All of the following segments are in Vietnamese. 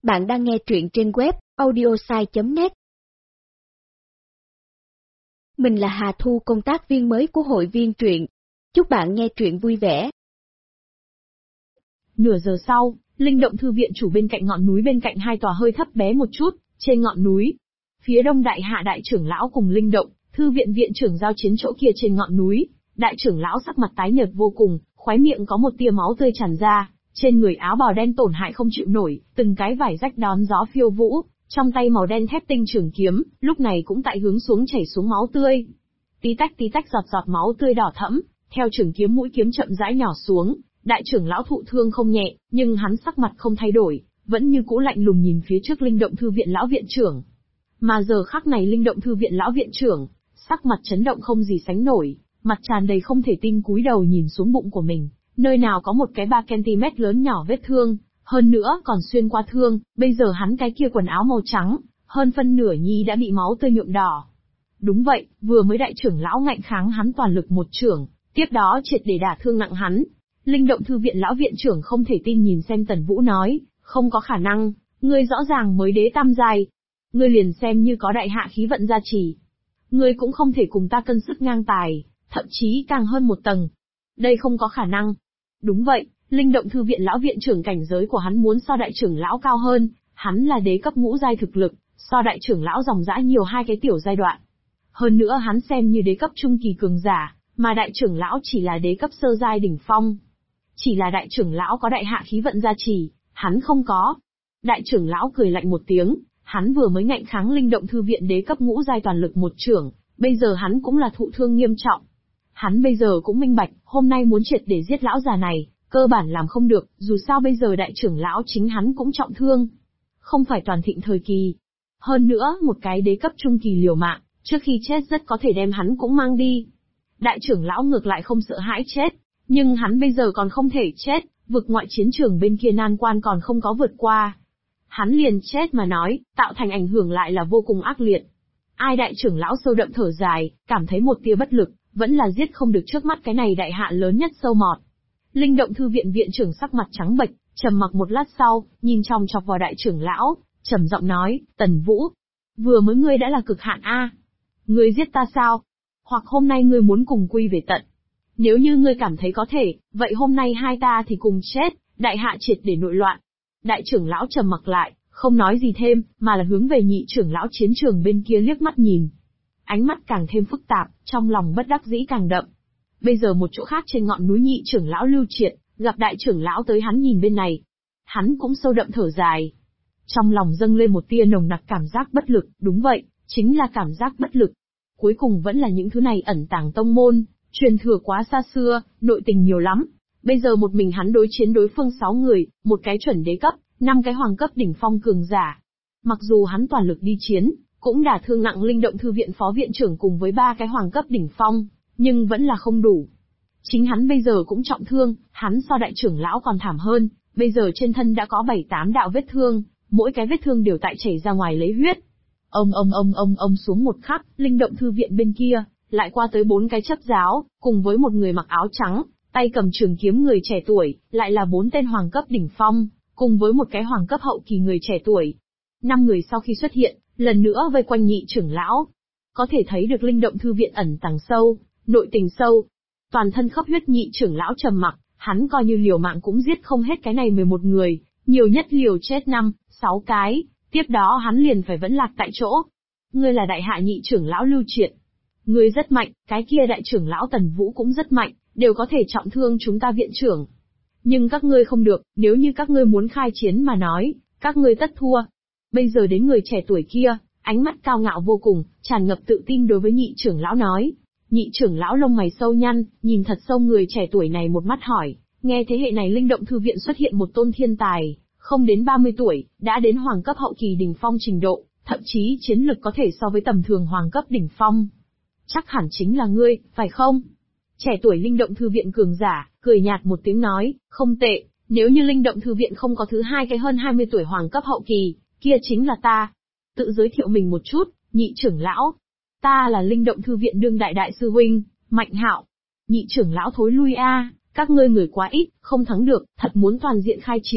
Bạn đang nghe truyện trên web audiosai.net. Mình là Hà Thu, công tác viên mới của hội viên truyện. Chúc bạn nghe truyện vui vẻ. Nửa giờ sau, linh động thư viện chủ bên cạnh ngọn núi, bên cạnh hai tòa hơi thấp bé một chút, trên ngọn núi. Phía đông đại hạ đại trưởng lão cùng linh động, thư viện viện trưởng giao chiến chỗ kia trên ngọn núi. Đại trưởng lão sắc mặt tái nhợt vô cùng, khóe miệng có một tia máu tươi tràn ra, trên người áo bào đen tổn hại không chịu nổi, từng cái vải rách đón gió phiêu vũ, trong tay màu đen thép tinh trường kiếm, lúc này cũng tại hướng xuống chảy xuống máu tươi. Tí tách giọt giọt máu tươi đỏ thẫm, theo trường kiếm mũi kiếm chậm rãi nhỏ xuống. Đại trưởng lão thụ thương không nhẹ, nhưng hắn sắc mặt không thay đổi, vẫn như cũ lạnh lùng nhìn phía trước linh động thư viện lão viện trưởng. Mà giờ khắc này linh động thư viện lão viện trưởng, sắc mặt chấn động không gì sánh nổi, mặt tràn đầy không thể tin, cúi đầu nhìn xuống bụng của mình, nơi nào có một cái 3 cm lớn nhỏ vết thương, hơn nữa còn xuyên qua thương, bây giờ hắn cái kia quần áo màu trắng, hơn phân nửa nhi đã bị máu tươi nhuộm đỏ. Đúng vậy, vừa mới đại trưởng lão ngạnh kháng hắn toàn lực một chưởng, tiếp đó triệt để đả thương nặng hắn. Linh động thư viện lão viện trưởng không thể tin nhìn xem Tần Vũ nói, không có khả năng, ngươi rõ ràng mới đế tam giai. Ngươi liền xem như có đại hạ khí vận gia trì, ngươi cũng không thể cùng ta cân sức ngang tài, thậm chí càng hơn một tầng. Đây không có khả năng. Đúng vậy, linh động thư viện lão viện trưởng cảnh giới của hắn muốn so đại trưởng lão cao hơn, hắn là đế cấp ngũ giai thực lực, so đại trưởng lão dòng dã nhiều 2 cái tiểu giai đoạn. Hơn nữa hắn xem như đế cấp trung kỳ cường giả, mà đại trưởng lão chỉ là đế cấp sơ giai đỉnh phong. Chỉ là đại trưởng lão có đại hạ khí vận gia trì, hắn không có. Đại trưởng lão cười lạnh một tiếng, hắn vừa mới ngạnh kháng linh động thư viện đế cấp ngũ giai toàn lực một chưởng, bây giờ hắn cũng là thụ thương nghiêm trọng. Hắn bây giờ cũng minh bạch, hôm nay muốn triệt để giết lão già này, cơ bản làm không được, dù sao bây giờ đại trưởng lão chính hắn cũng trọng thương. Không phải toàn thịnh thời kỳ. Hơn nữa, một cái đế cấp trung kỳ liều mạng, trước khi chết rất có thể đem hắn cũng mang đi. Đại trưởng lão ngược lại không sợ hãi chết, nhưng hắn bây giờ còn không thể chết, vực ngoại chiến trường bên kia nan quan còn không có vượt qua. Hắn liền chết mà nói, tạo thành ảnh hưởng lại là vô cùng ác liệt. Ai đại trưởng lão sâu đậm thở dài, cảm thấy một tia bất lực, vẫn là giết không được trước mắt cái này đại hạ lớn nhất sâu mọt. Linh động thư viện viện trưởng sắc mặt trắng bệch, trầm mặc một lát sau, nhìn chòng chọc vào đại trưởng lão, trầm giọng nói, Tần Vũ, vừa mới ngươi đã là cực hạn a, ngươi giết ta sao? Hoặc hôm nay ngươi muốn cùng quy về tận? Nếu như ngươi cảm thấy có thể, vậy hôm nay hai ta thì cùng chết, đại hạ triệt để nội loạn. Đại trưởng lão trầm mặc lại, không nói gì thêm, mà là hướng về nhị trưởng lão chiến trường bên kia liếc mắt nhìn. Ánh mắt càng thêm phức tạp, trong lòng bất đắc dĩ càng đậm. Bây giờ một chỗ khác trên ngọn núi nhị trưởng lão Lưu Triệt, gặp đại trưởng lão tới hắn nhìn bên này. Hắn cũng sâu đậm thở dài. Trong lòng dâng lên một tia nồng nặc cảm giác bất lực, đúng vậy, chính là cảm giác bất lực. Cuối cùng vẫn là những thứ này ẩn tàng tông môn, truyền thừa quá xa xưa, nội tình nhiều lắm. Bây giờ một mình hắn đối chiến đối phương 6 người, một cái chuẩn đế cấp, 5 cái hoàng cấp đỉnh phong cường giả. Mặc dù hắn toàn lực đi chiến, cũng đả thương nặng linh động thư viện phó viện trưởng cùng với 3 cái hoàng cấp đỉnh phong, nhưng vẫn là không đủ. Chính hắn bây giờ cũng trọng thương, hắn so đại trưởng lão còn thảm hơn, bây giờ trên thân đã có 7-8 đạo vết thương, mỗi cái vết thương đều tại chảy ra ngoài lấy huyết. Ông xuống một khắc, linh động thư viện bên kia, lại qua tới 4 cái chấp giáo, cùng với một người mặc áo trắng, tay cầm trường kiếm người trẻ tuổi, lại là 4 tên hoàng cấp đỉnh phong, cùng với một cái hoàng cấp hậu kỳ người trẻ tuổi. 5 người sau khi xuất hiện, lần nữa vây quanh nhị trưởng lão. Có thể thấy được linh động thư viện ẩn tàng sâu, nội tình sâu. Toàn thân khắp huyết nhị trưởng lão trầm mặc, hắn coi như liều mạng cũng giết không hết cái này 11 người, nhiều nhất liều chết 5-6 cái, tiếp đó hắn liền phải vẫn lạc tại chỗ. Ngươi là đại hạ nhị trưởng lão Lưu Triệt. Ngươi rất mạnh, cái kia đại trưởng lão Tần Vũ cũng rất mạnh, đều có thể trọng thương chúng ta viện trưởng. Nhưng các ngươi không được, nếu như các ngươi muốn khai chiến mà nói, các ngươi tất thua. Bây giờ đến người trẻ tuổi kia, ánh mắt cao ngạo vô cùng, tràn ngập tự tin đối với nhị trưởng lão nói. Nhị trưởng lão lông mày sâu nhăn, nhìn thật sâu người trẻ tuổi này một mắt hỏi, nghe thế hệ này linh động thư viện xuất hiện một tôn thiên tài, không đến 30 tuổi, đã đến hoàng cấp hậu kỳ đỉnh phong trình độ, thậm chí chiến lực có thể so với tầm thường hoàng cấp đỉnh phong. Chắc hẳn chính là ngươi, phải không? Trẻ tuổi linh động thư viện cường giả, cười nhạt một tiếng nói, không tệ, nếu như linh động thư viện không có thứ hai cái hơn 20 tuổi hoàng cấp hậu kỳ, kia chính là ta. Tự giới thiệu mình một chút, nhị trưởng lão. Ta là linh động thư viện đương đại đại sư huynh, Mạnh Hạo. Nhị trưởng lão thối lui a, các ngươi người quá ít, không thắng được, thật muốn toàn diện khai chiến,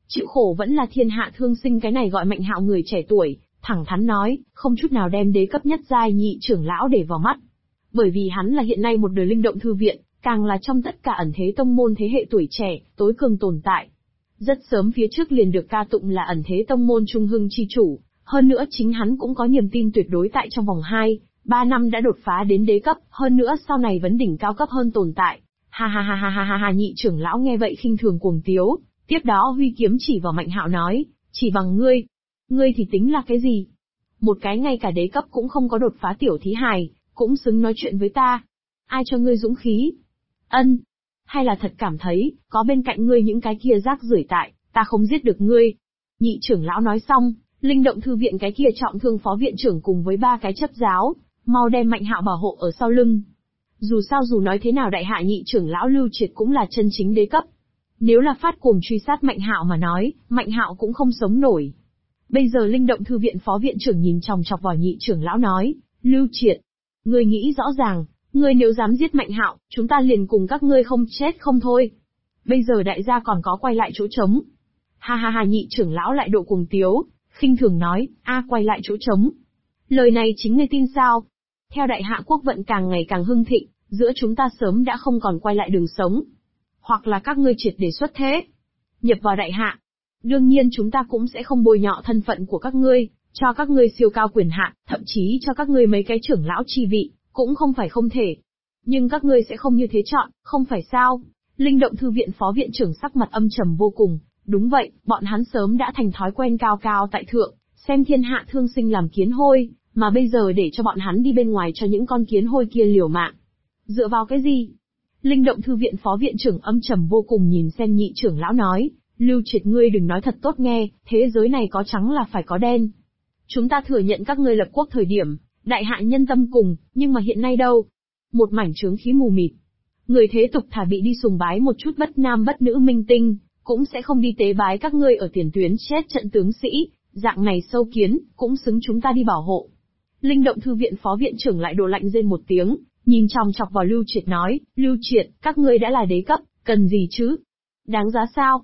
Chịu khổ vẫn là thiên hạ thương sinh, cái này gọi Mạnh Hạo người trẻ tuổi, thẳng thắn nói, không chút nào đem đế cấp nhất giai nhị trưởng lão để vào mắt. Bởi vì hắn là hiện nay một đời linh động thư viện, càng là trong tất cả ẩn thế tông môn thế hệ tuổi trẻ, tối cường tồn tại. Rất sớm phía trước liền được ca tụng là ẩn thế tông môn trung hưng chi chủ, hơn nữa chính hắn cũng có niềm tin tuyệt đối tại trong vòng 3 năm đã đột phá đến đế cấp, hơn nữa sau này vấn đỉnh cao cấp hơn tồn tại. Ha ha ha ha ha ha ha, nhị trưởng lão nghe vậy khinh thường cuồng tiếu, tiếp đó huy kiếm chỉ vào Mạnh Hạo nói, chỉ bằng ngươi thì tính là cái gì? Một cái ngay cả đế cấp cũng không có đột phá tiểu thí hài, cũng xứng nói chuyện với ta. Ai cho ngươi dũng khí? Ân, hay là thật cảm thấy, có bên cạnh ngươi những cái kia rác rưởi tại, ta không giết được ngươi. Nhị trưởng lão nói xong, linh động thư viện cái kia trọng thương phó viện trưởng cùng với 3 cái chấp giáo, mau đem Mạnh Hạo bảo hộ ở sau lưng. Dù sao dù nói thế nào đại hạ nhị trưởng lão Lưu Triệt cũng là chân chính đế cấp. Nếu là phát cuồng truy sát Mạnh Hạo mà nói, Mạnh Hạo cũng không sống nổi. Bây giờ linh động thư viện phó viện trưởng nhìn chòng chọc vào nhị trưởng lão nói, Lưu Triệt, ngươi nghĩ rõ ràng, ngươi nếu dám giết Mạnh Hạo, chúng ta liền cùng các ngươi không chết không thôi. Bây giờ đại gia còn có quay lại chỗ trống. Ha ha ha, nhị trưởng lão lại độ cuồng tiếu, khinh thường nói, quay lại chỗ trống. Lời này chính ngươi tin sao? Theo đại hạ quốc vận càng ngày càng hưng thịnh, giữa chúng ta sớm đã không còn quay lại đường sống. Hoặc là các ngươi triệt để xuất thế, nhập vào đại hạ. Đương nhiên chúng ta cũng sẽ không bôi nhọ thân phận của các ngươi, cho các ngươi siêu cao quyền hạn, thậm chí cho các ngươi mấy cái trưởng lão chi vị, cũng không phải không thể. Nhưng các ngươi sẽ không như thế chọn, không phải sao? Linh động thư viện phó viện trưởng sắc mặt âm trầm vô cùng, đúng vậy, bọn hắn sớm đã thành thói quen cao cao tại thượng, xem thiên hạ thương sinh làm kiến hôi, mà bây giờ để cho bọn hắn đi bên ngoài cho những con kiến hôi kia liều mạng. Dựa vào cái gì? Linh động thư viện phó viện trưởng âm trầm vô cùng nhìn xem nhị trưởng lão nói, Lưu Triệt ngươi đừng nói thật tốt nghe, thế giới này có trắng là phải có đen. Chúng ta thừa nhận các ngươi lập quốc thời điểm, đại hạ nhân tâm cùng, nhưng mà hiện nay đâu? Một mảnh chướng khí mù mịt. Người thế tục thà bị đi sùng bái một chút bất nam bất nữ minh tinh, cũng sẽ không đi tế bái các ngươi ở tiền tuyến chết trận tướng sĩ, dạng này sâu kiến, cũng xứng chúng ta đi bảo hộ. Linh động thư viện phó viện trưởng lại đồ lạnh rên một tiếng, nhìn chòng chọc vào Lưu Triệt nói, Lưu Triệt, các ngươi đã là đế cấp, cần gì chứ? Đáng giá sao?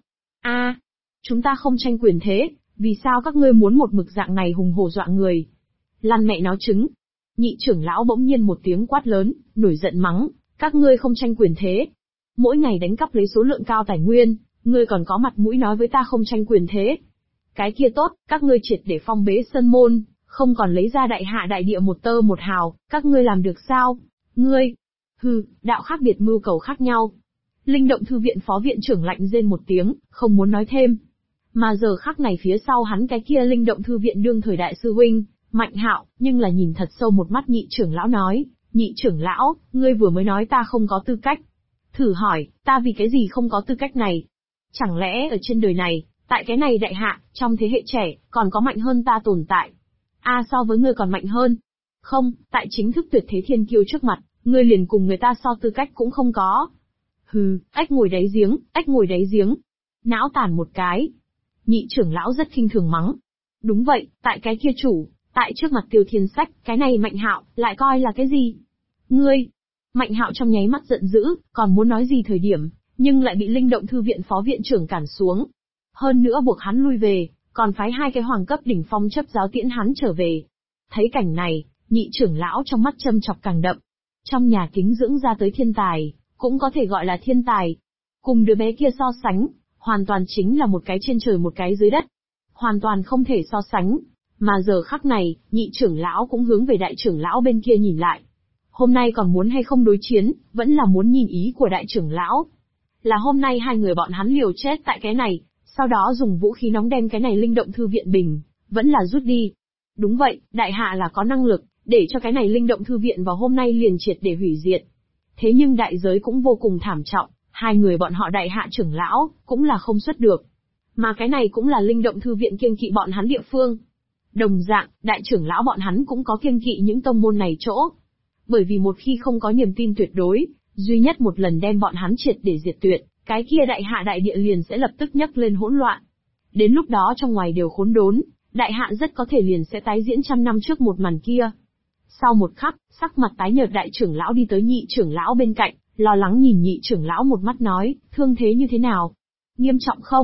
Chúng ta không tranh quyền thế, vì sao các ngươi muốn một mực dạng này hùng hổ dọa người? Lăn mẹ nó trứng. Nhị trưởng lão bỗng nhiên một tiếng quát lớn, nổi giận mắng, các ngươi không tranh quyền thế. Mỗi ngày đánh cắp lấy số lượng cao tài nguyên, ngươi còn có mặt mũi nói với ta không tranh quyền thế. Cái kia tốt, các ngươi triệt để phong bế sơn môn, không còn lấy ra đại hạ đại địa một tơ một hào, các ngươi làm được sao? Ngươi, đạo khác biệt mưu cầu khác nhau. Linh động thư viện phó viện trưởng lạnh rên một tiếng, không muốn nói thêm. Mà giờ khắc này phía sau hắn cái kia linh động thư viện đương thời đại sư huynh, Mạnh Hạo, nhưng là nhìn thật sâu một mắt nhị trưởng lão nói, nhị trưởng lão, ngươi vừa mới nói ta không có tư cách. Thử hỏi, ta vì cái gì không có tư cách này? Chẳng lẽ ở trên đời này, tại cái này đại hạ, trong thế hệ trẻ, còn có mạnh hơn ta tồn tại? So với ngươi còn mạnh hơn? Không, tại chính thức tuyệt thế thiên kiêu trước mặt, ngươi liền cùng người ta so tư cách cũng không có. Ếch ngồi đáy giếng, ếch ngồi đáy giếng. Não tàn một cái. Nhị trưởng lão rất khinh thường mắng. Đúng vậy, tại cái kia chủ, tại trước mặt Tiêu Thiên Sách, cái này Mạnh Hạo, lại coi là cái gì? Ngươi! Mạnh Hạo trong nháy mắt giận dữ, còn muốn nói gì thời điểm, nhưng lại bị linh động thư viện phó viện trưởng cản xuống. Hơn nữa buộc hắn lui về, còn phái 2 cái hoàng cấp đỉnh phong chấp giáo tiễn hắn trở về. Thấy cảnh này, nhị trưởng lão trong mắt châm chọc càng đậm. Trong nhà kính dưỡng ra tới thiên tài, cũng có thể gọi là thiên tài. Cùng đứa bé kia so sánh, hoàn toàn chính là một cái trên trời một cái dưới đất. Hoàn toàn không thể so sánh. Mà giờ khắc này, nhị trưởng lão cũng hướng về đại trưởng lão bên kia nhìn lại. Hôm nay còn muốn hay không đối chiến, vẫn là muốn nhìn ý của đại trưởng lão. Là hôm nay hai người bọn hắn liều chết tại cái này, sau đó dùng vũ khí nóng đem cái này linh động thư viện bình, vẫn là rút đi. Đúng vậy, đại hạ là có năng lực, để cho cái này linh động thư viện vào hôm nay liền triệt để hủy diệt. Thế nhưng đại giới cũng vô cùng thảm trọng, hai người bọn họ đại hạ trưởng lão, cũng là không xuất được. Mà cái này cũng là linh động thư viện kiêng kỵ bọn hắn địa phương. Đồng dạng, đại trưởng lão bọn hắn cũng có kiêng kỵ những tông môn này chỗ. Bởi vì một khi không có niềm tin tuyệt đối, duy nhất một lần đem bọn hắn triệt để diệt tuyệt, cái kia đại hạ đại địa liền sẽ lập tức nhấc lên hỗn loạn. Đến lúc đó trong ngoài đều khốn đốn, đại hạ rất có thể liền sẽ tái diễn 100 năm trước một màn kia. Sau một khắc, sắc mặt tái nhợt đại trưởng lão đi tới nhị trưởng lão bên cạnh, lo lắng nhìn nhị trưởng lão một mắt nói, thương thế như thế nào? Nghiêm trọng không?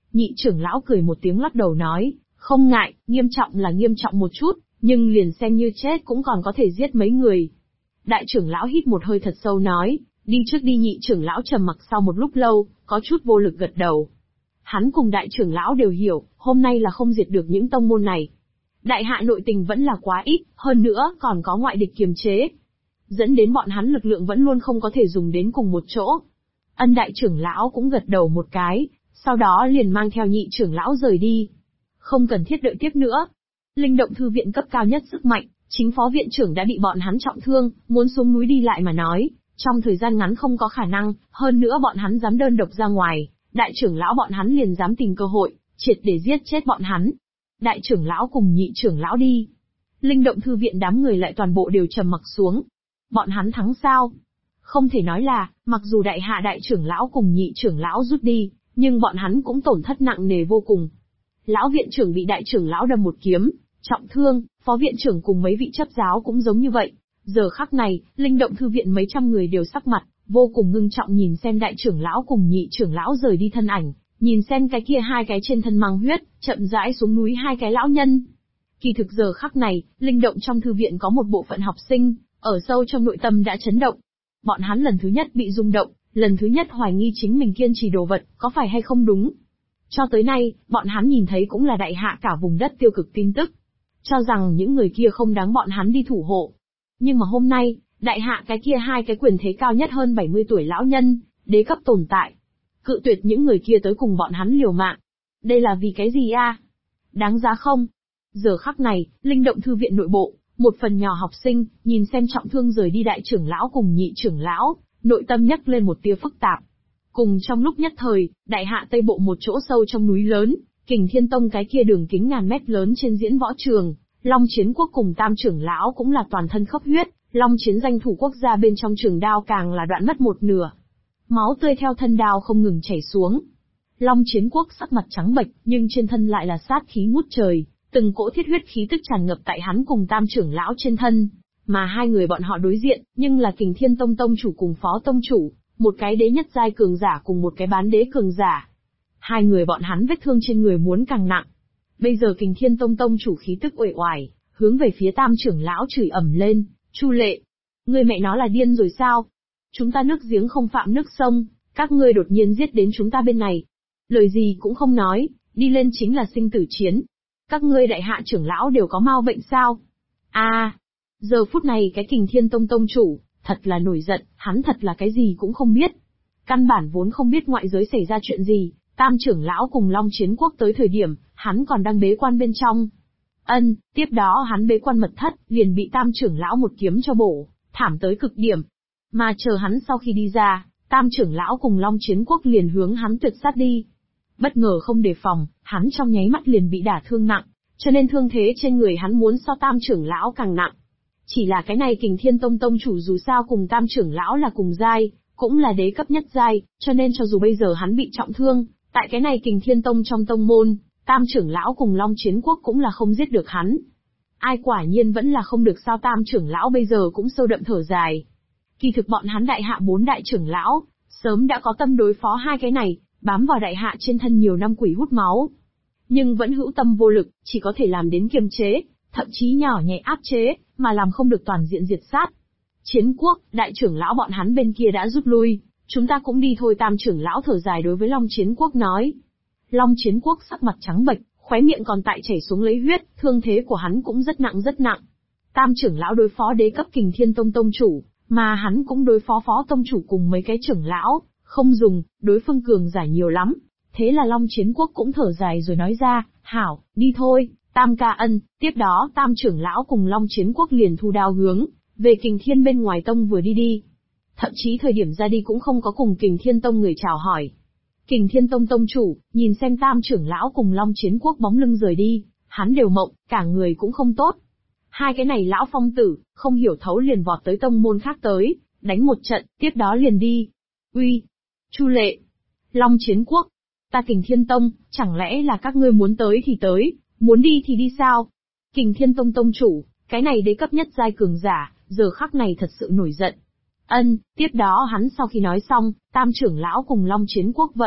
Nhị trưởng lão cười một tiếng lắc đầu nói, không ngại, nghiêm trọng là nghiêm trọng một chút, nhưng liền xem như chết cũng còn có thể giết mấy người. Đại trưởng lão hít một hơi thật sâu nói, đi trước đi. Nhị trưởng lão trầm mặc sau một lúc lâu, có chút vô lực gật đầu. Hắn cùng đại trưởng lão đều hiểu, hôm nay là không diệt được những tông môn này. Đại hạ nội tình vẫn là quá ít, hơn nữa còn có ngoại địch kiềm chế. Dẫn đến bọn hắn lực lượng vẫn luôn không có thể dùng đến cùng một chỗ. Ân đại trưởng lão cũng gật đầu một cái, sau đó liền mang theo nhị trưởng lão rời đi. Không cần thiết đợi tiếp nữa. Linh động thư viện cấp cao nhất sức mạnh, chính phó viện trưởng đã bị bọn hắn trọng thương, muốn xuống núi đi lại mà nói, trong thời gian ngắn không có khả năng, hơn nữa bọn hắn dám đơn độc ra ngoài, đại trưởng lão bọn hắn liền dám tìm cơ hội, triệt để giết chết bọn hắn. Đại trưởng lão cùng nhị trưởng lão đi. Linh động thư viện đám người lại toàn bộ đều trầm mặc xuống. Bọn hắn thắng sao? Không thể nói là, mặc dù đại hạ đại trưởng lão cùng nhị trưởng lão rút đi, nhưng bọn hắn cũng tổn thất nặng nề vô cùng. Lão viện trưởng bị đại trưởng lão đâm một kiếm, trọng thương, phó viện trưởng cùng mấy vị chấp giáo cũng giống như vậy. Giờ khắc này, linh động thư viện mấy trăm người đều sắc mặt, vô cùng ngưng trọng nhìn xem đại trưởng lão cùng nhị trưởng lão rời đi thân ảnh, nhìn xem cái kia hai cái trên thân mang huyết, chậm rãi xuống núi hai cái lão nhân. Kỳ thực giờ khắc này, linh động trong thư viện có một bộ phận học sinh, ở sâu trong nội tâm đã chấn động. Bọn hắn lần thứ nhất bị rung động, lần thứ nhất hoài nghi chính mình kiên trì đồ vật, có phải hay không đúng. Cho tới nay, bọn hắn nhìn thấy cũng là đại hạ cả vùng đất tiêu cực tin tức. Cho rằng những người kia không đáng bọn hắn đi thủ hộ. Nhưng mà hôm nay, đại hạ cái kia hai cái quyền thế cao nhất hơn 70 tuổi lão nhân, đế cấp tồn tại. Cự tuyệt những người kia tới cùng bọn hắn liều mạng. Đây là vì cái gì a? Đáng giá không? Giờ khắc này, linh động thư viện nội bộ, một phần nhỏ học sinh, nhìn xem trọng thương rời đi đại trưởng lão cùng nhị trưởng lão, nội tâm nhấc lên một tia phức tạp. Cùng trong lúc nhất thời, đại hạ tây bộ một chỗ sâu trong núi lớn, Kình Thiên Tông cái kia đường kính ngàn mét lớn trên diễn võ trường, Long Chiến Quốc cùng tam trưởng lão cũng là toàn thân khắp huyết, Long Chiến danh thủ quốc gia bên trong trường đao càng là đoạn mất một nửa. Máu tươi theo thân đao không ngừng chảy xuống. Long Chiến Quốc sắc mặt trắng bệch, nhưng trên thân lại là sát khí ngút trời, từng cỗ thiết huyết khí tức tràn ngập tại hắn cùng tam trưởng lão trên thân. Mà hai người bọn họ đối diện, nhưng là Kình Thiên Tông tông chủ cùng phó tông chủ, một cái đế nhất giai cường giả cùng một cái bán đế cường giả. Hai người bọn hắn vết thương trên người muốn càng nặng. Bây giờ Kình Thiên Tông tông chủ khí tức uể oải, hướng về phía tam trưởng lão chửi ầm lên, Chu Lệ, ngươi mẹ nó là điên rồi sao? Chúng ta nước giếng không phạm nước sông, các ngươi đột nhiên giết đến chúng ta bên này. Lời gì cũng không nói, đi lên chính là sinh tử chiến. Các ngươi đại hạ trưởng lão đều có mau bệnh sao? Giờ phút này cái Kình Thiên Tông tông chủ, thật là nổi giận, hắn thật là cái gì cũng không biết. Căn bản vốn không biết ngoại giới xảy ra chuyện gì, tam trưởng lão cùng Long Chiến Quốc tới thời điểm, hắn còn đang bế quan bên trong. Tiếp đó hắn bế quan mật thất, liền bị tam trưởng lão một kiếm cho bổ, thảm tới cực điểm. Mà chờ hắn sau khi đi ra, tam trưởng lão cùng Long Chiến Quốc liền hướng hắn tuyệt sát đi. Bất ngờ không đề phòng, hắn trong nháy mắt liền bị đả thương nặng, cho nên thương thế trên người hắn muốn so tam trưởng lão càng nặng. Chỉ là cái này Kình Thiên Tông tông chủ dù sao cùng tam trưởng lão là cùng giai, cũng là đế cấp nhất giai, cho nên cho dù bây giờ hắn bị trọng thương, tại cái này Kình Thiên Tông trong tông môn, tam trưởng lão cùng Long Chiến Quốc cũng là không giết được hắn. Ai quả nhiên vẫn là không được sao, tam trưởng lão bây giờ cũng sâu đậm thở dài. Kỳ thực bọn hắn đại hạ 4 đại trưởng lão, sớm đã có tâm đối phó hai cái này, bám vào đại hạ trên thân nhiều năm quỷ hút máu. Nhưng vẫn hữu tâm vô lực, chỉ có thể làm đến kiềm chế, thậm chí nhỏ nhẹ áp chế, mà làm không được toàn diện diệt sát. Chiến Quốc, đại trưởng lão bọn hắn bên kia đã rút lui, chúng ta cũng đi thôi, tam trưởng lão thở dài đối với Long Chiến Quốc nói. Long Chiến Quốc sắc mặt trắng bệch, khóe miệng còn tại chảy xuống lấy huyết, thương thế của hắn cũng rất nặng rất nặng. Tam trưởng lão đối phó đế cấp Kình Thiên Tông tông chủ, mà hắn cũng đối phó phó tông chủ cùng mấy cái trưởng lão, không dùng, đối phương cường giả nhiều lắm. Thế là Long Chiến Quốc cũng thở dài rồi nói ra, hảo, đi thôi, tam ca ân. Tiếp đó tam trưởng lão cùng Long Chiến Quốc liền thu đao hướng về Kình Thiên bên ngoài tông vừa đi. Thậm chí thời điểm ra đi cũng không có cùng Kình Thiên Tông người chào hỏi. Kình Thiên Tông tông chủ, nhìn xem tam trưởng lão cùng Long Chiến Quốc bóng lưng rời đi, hắn đều mộng, cả người cũng không tốt. Hai cái này lão phong tử, không hiểu thấu liền vọt tới tông môn khác tới, đánh một trận, tiếp đó liền đi. Uy, Chu Lệ, Long Chiến Quốc, ta Kình Thiên Tông, chẳng lẽ là các ngươi muốn tới thì tới, muốn đi thì đi sao? Kình Thiên Tông tông chủ, cái này đế cấp nhất giai cường giả, giờ khắc này thật sự nổi giận. Tiếp đó hắn sau khi nói xong, tam trưởng lão cùng Long Chiến Quốc vẫn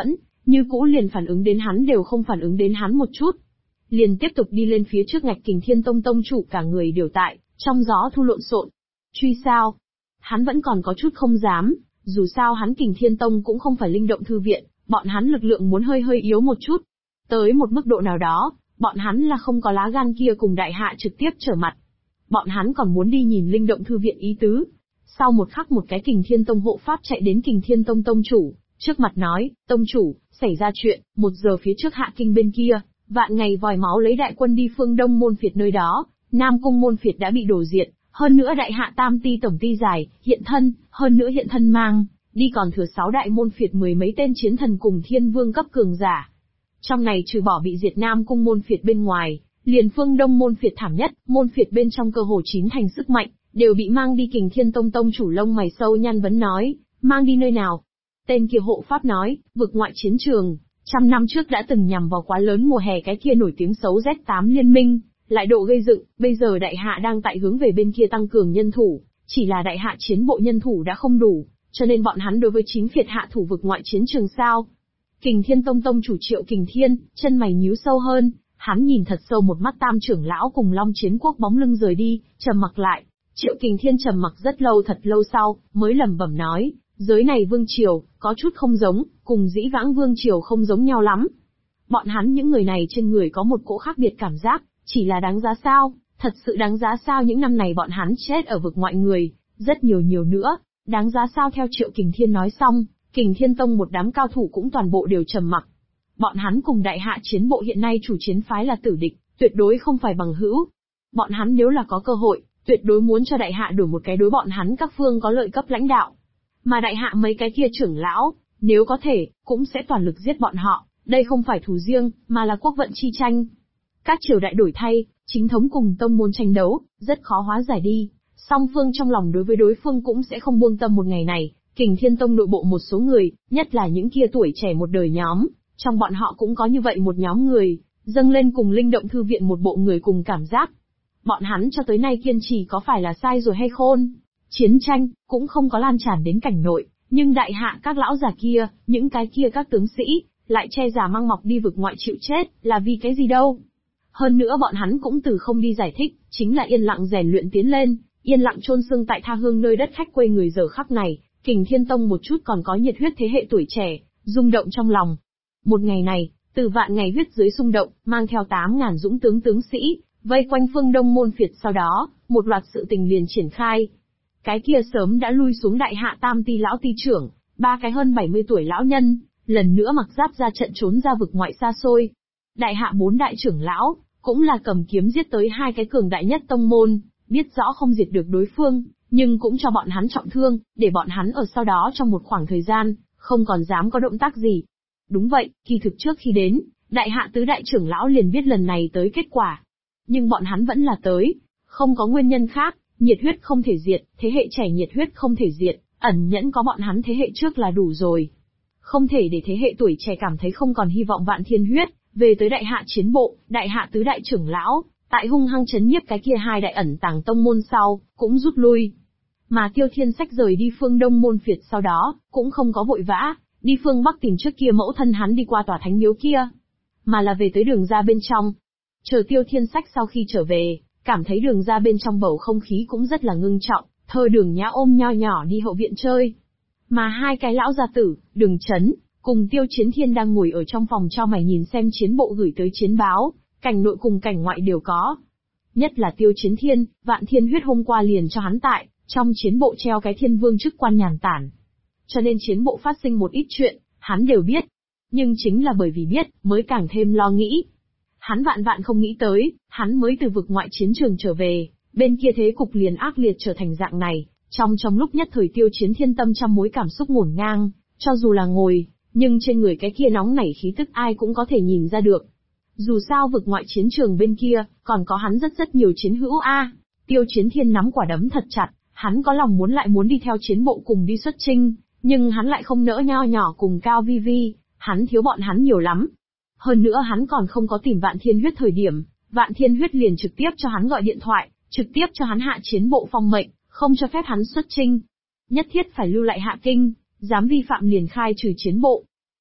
như cũ liền phản ứng đến hắn đều không phản ứng đến hắn một chút. Liền tiếp tục đi lên phía trước ngạch Kình Thiên Tông tông chủ cả người đều tại, trong gió thu lộn xộn. Truy sao? Hắn vẫn còn có chút không dám, dù sao hắn Kình Thiên Tông cũng không phải linh động thư viện, bọn hắn lực lượng muốn hơi yếu một chút. Tới một mức độ nào đó, bọn hắn là không có lá gan kia cùng đại hạ trực tiếp trở mặt. Bọn hắn còn muốn đi nhìn linh động thư viện ý tứ. Sau một khắc một cái Kình Thiên Tông hộ pháp chạy đến Kình Thiên Tông tông chủ, trước mặt nói, tông chủ, xảy ra chuyện, 1 giờ phía trước Hạ Kinh bên kia, vạn ngày vòi máu lấy đại quân đi phương Đông môn phiệt nơi đó, Nam cung môn phiệt đã bị đổ diệt, hơn nữa đại hạ tam ti tổng ti giải, hiện thân, hơn nữa hiện thân mang, đi còn thừa 6 đại môn phiệt 10 mấy tên chiến thần cùng thiên vương cấp cường giả. Trong này trừ bỏ bị diệt Nam cung môn phiệt bên ngoài, liền phương Đông môn phiệt thảm nhất, môn phiệt bên trong cơ hồ chín thành sức mạnh, đều bị mang đi. Kình Thiên Tông tông chủ lông mày sâu nhăn vấn nói, mang đi nơi nào? Tên kia hộ pháp nói, vực ngoại chiến trường, 100 năm trước đã từng nhằm vào quá lớn mùa hè cái kia nổi tiếng xấu Z8 liên minh, lại độ gây dựng, bây giờ đại hạ đang tại hướng về bên kia tăng cường nhân thủ, chỉ là đại hạ chiến bộ nhân thủ đã không đủ, cho nên bọn hắn đối với chính phiệt hạ thủ vực ngoại chiến trường sao? Kình Thiên Tông tông chủ Triệu Kình Thiên, chân mày nhíu sâu hơn, hắn nhìn thật sâu một mắt Tam trưởng lão cùng Long Chiến Quốc bóng lưng rời đi, trầm mặc lại. Triệu Kình Thiên trầm mặc rất lâu, thật lâu sau, mới lẩm bẩm nói, giới này vương triều, có chút không giống, cùng dĩ vãng vương triều không giống nhau lắm. Bọn hắn những người này trên người có một cỗ khác biệt cảm giác, chỉ là đáng giá sao, thật sự đáng giá sao những năm này bọn hắn chết ở vực ngoại người, rất nhiều nữa, đáng giá sao. Theo Triệu Kình Thiên nói xong, Kình Thiên Tông một đám cao thủ cũng toàn bộ đều trầm mặc. Bọn hắn cùng đại hạ chiến bộ hiện nay chủ chiến phái là tử địch, tuyệt đối không phải bằng hữu. Bọn hắn nếu là có cơ hội, tuyệt đối muốn cho đại hạ đổi một cái đối bọn hắn các phương có lợi cấp lãnh đạo. Mà đại hạ mấy cái kia trưởng lão, nếu có thể, cũng sẽ toàn lực giết bọn họ, đây không phải thù riêng, mà là quốc vận chi tranh. Các triều đại đổi thay, chính thống cùng tông môn tranh đấu, rất khó hóa giải đi, song phương trong lòng đối với đối phương cũng sẽ không buông tâm một ngày này. Kình Thiên Tông nội bộ một số người, nhất là những kia tuổi trẻ một đời nhóm, trong bọn họ cũng có như vậy một nhóm người, dâng lên cùng linh động thư viện một bộ người cùng cảm giác. Bọn hắn cho tới nay kiên trì có phải là sai rồi hay khôn? Chiến tranh, cũng không có lan tràn đến cảnh nội, nhưng đại hạ các lão già kia, những cái kia các tướng sĩ, lại che giả mang mọc đi vực ngoại chịu chết, là vì cái gì đâu? Hơn nữa bọn hắn cũng từ không đi giải thích, chính là yên lặng rèn luyện tiến lên, yên lặng chôn xương tại tha hương nơi đất khách quê người giờ khắc này. Kình Thiên Tông một chút còn có nhiệt huyết thế hệ tuổi trẻ, rung động trong lòng. Một ngày này, từ vạn ngày huyết dưới xung động, mang theo 8.000 dũng tướng sĩ, vây quanh phương Đông môn phiệt. Sau đó, một loạt sự tình liền triển khai. Cái kia sớm đã lui xuống đại hạ tam ti lão ti trưởng, 3 cái hơn 70 tuổi lão nhân, lần nữa mặc giáp ra trận trốn ra vực ngoại xa xôi. Đại hạ 4 đại trưởng lão, cũng là cầm kiếm giết tới 2 cái cường đại nhất tông môn, biết rõ không diệt được đối phương, nhưng cũng cho bọn hắn trọng thương, để bọn hắn ở sau đó trong một khoảng thời gian, không còn dám có động tác gì. Đúng vậy, kỳ thực trước khi đến, đại hạ tứ đại trưởng lão liền biết lần này tới kết quả. Nhưng bọn hắn vẫn là tới, không có nguyên nhân khác, nhiệt huyết không thể diệt, thế hệ trẻ nhiệt huyết không thể diệt, ẩn nhẫn có bọn hắn thế hệ trước là đủ rồi. Không thể để thế hệ tuổi trẻ cảm thấy không còn hy vọng vạn thiên huyết, về tới đại hạ chiến bộ, đại hạ tứ đại trưởng lão, tại hung hăng chấn nhiếp cái kia 2 đại ẩn tàng tông môn sau, cũng rút lui. Mà Tiêu Thiên Sách rời đi phương Đông môn phiệt sau đó, cũng không có vội vã, đi phương Bắc tìm trước kia mẫu thân hắn đi qua tòa thánh miếu kia, mà là về tới đường ra bên trong. Chờ Tiêu Thiên Sách sau khi trở về, cảm thấy đường ra bên trong bầu không khí cũng rất là ngưng trọng, Thơ Đường Nhã ôm nho nhỏ đi hậu viện chơi. Mà 2 cái lão gia tử, Đường Chấn, cùng Tiêu Chiến Thiên đang ngồi ở trong phòng cho mày nhìn xem chiến bộ gửi tới chiến báo, cảnh nội cùng cảnh ngoại đều có. Nhất là Tiêu Chiến Thiên, Vạn Thiên Huyết hôm qua liền cho hắn tại trong chiến bộ treo cái thiên vương chức quan nhàn tản. Cho nên chiến bộ phát sinh một ít chuyện, hắn đều biết. Nhưng chính là bởi vì biết, mới càng thêm lo nghĩ. Hắn vạn không nghĩ tới, hắn mới từ vực ngoại chiến trường trở về, bên kia thế cục liền ác liệt trở thành dạng này. Trong lúc nhất thời Tiêu Chiến Thiên tâm trăm mối cảm xúc ngổn ngang, cho dù là ngồi, nhưng trên người cái kia nóng nảy khí tức ai cũng có thể nhìn ra được. Dù sao vực ngoại chiến trường bên kia, còn có hắn rất nhiều chiến hữu a. Tiêu Chiến Thiên nắm quả đấm thật chặt, hắn có lòng muốn đi theo chiến bộ cùng đi xuất chinh, nhưng hắn lại không nỡ nho nhỏ cùng Cao Vi Vi, hắn thiếu bọn hắn nhiều lắm. Hơn nữa hắn còn không có tìm Vạn Thiên Huyết thời điểm, Vạn Thiên Huyết liền trực tiếp cho hắn gọi điện thoại, trực tiếp cho hắn hạ chiến bộ phong mệnh, không cho phép hắn xuất chinh. Nhất thiết phải lưu lại Hạ Kinh, dám vi phạm liền khai trừ chiến bộ.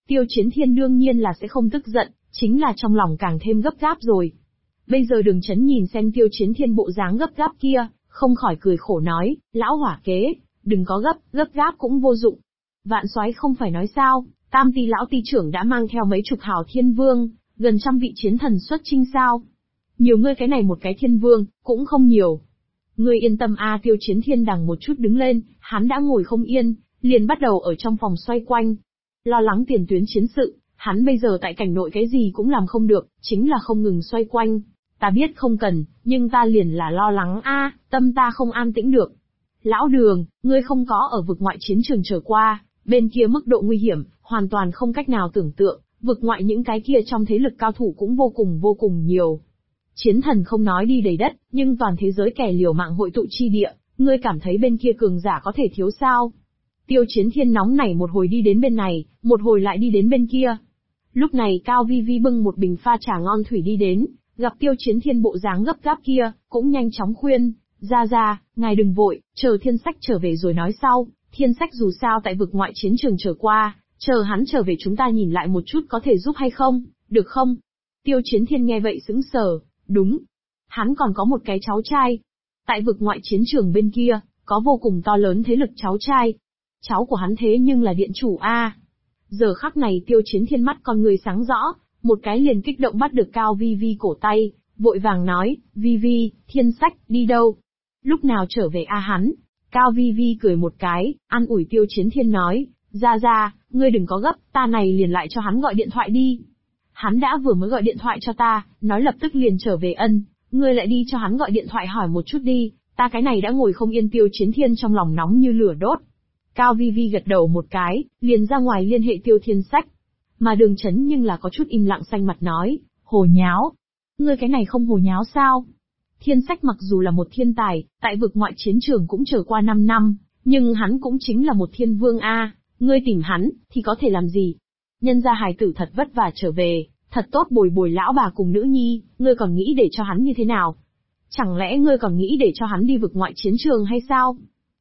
Tiêu Chiến Thiên đương nhiên là sẽ không tức giận, chính là trong lòng càng thêm gấp gáp rồi. Bây giờ Đường Chấn nhìn xem Tiêu Chiến Thiên bộ dáng gấp gáp kia, không khỏi cười khổ nói, lão hỏa kế, đừng có gấp gáp cũng vô dụng. Vạn Soái không phải nói sao, Tam Ti lão ti trưởng đã mang theo mấy chục hào thiên vương, gần 100 vị chiến thần xuất chinh sao? Nhiều ngươi cái này một cái thiên vương, cũng không nhiều. Ngươi yên tâm a. Tiêu Chiến Thiên đằng một chút đứng lên, hắn đã ngồi không yên, liền bắt đầu ở trong phòng xoay quanh. Lo lắng tiền tuyến chiến sự, hắn bây giờ tại cảnh nội cái gì cũng làm không được, chính là không ngừng xoay quanh. Ta biết không cần, nhưng ta liền là lo lắng a, tâm ta không an tĩnh được. Lão Đường, ngươi không có ở vực ngoại chiến trường trở qua, bên kia mức độ nguy hiểm, hoàn toàn không cách nào tưởng tượng, vực ngoại những cái kia trong thế lực cao thủ cũng vô cùng nhiều. Chiến thần không nói đi đầy đất, nhưng toàn thế giới kẻ liều mạng hội tụ chi địa, ngươi cảm thấy bên kia cường giả có thể thiếu sao? Tiêu Chiến Thiên nóng nảy một hồi đi đến bên này, một hồi lại đi đến bên kia. Lúc này Cao Vi Vi bưng một bình pha trà ngon thủy đi đến, gặp Tiêu Chiến Thiên bộ dáng gấp gáp kia, cũng nhanh chóng khuyên, ra, ngài đừng vội, chờ Thiên Sách trở về rồi nói sau, Thiên Sách dù sao tại vực ngoại chiến trường trở qua, chờ hắn trở về chúng ta nhìn lại một chút có thể giúp hay không, được không? Tiêu Chiến Thiên nghe vậy sững sờ, đúng. Hắn còn có một cái cháu trai. Tại vực ngoại chiến trường bên kia, có vô cùng to lớn thế lực cháu trai. Cháu của hắn thế nhưng là điện chủ A. Giờ khắc này Tiêu Chiến Thiên mắt con người sáng rõ, một cái liền kích động bắt được Cao Vi Vi cổ tay, vội vàng nói, Vi Vi, Thiên Sách, đi đâu? Lúc nào trở về a hắn? Cao Vi Vi cười một cái, an ủi Tiêu Chiến Thiên nói, ra, ngươi đừng có gấp, ta này liền lại cho hắn gọi điện thoại đi. Hắn đã vừa mới gọi điện thoại cho ta, nói lập tức liền trở về ngươi lại đi cho hắn gọi điện thoại hỏi một chút đi, ta cái này đã ngồi không yên. Tiêu Chiến Thiên trong lòng nóng như lửa đốt. Cao Vi Vi gật đầu một cái, liền ra ngoài liên hệ Tiêu Thiên Sách. Mà Đường Chấn nhưng là có chút im lặng xanh mặt nói, hồ nháo. Ngươi cái này không hồ nháo sao? Thiên Sách mặc dù là một thiên tài, tại vực ngoại chiến trường cũng trở qua 5 năm, nhưng hắn cũng chính là một thiên vương a, ngươi tìm hắn, thì có thể làm gì? Nhân gia hài tử thật vất vả trở về, thật tốt bồi lão bà cùng nữ nhi, ngươi còn nghĩ để cho hắn như thế nào? Chẳng lẽ ngươi còn nghĩ để cho hắn đi vực ngoại chiến trường hay sao?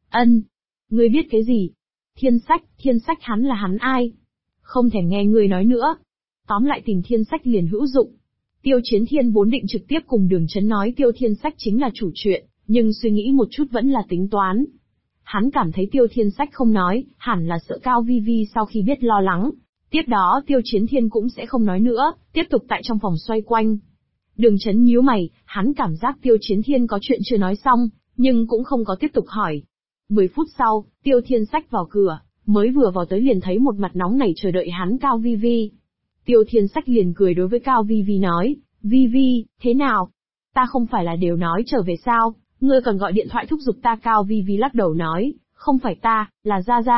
Ngươi biết cái gì? Thiên Sách hắn là hắn ai? Không thèm nghe ngươi nói nữa. Tóm lại tìm Thiên Sách liền hữu dụng. Tiêu Chiến Thiên vốn định trực tiếp cùng Đường Chấn nói Tiêu Thiên Sách chính là chủ chuyện, nhưng suy nghĩ một chút vẫn là tính toán. Hắn cảm thấy Tiêu Thiên Sách không nói, hẳn là sợ Cao Vi Vi sau khi biết lo lắng. Tiếp đó Tiêu Chiến Thiên cũng sẽ không nói nữa, tiếp tục tại trong phòng xoay quanh. Đường Chấn nhíu mày, hắn cảm giác Tiêu Chiến Thiên có chuyện chưa nói xong, nhưng cũng không có tiếp tục hỏi. 10 phút sau, Tiêu Thiên Sách vào cửa, mới vừa vào tới liền thấy một mặt nóng nảy chờ đợi hắn Cao Vi Vi. Tiêu Thiên Sách liền cười đối với Cao Vi Vi nói, Vi Vi, thế nào? Ta không phải là đều nói trở về sao, ngươi còn gọi điện thoại thúc giục ta. Cao Vi Vi lắc đầu nói, không phải ta, là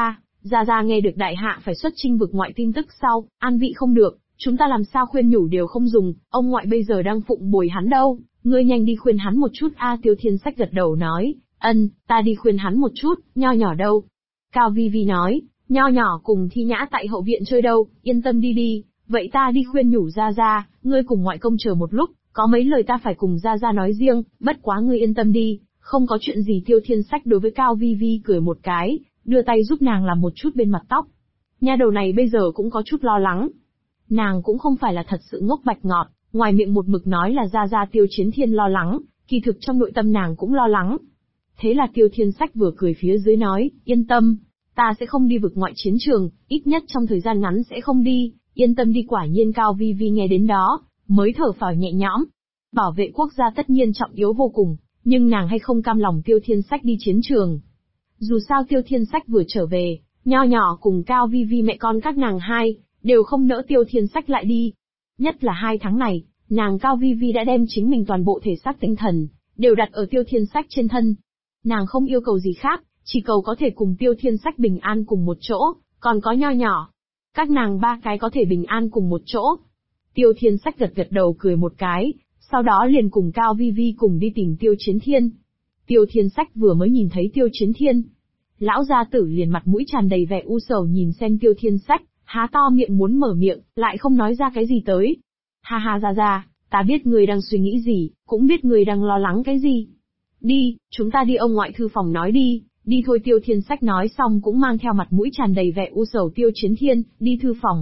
Gia nghe được đại hạ phải xuất chinh vực ngoại tin tức sau, an vị không được, chúng ta làm sao khuyên nhủ đều không dùng, ông ngoại bây giờ đang phụng bồi hắn đâu, ngươi nhanh đi khuyên hắn một chút a. Tiêu Thiên Sách gật đầu nói, ta đi khuyên hắn một chút, Nho nhỏ đâu? Cao Vi Vi nói, Nho nhỏ cùng Thi Nhã tại hậu viện chơi đâu, yên tâm đi, vậy ta đi khuyên nhủ Gia, ngươi cùng ngoại công chờ một lúc, có mấy lời ta phải cùng Gia nói riêng, bất quá ngươi yên tâm đi, không có chuyện gì. Tiêu Thiên Sách đối với Cao Vi Vi cười một cái, đưa tay giúp nàng làm một chút bên mặt tóc. Nha đầu này bây giờ cũng có chút lo lắng. Nàng cũng không phải là thật sự ngốc bạch ngọt, ngoài miệng một mực nói là Gia. Tiêu Chiến Thiên lo lắng, kỳ thực trong nội tâm nàng cũng lo lắng. Thế là Tiêu Thiên Sách vừa cười phía dưới nói, yên tâm, ta sẽ không đi vực ngoại chiến trường, ít nhất trong thời gian ngắn sẽ không đi, yên tâm đi. Quả nhiên Cao Vi Vi nghe đến đó, mới thở phào nhẹ nhõm. Bảo vệ quốc gia tất nhiên trọng yếu vô cùng, nhưng nàng hay không cam lòng Tiêu Thiên Sách đi chiến trường. Dù sao Tiêu Thiên Sách vừa trở về, Nho nhỏ cùng Cao Vi Vi mẹ con các nàng hai, đều không nỡ Tiêu Thiên Sách lại đi. Nhất là 2 tháng này, nàng Cao Vi Vi đã đem chính mình toàn bộ thể xác tinh thần, đều đặt ở Tiêu Thiên Sách trên thân. Nàng không yêu cầu gì khác, chỉ cầu có thể cùng Tiêu Thiên Sách bình an cùng một chỗ, còn có Nho nhỏ. Các nàng 3 cái có thể bình an cùng một chỗ. Tiêu Thiên Sách gật đầu cười một cái, sau đó liền cùng Cao Vi Vi cùng đi tìm Tiêu Chiến Thiên. Tiêu Thiên Sách vừa mới nhìn thấy Tiêu Chiến Thiên, lão gia tử liền mặt mũi tràn đầy vẻ u sầu nhìn xem Tiêu Thiên Sách, há to miệng muốn mở miệng, lại không nói ra cái gì tới. Ha Gia, ta biết ngươi đang suy nghĩ gì, cũng biết ngươi đang lo lắng cái gì. Đi, chúng ta đi ông ngoại thư phòng nói đi thôi. Tiêu Thiên Sách nói xong cũng mang theo mặt mũi tràn đầy vẻ u sầu Tiêu Chiến Thiên, đi thư phòng.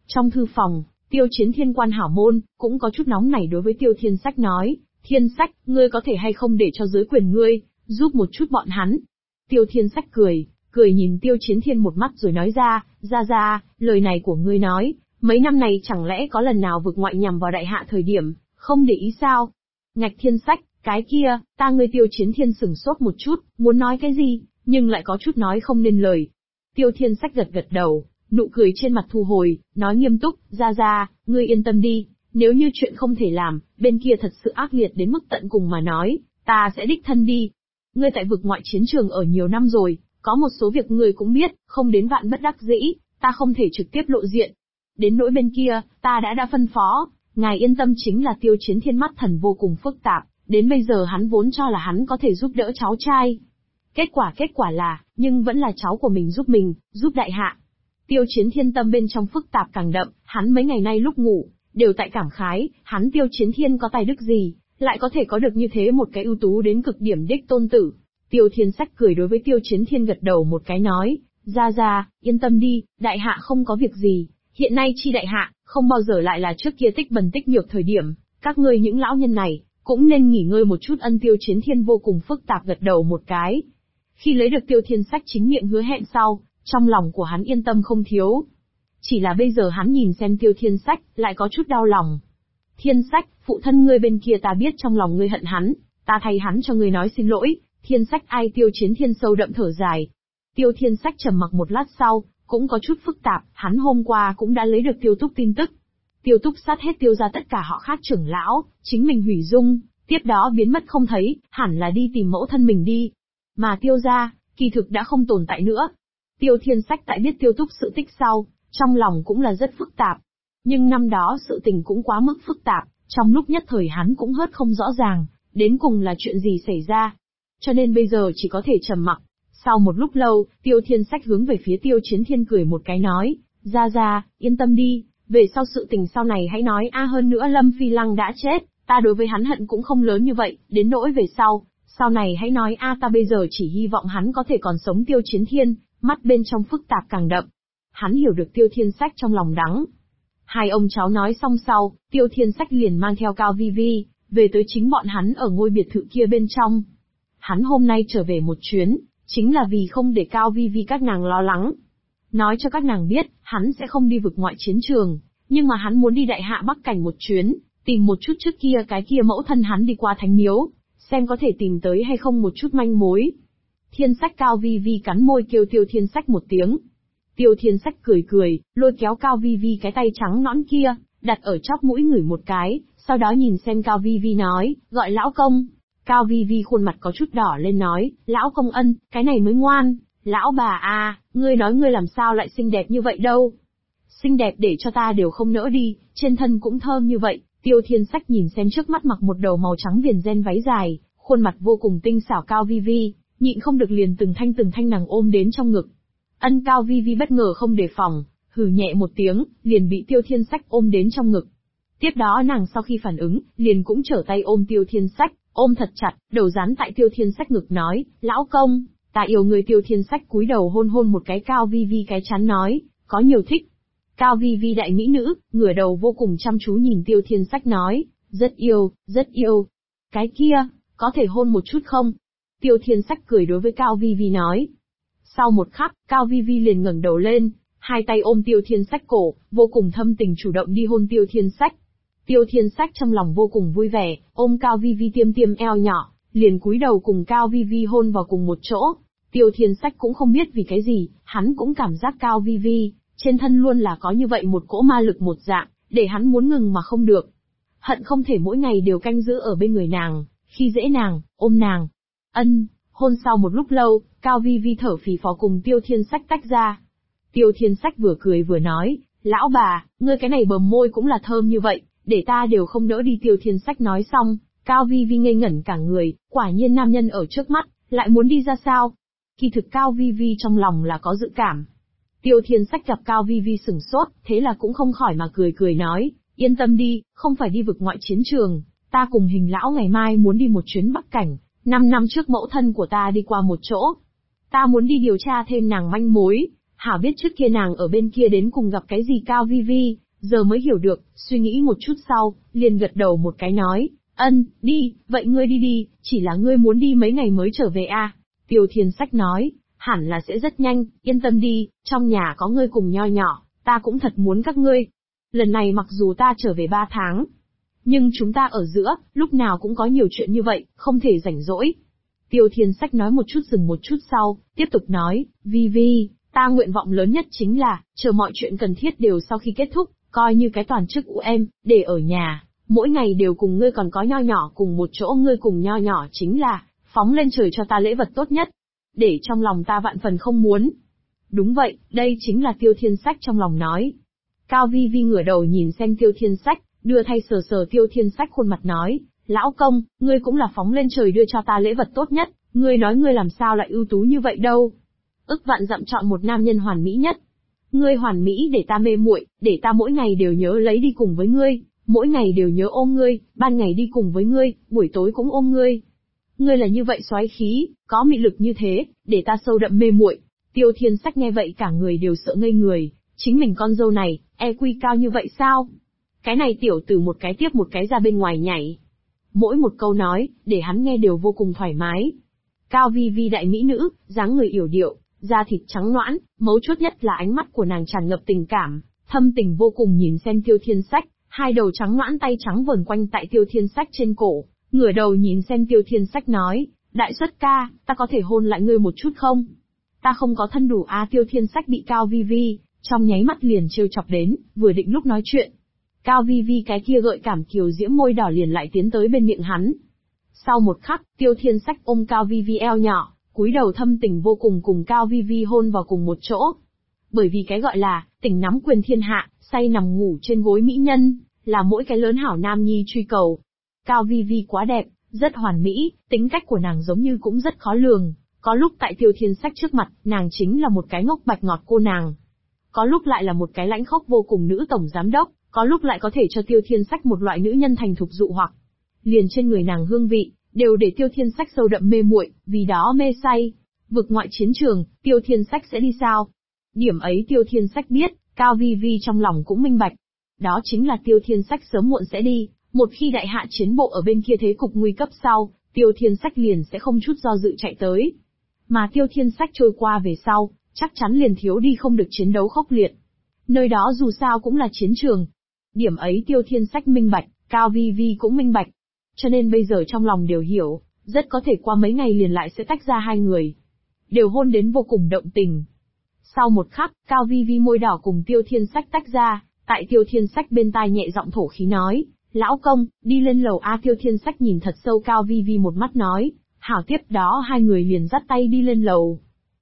Trong thư phòng, Tiêu Chiến Thiên quan hảo môn, cũng có chút nóng nảy đối với Tiêu Thiên Sách nói, Thiên Sách, ngươi có thể hay không để cho dưới quyền ngươi, giúp một chút bọn hắn. Tiêu Thiên Sách cười nhìn Tiêu Chiến Thiên một mắt rồi nói ra, lời này của ngươi nói, mấy năm này chẳng lẽ có lần nào vực ngoại nhằm vào đại hạ thời điểm, không để ý sao? Ngạch Thiên Sách, cái kia, ngươi Tiêu Chiến Thiên sửng sốt một chút, muốn nói cái gì, nhưng lại có chút nói không nên lời. Tiêu Thiên Sách gật đầu, nụ cười trên mặt thu hồi, nói nghiêm túc, ra, ngươi yên tâm đi, nếu như chuyện không thể làm, bên kia thật sự ác liệt đến mức tận cùng mà nói, ta sẽ đích thân đi. Ngươi tại vực ngoại chiến trường ở nhiều năm rồi, có một số việc ngươi cũng biết, không đến vạn bất đắc dĩ, ta không thể trực tiếp lộ diện. Đến nỗi bên kia, ta đã phân phó, ngài yên tâm chính là Tiêu Chiến Thiên mắt thần vô cùng phức tạp, đến bây giờ hắn vốn cho là hắn có thể giúp đỡ cháu trai. Kết quả là, nhưng vẫn là cháu của mình, giúp đại hạ. Tiêu Chiến Thiên tâm bên trong phức tạp càng đậm, hắn mấy ngày nay lúc ngủ, đều tại cảm khái, hắn Tiêu Chiến Thiên có tài đức gì, lại có thể có được như thế một cái ưu tú đến cực điểm đích tôn tử. Tiêu Thiên Sách cười đối với Tiêu Chiến Thiên gật đầu một cái nói, ra, yên tâm đi, đại hạ không có việc gì, hiện nay chi đại hạ, không bao giờ lại là trước kia tích bần tích nhược thời điểm, các ngươi những lão nhân này, cũng nên nghỉ ngơi một chút. Tiêu Chiến Thiên vô cùng phức tạp gật đầu một cái. Khi lấy được Tiêu Thiên Sách chính miệng hứa hẹn sau, trong lòng của hắn yên tâm không thiếu. Chỉ là bây giờ hắn nhìn xem Tiêu Thiên Sách, lại có chút đau lòng. Thiên Sách, phụ thân ngươi bên kia ta biết trong lòng ngươi hận hắn, ta thay hắn cho ngươi nói xin lỗi. Thiên Sách ai? Tiêu Chiến Thiên sâu đậm thở dài. Tiêu Thiên Sách trầm mặc một lát sau, cũng có chút phức tạp, hắn hôm qua cũng đã lấy được Tiêu Túc tin tức. Tiêu Túc sát hết Tiêu ra tất cả họ khác trưởng lão, chính mình hủy dung, tiếp đó biến mất không thấy, hẳn là đi tìm mẫu thân mình đi. Mà Tiêu gia, kỳ thực đã không tồn tại nữa. Tiêu Thiên Sách tại biết Tiêu Túc sự tích sau, trong lòng cũng là rất phức tạp. Nhưng năm đó sự tình cũng quá mức phức tạp, trong lúc nhất thời hắn cũng hớt không rõ ràng, đến cùng là chuyện gì xảy ra. Cho nên bây giờ chỉ có thể trầm mặc. Sau một lúc lâu, Tiêu Thiên Sách hướng về phía Tiêu Chiến Thiên cười một cái nói, ra, yên tâm đi, về sau sự tình sau này hãy nói. Hơn nữa Lâm Phi Lăng đã chết, ta đối với hắn hận cũng không lớn như vậy, đến nỗi về sau này hãy nói. Ta bây giờ chỉ hy vọng hắn có thể còn sống. Tiêu Chiến Thiên, mắt bên trong phức tạp càng đậm. Hắn hiểu được Tiêu Thiên Sách trong lòng đắng. Hai ông cháu nói xong sau, Tiêu Thiên Sách liền mang theo Cao Vi Vi, về tới chính bọn hắn ở ngôi biệt thự kia bên trong. Hắn hôm nay trở về một chuyến, chính là vì không để Cao Vi Vi các nàng lo lắng. Nói cho các nàng biết, hắn sẽ không đi vực ngoại chiến trường, nhưng mà hắn muốn đi đại hạ Bắc Cảnh một chuyến, tìm một chút trước kia cái kia mẫu thân hắn đi qua thánh miếu, xem có thể tìm tới hay không một chút manh mối. Thiên Sách Cao Vi Vi cắn môi kêu Tiêu Thiên Sách một tiếng. Tiêu Thiên Sách cười, lôi kéo Cao Vi Vi cái tay trắng nõn kia, đặt ở chóp mũi ngửi một cái, sau đó nhìn xem Cao Vi Vi nói, gọi lão công. Cao Vi Vi khuôn mặt có chút đỏ lên nói, lão công ân, cái này mới ngoan. Lão bà ngươi nói ngươi làm sao lại xinh đẹp như vậy đâu. Xinh đẹp để cho ta đều không nỡ đi, trên thân cũng thơm như vậy. Tiêu Thiên Sách nhìn xem trước mắt mặc một đầu màu trắng viền ren váy dài, khuôn mặt vô cùng tinh xảo Cao Vi Vi, nhịn không được liền từng thanh nàng ôm đến trong ngực. Cao Vi Vi bất ngờ không đề phòng, hừ nhẹ một tiếng, liền bị Tiêu Thiên Sách ôm đến trong ngực. Tiếp đó nàng sau khi phản ứng, liền cũng trở tay ôm Tiêu Thiên Sách, ôm thật chặt, đầu dán tại Tiêu Thiên Sách ngực nói, lão công, ta yêu người. Tiêu Thiên Sách cúi đầu hôn một cái Cao Vi Vi cái chán nói, có nhiều thích. Cao Vi Vi đại mỹ nữ, ngửa đầu vô cùng chăm chú nhìn Tiêu Thiên Sách nói, rất yêu. Cái kia, có thể hôn một chút không? Tiêu Thiên Sách cười đối với Cao Vi Vi nói. Sau một khắc, Cao Vi Vi liền ngẩng đầu lên, hai tay ôm Tiêu Thiên Sách cổ, vô cùng thâm tình chủ động đi hôn Tiêu Thiên Sách. Tiêu Thiên Sách trong lòng vô cùng vui vẻ, ôm Cao Vi Vi tiêm eo nhỏ, liền cúi đầu cùng Cao Vi Vi hôn vào cùng một chỗ. Tiêu Thiên Sách cũng không biết vì cái gì, hắn cũng cảm giác Cao Vi Vi trên thân luôn là có như vậy một cỗ ma lực một dạng, để hắn muốn ngừng mà không được. Hận không thể mỗi ngày đều canh giữ ở bên người nàng, khi dễ nàng, ôm nàng. Hôn sau một lúc lâu, Cao Vi Vi thở phì phò cùng Tiêu Thiên Sách tách ra. Tiêu Thiên Sách vừa cười vừa nói, lão bà, ngươi cái này bờ môi cũng là thơm như vậy, để ta đều không đỡ đi. Tiêu Thiên Sách nói xong, Cao Vi Vi ngây ngẩn cả người, quả nhiên nam nhân ở trước mắt, lại muốn đi ra sao? Kỳ thực Cao Vi Vi trong lòng là có dự cảm. Tiêu Thiên Sách gặp Cao Vi Vi sửng sốt, thế là cũng không khỏi mà cười nói, yên tâm đi, không phải đi vực ngoại chiến trường, ta cùng Hình lão ngày mai muốn đi một chuyến Bắc Cảnh, 5 năm trước mẫu thân của ta đi qua một chỗ. Ta muốn đi điều tra thêm nàng manh mối, Hảo biết trước kia nàng ở bên kia đến cùng gặp cái gì Cao Vi Vi, giờ mới hiểu được, suy nghĩ một chút sau, liền gật đầu một cái nói, đi, vậy ngươi đi đi, chỉ là ngươi muốn đi mấy ngày mới trở về à? Tiêu Thiên Sách nói, hẳn là sẽ rất nhanh, yên tâm đi, trong nhà có ngươi cùng Nho Nhỏ, ta cũng thật muốn các ngươi. Lần này mặc dù ta trở về 3 tháng, nhưng chúng ta ở giữa, lúc nào cũng có nhiều chuyện như vậy, không thể rảnh rỗi. Tiêu Thiên Sách nói một chút dừng một chút sau, tiếp tục nói, Vi Vi, ta nguyện vọng lớn nhất chính là, chờ mọi chuyện cần thiết đều sau khi kết thúc, coi như cái toàn chức của em, để ở nhà, mỗi ngày đều cùng ngươi còn có Nho Nhỏ cùng một chỗ, ngươi cùng Nho Nhỏ chính là, phóng lên trời cho ta lễ vật tốt nhất. Để trong lòng ta vạn phần không muốn. Đúng vậy, đây chính là Tiêu Thiên Sách trong lòng nói. Cao Vi Vi ngửa đầu nhìn xem Tiêu Thiên Sách, đưa thay sờ sờ Tiêu Thiên Sách khuôn mặt nói, lão công, ngươi cũng là phóng lên trời đưa cho ta lễ vật tốt nhất, ngươi nói ngươi làm sao lại ưu tú như vậy đâu. Ức vạn dặm chọn một nam nhân hoàn mỹ nhất. Ngươi hoàn mỹ để ta mê muội, để ta mỗi ngày đều nhớ lấy đi cùng với ngươi, mỗi ngày đều nhớ ôm ngươi, ban ngày đi cùng với ngươi, buổi tối cũng ôm ngươi. Ngươi là như vậy soái khí, có mị lực như thế, để ta sâu đậm mê muội. Tiêu Thiên Sách nghe vậy cả người đều sợ ngây người, chính mình con dâu này, EQ cao như vậy sao? Cái này tiểu tử một cái tiếp một cái ra bên ngoài nhảy. Mỗi một câu nói, để hắn nghe đều vô cùng thoải mái. Cao Vi Vi đại mỹ nữ, dáng người yểu điệu, da thịt trắng nõn, mấu chốt nhất là ánh mắt của nàng tràn ngập tình cảm, thâm tình vô cùng nhìn xem Tiêu Thiên Sách, hai đầu trắng nõn tay trắng vờn quanh tại Tiêu Thiên Sách trên cổ, ngửa đầu nhìn xem Tiêu Thiên Sách nói, đại xuất ca, ta có thể hôn lại ngươi một chút không? Ta không có thân đủ à? Tiêu Thiên Sách bị Cao Vi Vi trong nháy mắt liền trêu chọc đến, vừa định lúc nói chuyện, Cao Vi Vi cái kia gợi cảm kiều diễm môi đỏ liền lại tiến tới bên miệng hắn. Sau một khắc, Tiêu Thiên Sách ôm Cao Vi Vi eo nhỏ, cúi đầu thâm tình vô cùng cùng Cao Vi Vi hôn vào cùng một chỗ. Bởi vì cái gọi là tỉnh nắm quyền thiên hạ, say nằm ngủ trên gối mỹ nhân, là mỗi cái lớn hảo nam nhi truy cầu. Cao Vi Vi quá đẹp, rất hoàn mỹ, tính cách của nàng giống như cũng rất khó lường. Có lúc tại Tiêu Thiên Sách trước mặt, nàng chính là một cái ngốc bạch ngọt cô nàng. Có lúc lại là một cái lãnh khốc vô cùng nữ tổng giám đốc, có lúc lại có thể cho Tiêu Thiên Sách một loại nữ nhân thành thục dụ hoặc. Liền trên người nàng hương vị, đều để Tiêu Thiên Sách sâu đậm mê muội, vì đó mê say. Vực ngoại chiến trường, Tiêu Thiên Sách sẽ đi sao? Điểm ấy Tiêu Thiên Sách biết, Cao Vi Vi trong lòng cũng minh bạch. Đó chính là Tiêu Thiên Sách sớm muộn sẽ đi, một khi đại hạ chiến bộ ở bên kia thế cục nguy cấp sau, Tiêu Thiên Sách liền sẽ không chút do dự chạy tới. Mà Tiêu Thiên Sách trôi qua về sau, chắc chắn liền thiếu đi không được chiến đấu khốc liệt. Nơi đó dù sao cũng là chiến trường. Điểm ấy Tiêu Thiên Sách minh bạch, Cao Vi Vi cũng minh bạch. Cho nên bây giờ trong lòng đều hiểu, rất có thể qua mấy ngày liền lại sẽ tách ra hai người. Đều hôn đến vô cùng động tình. Sau một khắc, Cao Vi Vi môi đỏ cùng Tiêu Thiên Sách tách ra, tại Tiêu Thiên Sách bên tai nhẹ giọng thổ khí nói, lão công, đi lên lầu a. Tiêu Thiên Sách nhìn thật sâu Cao Vi Vi một mắt nói, hảo. Tiếp đó hai người liền dắt tay đi lên lầu.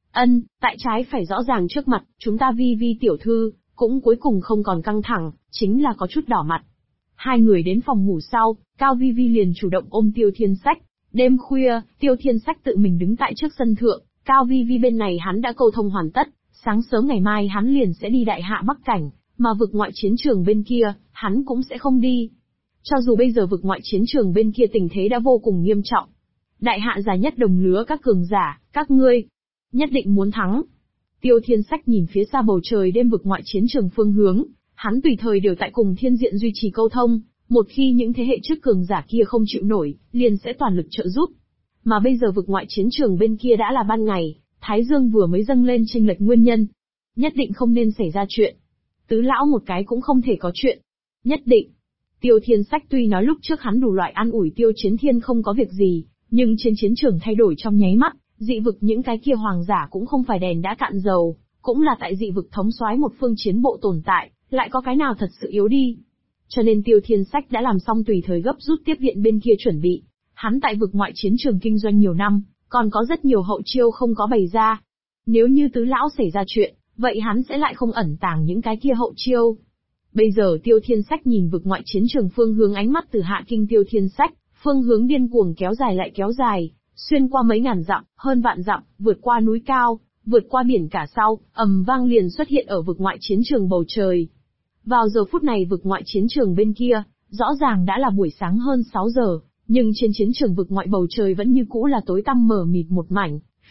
Tại trái phải rõ ràng trước mặt, chúng ta Vi Vi tiểu thư, cũng cuối cùng không còn căng thẳng, chính là có chút đỏ mặt. Hai người đến phòng ngủ sau, Cao Vi Vi liền chủ động ôm Tiêu Thiên Sách. Đêm khuya, Tiêu Thiên Sách tự mình đứng tại trước sân thượng, Cao Vi Vi bên này hắn đã câu thông hoàn tất, sáng sớm ngày mai hắn liền sẽ đi đại hạ Bắc Cảnh, mà vực ngoại chiến trường bên kia, hắn cũng sẽ không đi. Cho dù bây giờ vực ngoại chiến trường bên kia tình thế đã vô cùng nghiêm trọng. Đại hạ già nhất đồng lứa các cường giả, các ngươi, nhất định muốn thắng. Tiêu Thiên Sách nhìn phía xa bầu trời đêm vực ngoại chiến trường phương hướng, hắn tùy thời đều tại cùng thiên diện duy trì câu thông, một khi những thế hệ trước cường giả kia không chịu nổi, liền sẽ toàn lực trợ giúp. Mà bây giờ vực ngoại chiến trường bên kia đã là ban ngày, Thái Dương vừa mới dâng lên chênh lệch nguyên nhân. Nhất định không nên xảy ra chuyện. Tứ lão một cái cũng không thể có chuyện. Nhất định. Tiêu Thiên Sách tuy nói lúc trước hắn đủ loại an ủi Tiêu Chiến Thiên không có việc gì, nhưng trên chiến trường thay đổi trong nháy mắt, dị vực những cái kia hoàng giả cũng không phải đèn đã cạn dầu, cũng là tại dị vực thống soái một phương chiến bộ tồn tại, lại có cái nào thật sự yếu đi. Cho nên Tiêu Thiên Sách đã làm xong tùy thời gấp rút tiếp viện bên kia chuẩn bị. Hắn tại vực ngoại chiến trường kinh doanh nhiều năm, còn có rất nhiều hậu chiêu không có bày ra. Nếu như tứ lão xảy ra chuyện, vậy hắn sẽ lại không ẩn tàng những cái kia hậu chiêu. Bây giờ Tiêu Thiên Sách nhìn vực ngoại chiến trường phương hướng, ánh mắt từ Hạ Kinh Tiêu Thiên Sách, phương hướng điên cuồng kéo dài lại kéo dài, xuyên qua mấy ngàn dặm, hơn vạn dặm, vượt qua núi cao, vượt qua biển cả sau, ầm vang liền xuất hiện ở vực ngoại chiến trường bầu trời. Vào giờ phút này vực ngoại chiến trường bên kia, rõ ràng đã là buổi sáng hơn 6 giờ, nhưng trên chiến trường vực ngoại bầu trời vẫn như cũ là tối tăm mờ mịt một mảnh,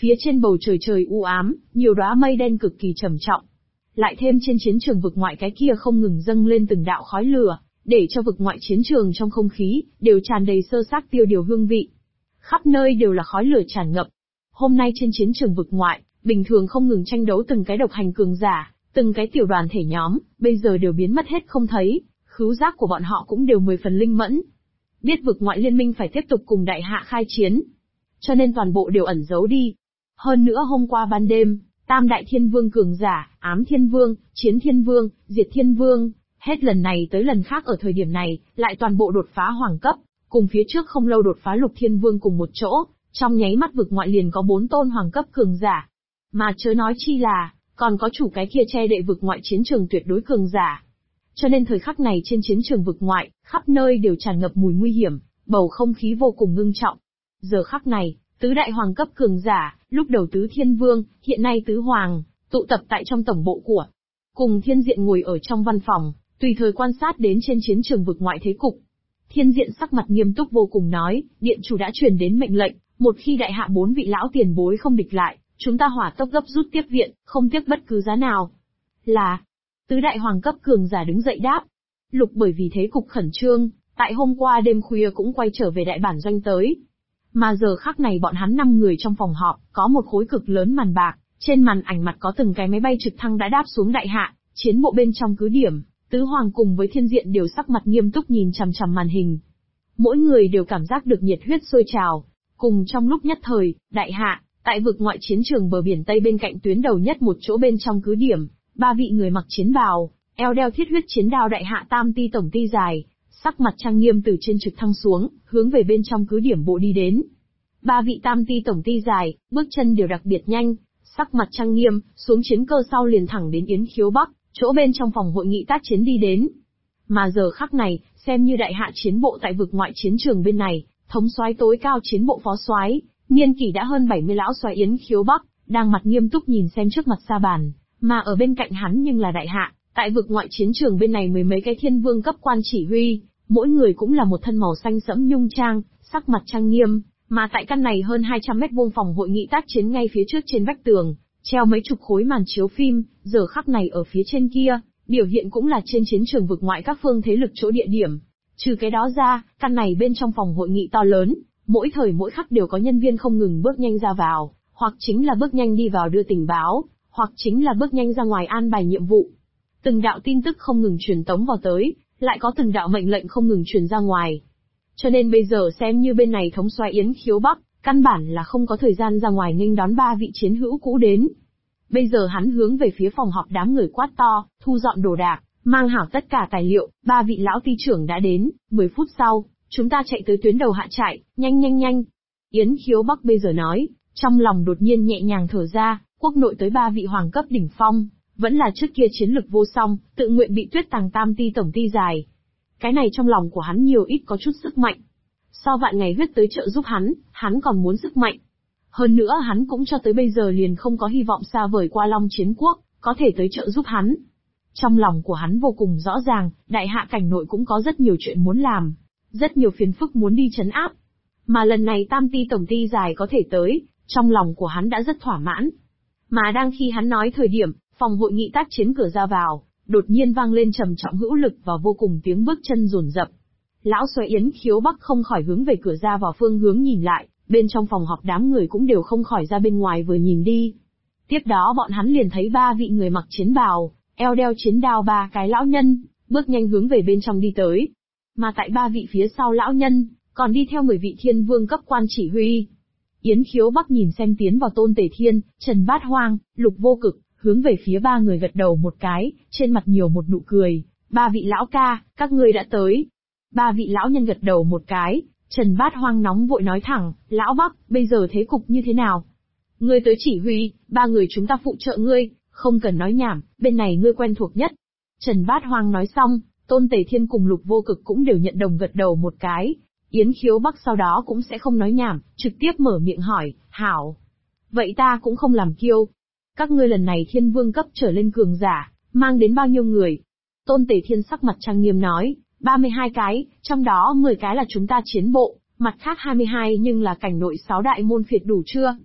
Phía trên bầu trời trời u ám, nhiều đóa mây đen cực kỳ trầm trọng. Lại thêm trên chiến trường vực ngoại cái kia không ngừng dâng lên từng đạo khói lửa, để cho vực ngoại chiến trường trong không khí đều tràn đầy sơ xác tiêu điều hương vị. Khắp nơi đều là khói lửa tràn ngập. Hôm nay trên chiến trường vực ngoại, bình thường không ngừng tranh đấu từng cái độc hành cường giả, từng cái tiểu đoàn thể nhóm, bây giờ đều biến mất hết không thấy, khứu giác của bọn họ cũng đều 10 phần linh mẫn. Biết vực ngoại liên minh phải tiếp tục cùng đại hạ khai chiến, cho nên toàn bộ đều ẩn giấu đi. Hơn nữa hôm qua ban đêm, tam đại thiên vương cường giả, ám thiên vương, chiến thiên vương, diệt thiên vương, hết lần này tới lần khác ở thời điểm này, lại toàn bộ đột phá hoàng cấp, cùng phía trước không lâu đột phá lục thiên vương cùng một chỗ, trong nháy mắt vực ngoại liền có 4 tôn hoàng cấp cường giả. Mà chớ nói chi là, còn có chủ cái kia che đậy vực ngoại chiến trường tuyệt đối cường giả. Cho nên thời khắc này trên chiến trường vực ngoại, khắp nơi đều tràn ngập mùi nguy hiểm, bầu không khí vô cùng ngưng trọng. Giờ khắc này, tứ đại hoàng cấp cường giả, lúc đầu tứ thiên vương, hiện nay tứ hoàng, tụ tập tại trong tổng bộ của cùng Thiên Diện ngồi ở trong văn phòng, tùy thời quan sát đến trên chiến trường vực ngoại thế cục. Thiên Diện sắc mặt nghiêm túc vô cùng nói, điện chủ đã truyền đến mệnh lệnh, một khi đại hạ 4 vị lão tiền bối không địch lại, chúng ta hỏa tốc gấp rút tiếp viện, không tiếc bất cứ giá nào. Là, tứ đại hoàng cấp cường giả đứng dậy đáp. Lục bởi vì thế cục khẩn trương, tại hôm qua đêm khuya cũng quay trở về đại bản doanh tới. Mà giờ khắc này bọn hắn 5 người trong phòng họp, có một khối cực lớn màn bạc, trên màn ảnh mặt có từng cái máy bay trực thăng đã đáp xuống đại hạ, chiến bộ bên trong cứ điểm, tứ hoàng cùng với Thiên Diện đều sắc mặt nghiêm túc nhìn chằm chằm màn hình. Mỗi người đều cảm giác được nhiệt huyết sôi trào, cùng trong lúc nhất thời, đại hạ, tại vực ngoại chiến trường bờ biển Tây bên cạnh tuyến đầu nhất một chỗ bên trong cứ điểm, 3 vị người mặc chiến bào, eo đeo thiết huyết chiến đao đại hạ tam ti tổng ti dài, sắc mặt trang nghiêm từ trên trực thăng xuống, hướng về bên trong cứ điểm bộ đi đến. 3 vị tam ti tổng ti dài, bước chân đều đặc biệt nhanh, sắc mặt trang nghiêm, xuống chiến cơ sau liền thẳng đến Yến Khiếu Bắc, chỗ bên trong phòng hội nghị tác chiến đi đến. Mà giờ khắc này, xem như đại hạ chiến bộ tại vực ngoại chiến trường bên này, thống soái tối cao chiến bộ phó soái, niên kỷ đã hơn 70 lão soái Yến Khiếu Bắc, đang mặt nghiêm túc nhìn xem trước mặt sa bàn, mà ở bên cạnh hắn nhưng là đại hạ, tại vực ngoại chiến trường bên này mười mấy cái thiên vương cấp quan chỉ huy, mỗi người cũng là một thân màu xanh sẫm nhung trang, sắc mặt trang nghiêm, mà tại căn này hơn 200 mét vuông phòng hội nghị tác chiến ngay phía trước trên vách tường, treo mấy chục khối màn chiếu phim, giờ khắc này ở phía trên kia, biểu hiện cũng là trên chiến trường vực ngoại các phương thế lực chỗ địa điểm. Trừ cái đó ra, căn này bên trong phòng hội nghị to lớn, mỗi thời mỗi khắc đều có nhân viên không ngừng bước nhanh ra vào, hoặc chính là bước nhanh đi vào đưa tình báo, hoặc chính là bước nhanh ra ngoài an bài nhiệm vụ. Từng đạo tin tức không ngừng truyền tống vào tới, lại có từng đạo mệnh lệnh không ngừng truyền ra ngoài. Cho nên bây giờ xem như bên này thống soái Yến Khiếu Bắc, căn bản là không có thời gian ra ngoài nghênh đón 3 vị chiến hữu cũ đến. Bây giờ hắn hướng về phía phòng họp đám người quát to, thu dọn đồ đạc, mang hảo tất cả tài liệu, 3 vị lão ty trưởng đã đến, 10 phút sau, chúng ta chạy tới tuyến đầu hạ trại, nhanh nhanh nhanh. Yến Khiếu Bắc bây giờ nói, trong lòng đột nhiên nhẹ nhàng thở ra, quốc nội tới 3 vị hoàng cấp đỉnh phong, vẫn là trước kia chiến lực vô song, tự nguyện bị Tuyết Tàng tam ti tổng ti dài. Cái này trong lòng của hắn nhiều ít có chút sức mạnh. So vạn ngày huyết tới trợ giúp hắn còn muốn sức mạnh. Hơn nữa hắn cũng cho tới bây giờ liền không có hy vọng xa vời qua Long Chiến Quốc, có thể tới trợ giúp hắn. Trong lòng của hắn vô cùng rõ ràng, đại hạ cảnh nội cũng có rất nhiều chuyện muốn làm, rất nhiều phiền phức muốn đi trấn áp. Mà lần này tam ti tổng ti dài có thể tới, trong lòng của hắn đã rất thỏa mãn. Mà đang khi hắn nói thời điểm, phòng hội nghị tác chiến cửa ra vào, đột nhiên vang lên trầm trọng hữu lực và vô cùng tiếng bước chân dồn dập. Lão soái Yến Khiếu Bắc không khỏi hướng về cửa ra vào phương hướng nhìn lại, bên trong phòng họp đám người cũng đều không khỏi ra bên ngoài vừa nhìn đi. Tiếp đó bọn hắn liền thấy 3 vị người mặc chiến bào, eo đeo chiến đao 3 cái lão nhân, bước nhanh hướng về bên trong đi tới. Mà tại 3 vị phía sau lão nhân, còn đi theo 10 vị thiên vương cấp quan chỉ huy. Yến Khiếu Bắc nhìn xem tiến vào Tôn Tề Thiên, Trần Bát Hoang, Lục Vô Cực, hướng về phía 3 người gật đầu một cái, trên mặt nhiều một nụ cười. 3 vị lão ca, các ngươi đã tới. 3 vị lão nhân gật đầu một cái, Trần Bát Hoang nóng vội nói thẳng, lão Bắc, bây giờ thế cục như thế nào? Ngươi tới chỉ huy, 3 người chúng ta phụ trợ ngươi, không cần nói nhảm, bên này ngươi quen thuộc nhất. Trần Bát Hoang nói xong, Tôn Tề Thiên cùng Lục Vô Cực cũng đều nhận đồng gật đầu một cái. Yến Khiếu Bắc sau đó cũng sẽ không nói nhảm, trực tiếp mở miệng hỏi, hảo. Vậy ta cũng không làm kiêu. Các ngươi lần này thiên vương cấp trở lên cường giả, mang đến bao nhiêu người? Tôn Tề Thiên sắc mặt trang nghiêm nói, 32 cái, trong đó 10 cái là chúng ta chiến bộ, mặt khác 22 nhưng là cảnh nội 6 đại môn phiệt đủ chưa?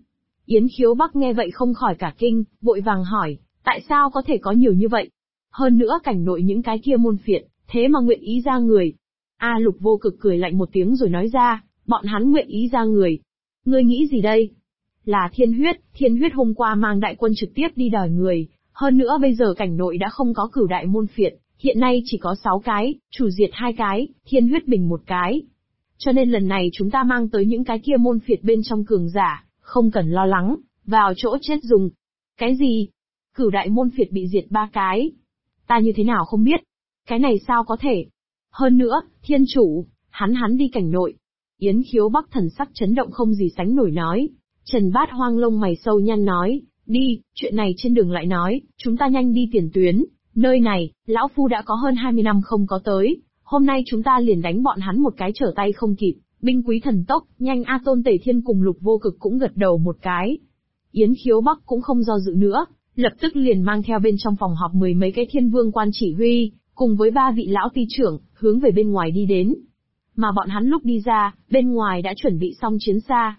Yến Khiếu Bắc nghe vậy không khỏi cả kinh, vội vàng hỏi, tại sao có thể có nhiều như vậy? Hơn nữa cảnh nội những cái kia môn phiệt, thế mà nguyện ý ra người. Lục Vô Cực cười lạnh một tiếng rồi nói ra, bọn hắn nguyện ý ra người. Ngươi nghĩ gì đây? Là Thiên huyết hôm qua mang đại quân trực tiếp đi đòi người, hơn nữa bây giờ cảnh nội đã không có cửu đại môn phiệt, hiện nay chỉ có 6 cái, chủ diệt 2 cái, Thiên huyết bình 1 cái. Cho nên lần này chúng ta mang tới những cái kia môn phiệt bên trong cường giả, không cần lo lắng, vào chỗ chết dùng. Cái gì? Cửu đại môn phiệt bị diệt 3 cái. Ta như thế nào không biết? Cái này sao có thể? Hơn nữa, thiên chủ, hắn đi cảnh nội. Yến Khiếu Bắc thần sắc chấn động không gì sánh nổi nói. Trần Bát Hoang lông mày sâu nhăn nói, đi, chuyện này trên đường lại nói, chúng ta nhanh đi tiền tuyến, nơi này, lão phu đã có hơn 20 năm không có tới, hôm nay chúng ta liền đánh bọn hắn một cái trở tay không kịp, binh quý thần tốc, nhanh. Tôn Tể Thiên cùng Lục Vô Cực cũng gật đầu một cái. Yến Khiếu Bắc cũng không do dự nữa, lập tức liền mang theo bên trong phòng họp 10 mấy cái thiên vương quan chỉ huy, cùng với 3 vị lão ty trưởng, hướng về bên ngoài đi đến. Mà bọn hắn lúc đi ra, bên ngoài đã chuẩn bị xong chiến xa.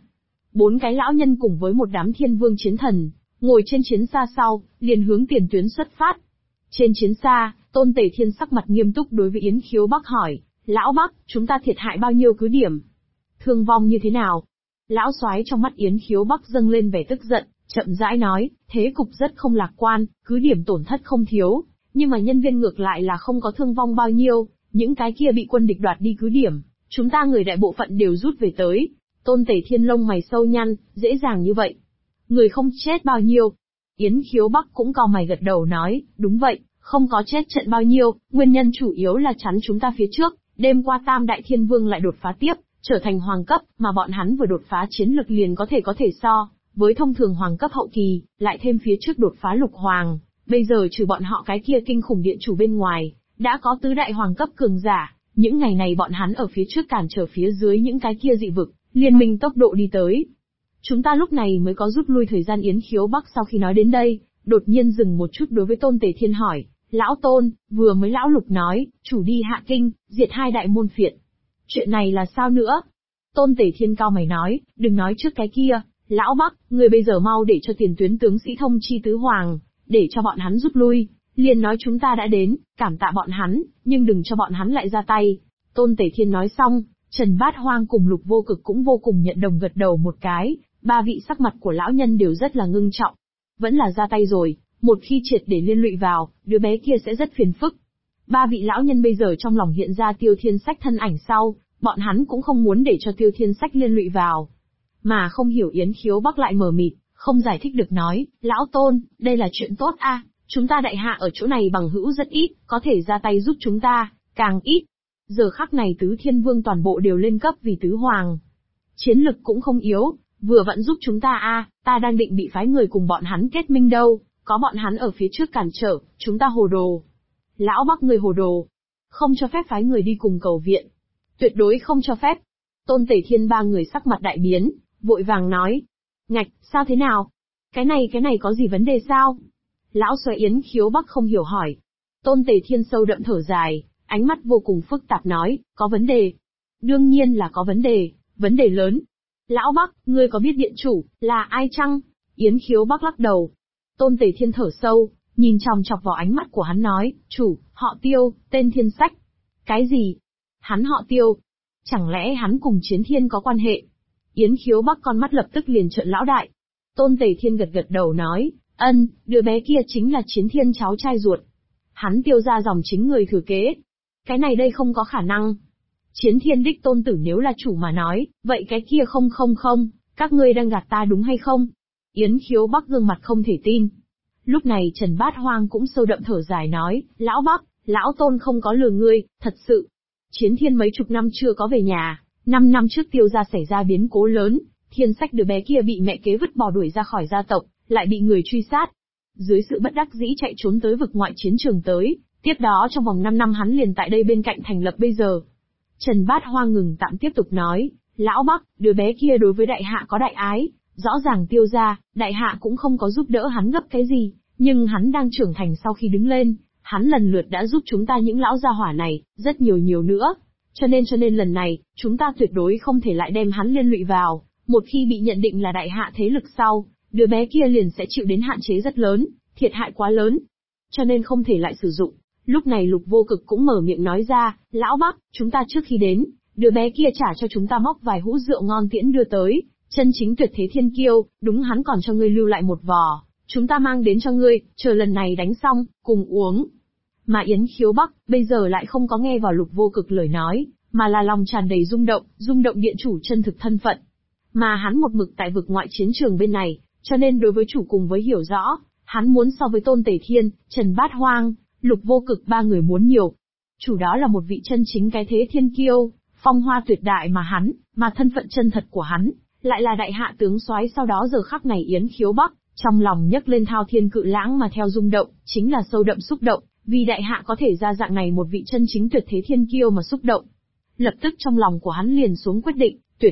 4 cái lão nhân cùng với một đám thiên vương chiến thần, ngồi trên chiến xa sau, liền hướng tiền tuyến xuất phát. Trên chiến xa, Tôn Tể Thiên sắc mặt nghiêm túc đối với Yến Khiếu Bắc hỏi, Lão Bắc, chúng ta thiệt hại bao nhiêu cứ điểm? Thương vong như thế nào? Lão soái trong mắt Yến Khiếu Bắc dâng lên vẻ tức giận, chậm rãi nói, thế cục rất không lạc quan, cứ điểm tổn thất không thiếu, nhưng mà nhân viên ngược lại là không có thương vong bao nhiêu, những cái kia bị quân địch đoạt đi cứ điểm, chúng ta người đại bộ phận đều rút về tới. Tôn Tể Thiên lông mày sâu nhăn, dễ dàng như vậy. Người không chết bao nhiêu? Yến Khiếu Bắc cũng cau mày gật đầu nói, đúng vậy, không có chết trận bao nhiêu, nguyên nhân chủ yếu là chắn chúng ta phía trước, đêm qua Tam Đại Thiên Vương lại đột phá tiếp, trở thành hoàng cấp, mà bọn hắn vừa đột phá chiến lực liền có thể so với thông thường hoàng cấp hậu kỳ, lại thêm phía trước đột phá lục hoàng, bây giờ trừ bọn họ cái kia kinh khủng điện chủ bên ngoài, đã có tứ đại hoàng cấp cường giả, những ngày này bọn hắn ở phía trước cản trở phía dưới những cái kia dị vực, liên minh tốc độ đi tới. Chúng ta lúc này mới có rút lui thời gian. Yến Khiếu Bắc sau khi nói đến đây, đột nhiên dừng một chút đối với Tôn Tể Thiên hỏi, Lão Tôn, vừa mới Lão Lục nói, chủ đi hạ kinh, diệt 2 đại môn phiệt. Chuyện này là sao nữa? Tôn Tể Thiên cao mày nói, đừng nói trước cái kia, Lão Bắc, người bây giờ mau để cho tiền tuyến tướng sĩ thông chi tứ hoàng, để cho bọn hắn rút lui, liền nói chúng ta đã đến, cảm tạ bọn hắn, nhưng đừng cho bọn hắn lại ra tay. Tôn Tể Thiên nói xong, Trần Bát Hoang cùng Lục Vô Cực cũng vô cùng nhận đồng gật đầu một cái, 3 vị sắc mặt của lão nhân đều rất là ngưng trọng. Vẫn là ra tay rồi, một khi triệt để liên lụy vào, đứa bé kia sẽ rất phiền phức. 3 vị lão nhân bây giờ trong lòng hiện ra Tiêu Thiên Sách thân ảnh sau, bọn hắn cũng không muốn để cho Tiêu Thiên Sách liên lụy vào. Mà không hiểu Yến Khiếu Bắc lại mờ mịt, không giải thích được nói, Lão Tôn, đây là chuyện tốt a, chúng ta đại hạ ở chỗ này bằng hữu rất ít, có thể ra tay giúp chúng ta, càng ít. Giờ khắc này tứ thiên vương toàn bộ đều lên cấp vì tứ hoàng. Chiến lực cũng không yếu, vừa vặn giúp chúng ta ta đang định bị phái người cùng bọn hắn kết minh đâu, có bọn hắn ở phía trước cản trở, chúng ta hồ đồ. Lão Bắc người hồ đồ. Không cho phép phái người đi cùng cầu viện. Tuyệt đối không cho phép. Tôn Tể Thiên 3 người sắc mặt đại biến, vội vàng nói. Ngạch, sao thế nào? Cái này có gì vấn đề sao? Lão Xoáy Yến Khiếu Bắc không hiểu hỏi. Tôn Tể Thiên sâu đậm thở dài, ánh mắt vô cùng phức tạp nói, có vấn đề. Đương nhiên là có vấn đề lớn. Lão Bắc, ngươi có biết điện chủ, là ai chăng? Yến Khiếu Bắc lắc đầu. Tôn Tể Thiên thở sâu, nhìn chòng chọc vào ánh mắt của hắn nói, chủ, họ Tiêu, tên Thiên Sách. Cái gì? Hắn họ Tiêu. Chẳng lẽ hắn cùng Chiến Thiên có quan hệ? Yến Khiếu Bắc con mắt lập tức liền trợn lão đại. Tôn Tể Thiên gật gật đầu nói, đứa bé kia chính là Chiến Thiên cháu trai ruột. Hắn Tiêu ra dòng chính người thừa kế. Cái này đây không có khả năng. Chiến Thiên đích tôn tử nếu là chủ mà nói, vậy cái kia không, các ngươi đang gạt ta đúng hay không? Yến Khiếu Bắc gương mặt không thể tin. Lúc này Trần Bát Hoang cũng sâu đậm thở dài nói, Lão Bắc, Lão Tôn không có lừa ngươi, thật sự. Chiến Thiên mấy chục năm chưa có về nhà, 5 năm trước Tiêu gia xảy ra biến cố lớn, Thiên Sách đứa bé kia bị mẹ kế vứt bỏ đuổi ra khỏi gia tộc, lại bị người truy sát. Dưới sự bất đắc dĩ chạy trốn tới vực ngoại chiến trường tới, tiếp đó trong vòng 5 năm hắn liền tại đây bên cạnh thành lập bây giờ. Trần Bát Hoang ngừng tạm tiếp tục nói, Lão Bắc, đứa bé kia đối với đại hạ có đại ái, rõ ràng Tiêu gia, đại hạ cũng không có giúp đỡ hắn gấp cái gì, nhưng hắn đang trưởng thành sau khi đứng lên, hắn lần lượt đã giúp chúng ta những lão gia hỏa này, rất nhiều nữa. Cho nên lần này, chúng ta tuyệt đối không thể lại đem hắn liên lụy vào, một khi bị nhận định là đại hạ thế lực sau, đứa bé kia liền sẽ chịu đến hạn chế rất lớn, thiệt hại quá lớn. Cho nên không thể lại sử dụng. Lúc này Lục Vô Cực cũng mở miệng nói ra, lão Bắc, chúng ta trước khi đến, đứa bé kia trả cho chúng ta móc vài hũ rượu ngon tiễn đưa tới, chân chính tuyệt thế thiên kiêu, đúng hắn còn cho ngươi lưu lại một vò, chúng ta mang đến cho ngươi, chờ lần này đánh xong, cùng uống. Mà Yến Khiếu Bắc, bây giờ lại không có nghe vào Lục Vô Cực lời nói, mà là lòng tràn đầy rung động điện chủ chân thực thân phận. Mà hắn một mực tại vực ngoại chiến trường bên này, cho nên đối với chủ cùng với hiểu rõ, hắn muốn so với Tôn Tề Thiên, Trần Bát Hoang, Lục Vô Cực ba người muốn nhiều. Chủ đó là một vị chân chính cái thế thiên kiêu, phong hoa tuyệt đại mà thân phận chân thật của hắn, lại là đại hạ tướng soái. Sau đó giờ khắc này Yến Khiếu Bắc, trong lòng nhấc lên thao thiên cự lãng mà theo rung động, chính là sâu đậm xúc động, vì đại hạ có thể ra dạng này một vị chân chính tuyệt thế thiên kiêu mà xúc động. Lập tức trong lòng của hắn liền xuống quyết định, tuyệt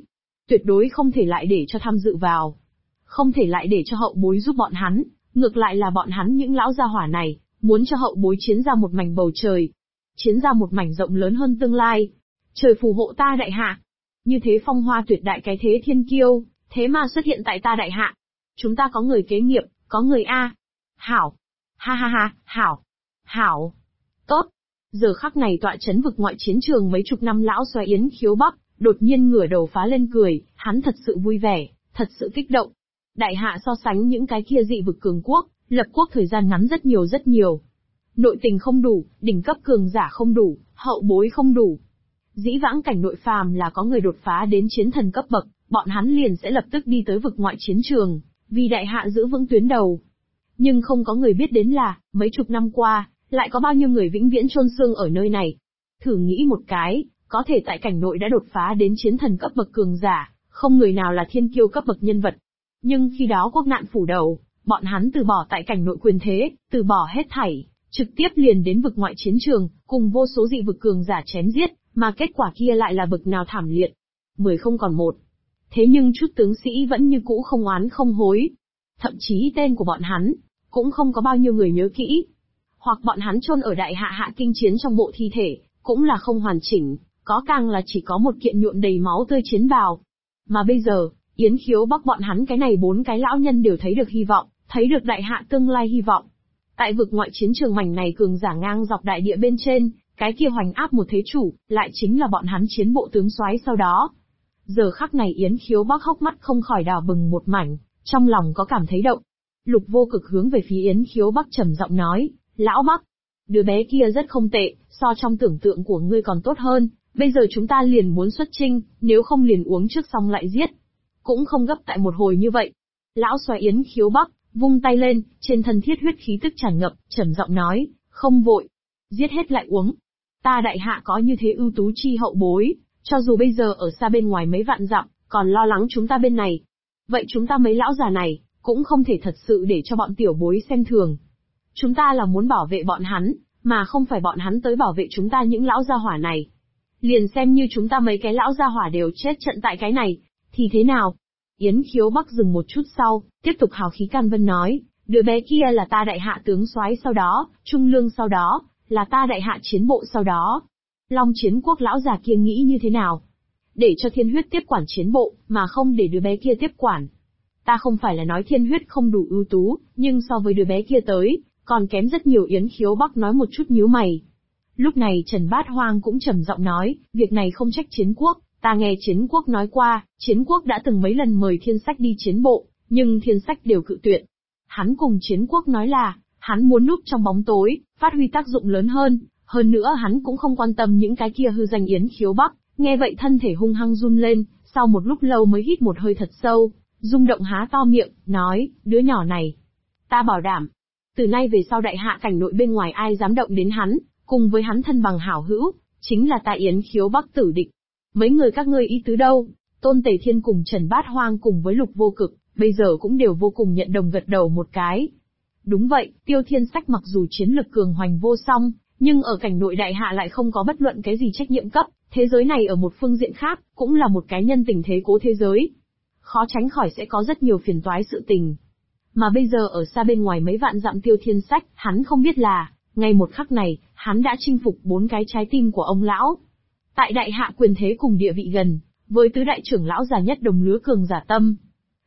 đối không thể lại để cho tham dự vào. Không thể lại để cho hậu bối giúp bọn hắn, ngược lại là bọn hắn những lão gia hỏa này, muốn cho hậu bối chiến ra một mảnh bầu trời. Chiến ra một mảnh rộng lớn hơn tương lai. Trời phù hộ ta đại hạ. Như thế phong hoa tuyệt đại cái thế thiên kiêu, thế mà xuất hiện tại ta đại hạ. Chúng ta có người kế nghiệp, có người A. Hảo. Ha ha ha, hảo. Hảo. Tốt. Giờ khắc này tọa chấn vực ngoại chiến trường mấy chục năm lão xoay Yến Khiếu Bắc, đột nhiên ngửa đầu phá lên cười, hắn thật sự vui vẻ, thật sự kích động. Đại hạ so sánh những cái kia dị vực cường quốc, lập quốc thời gian ngắn rất nhiều. Nội tình không đủ, đỉnh cấp cường giả không đủ, hậu bối không đủ. Dĩ vãng cảnh nội phàm là có người đột phá đến chiến thần cấp bậc, bọn hắn liền sẽ lập tức đi tới vực ngoại chiến trường, vì đại hạ giữ vững tuyến đầu. Nhưng không có người biết đến là, mấy chục năm qua, lại có bao nhiêu người vĩnh viễn chôn xương ở nơi này. Thử nghĩ một cái, có thể tại cảnh nội đã đột phá đến chiến thần cấp bậc cường giả, không người nào là thiên kiêu cấp bậc nhân vật. Nhưng khi đó quốc nạn phủ đầu, bọn hắn từ bỏ tại cảnh nội quyền thế, từ bỏ hết thảy, trực tiếp liền đến vực ngoại chiến trường, cùng vô số dị vực cường giả chém giết, mà kết quả kia lại là bực nào thảm liệt. 10 không còn một. Thế nhưng chút tướng sĩ vẫn như cũ không oán không hối. Thậm chí tên của bọn hắn, cũng không có bao nhiêu người nhớ kỹ. Hoặc bọn hắn chôn ở đại hạ hạ kinh chiến trong bộ thi thể, cũng là không hoàn chỉnh, có càng là chỉ có một kiện nhuộm đầy máu tươi chiến bào. Mà bây giờ, Yến Khiếu Bắc bọn hắn cái này 4 cái lão nhân đều thấy được hy vọng, thấy được đại hạ tương lai hy vọng. Tại vực ngoại chiến trường mảnh này cường giả ngang dọc đại địa bên trên, cái kia hoành áp một thế chủ, lại chính là bọn hắn chiến bộ tướng soái sau đó. Giờ khắc này Yến Khiếu Bắc hốc mắt không khỏi đỏ bừng một mảnh, trong lòng có cảm thấy động. Lục Vô Cực hướng về phía Yến Khiếu Bắc trầm giọng nói, lão Bắc, đứa bé kia rất không tệ, so trong tưởng tượng của ngươi còn tốt hơn, bây giờ chúng ta liền muốn xuất chinh, nếu không liền uống trước xong lại giết. Cũng không gấp tại một hồi như vậy. Lão xoay Yến Khiếu Bắc, vung tay lên, trên thân thiết huyết khí tức tràn ngập, trầm giọng nói, không vội. Giết hết lại uống. Ta đại hạ có như thế ưu tú chi hậu bối, cho dù bây giờ ở xa bên ngoài mấy vạn dặm, còn lo lắng chúng ta bên này. Vậy chúng ta mấy lão già này, cũng không thể thật sự để cho bọn tiểu bối xem thường. Chúng ta là muốn bảo vệ bọn hắn, mà không phải bọn hắn tới bảo vệ chúng ta những lão gia hỏa này. Liền xem như chúng ta mấy cái lão gia hỏa đều chết trận tại cái này, thì thế nào? Yến Khiếu Bắc dừng một chút sau, tiếp tục hào khí can vân nói, đứa bé kia là ta đại hạ tướng soái sau đó, trung lương sau đó, là ta đại hạ chiến bộ sau đó. Long Chiến Quốc lão già kia nghĩ như thế nào? Để cho Thiên Huyết tiếp quản chiến bộ, mà không để đứa bé kia tiếp quản. Ta không phải là nói Thiên Huyết không đủ ưu tú, nhưng so với đứa bé kia tới, còn kém rất nhiều. Yến Khiếu Bắc nói một chút nhíu mày. Lúc này Trần Bát Hoang cũng trầm giọng nói, việc này không trách Chiến Quốc, ta nghe Chiến Quốc nói qua, Chiến Quốc đã từng mấy lần mời Thiên Sách đi chiến bộ, nhưng Thiên Sách đều cự tuyệt. Hắn cùng Chiến Quốc nói là, hắn muốn núp trong bóng tối, phát huy tác dụng lớn hơn nữa hắn cũng không quan tâm những cái kia hư danh. Yến Khiếu Bắc, nghe vậy thân thể hung hăng run lên, sau một lúc lâu mới hít một hơi thật sâu, rung động há to miệng, nói, đứa nhỏ này, ta bảo đảm, từ nay về sau đại hạ cảnh nội bên ngoài ai dám động đến hắn, cùng với hắn thân bằng hảo hữu, chính là ta Yến Khiếu Bắc tử địch. Mấy người các ngươi ý tứ đâu? Tôn Tề Thiên cùng Trần Bát Hoang cùng với Lục Vô Cực, bây giờ cũng đều vô cùng nhận đồng gật đầu một cái. Đúng vậy, Tiêu Thiên Sách mặc dù chiến lực cường hoành vô song, nhưng ở cảnh nội đại hạ lại không có bất luận cái gì trách nhiệm cấp, thế giới này ở một phương diện khác, cũng là một cái nhân tình thế cố thế giới. Khó tránh khỏi sẽ có rất nhiều phiền toái sự tình. Mà bây giờ ở xa bên ngoài mấy vạn dặm Tiêu Thiên Sách, hắn không biết là, ngay một khắc này, hắn đã chinh phục 4 cái trái tim của ông lão. Tại đại hạ quyền thế cùng địa vị gần, với tứ đại trưởng lão già nhất đồng lứa cường giả tâm.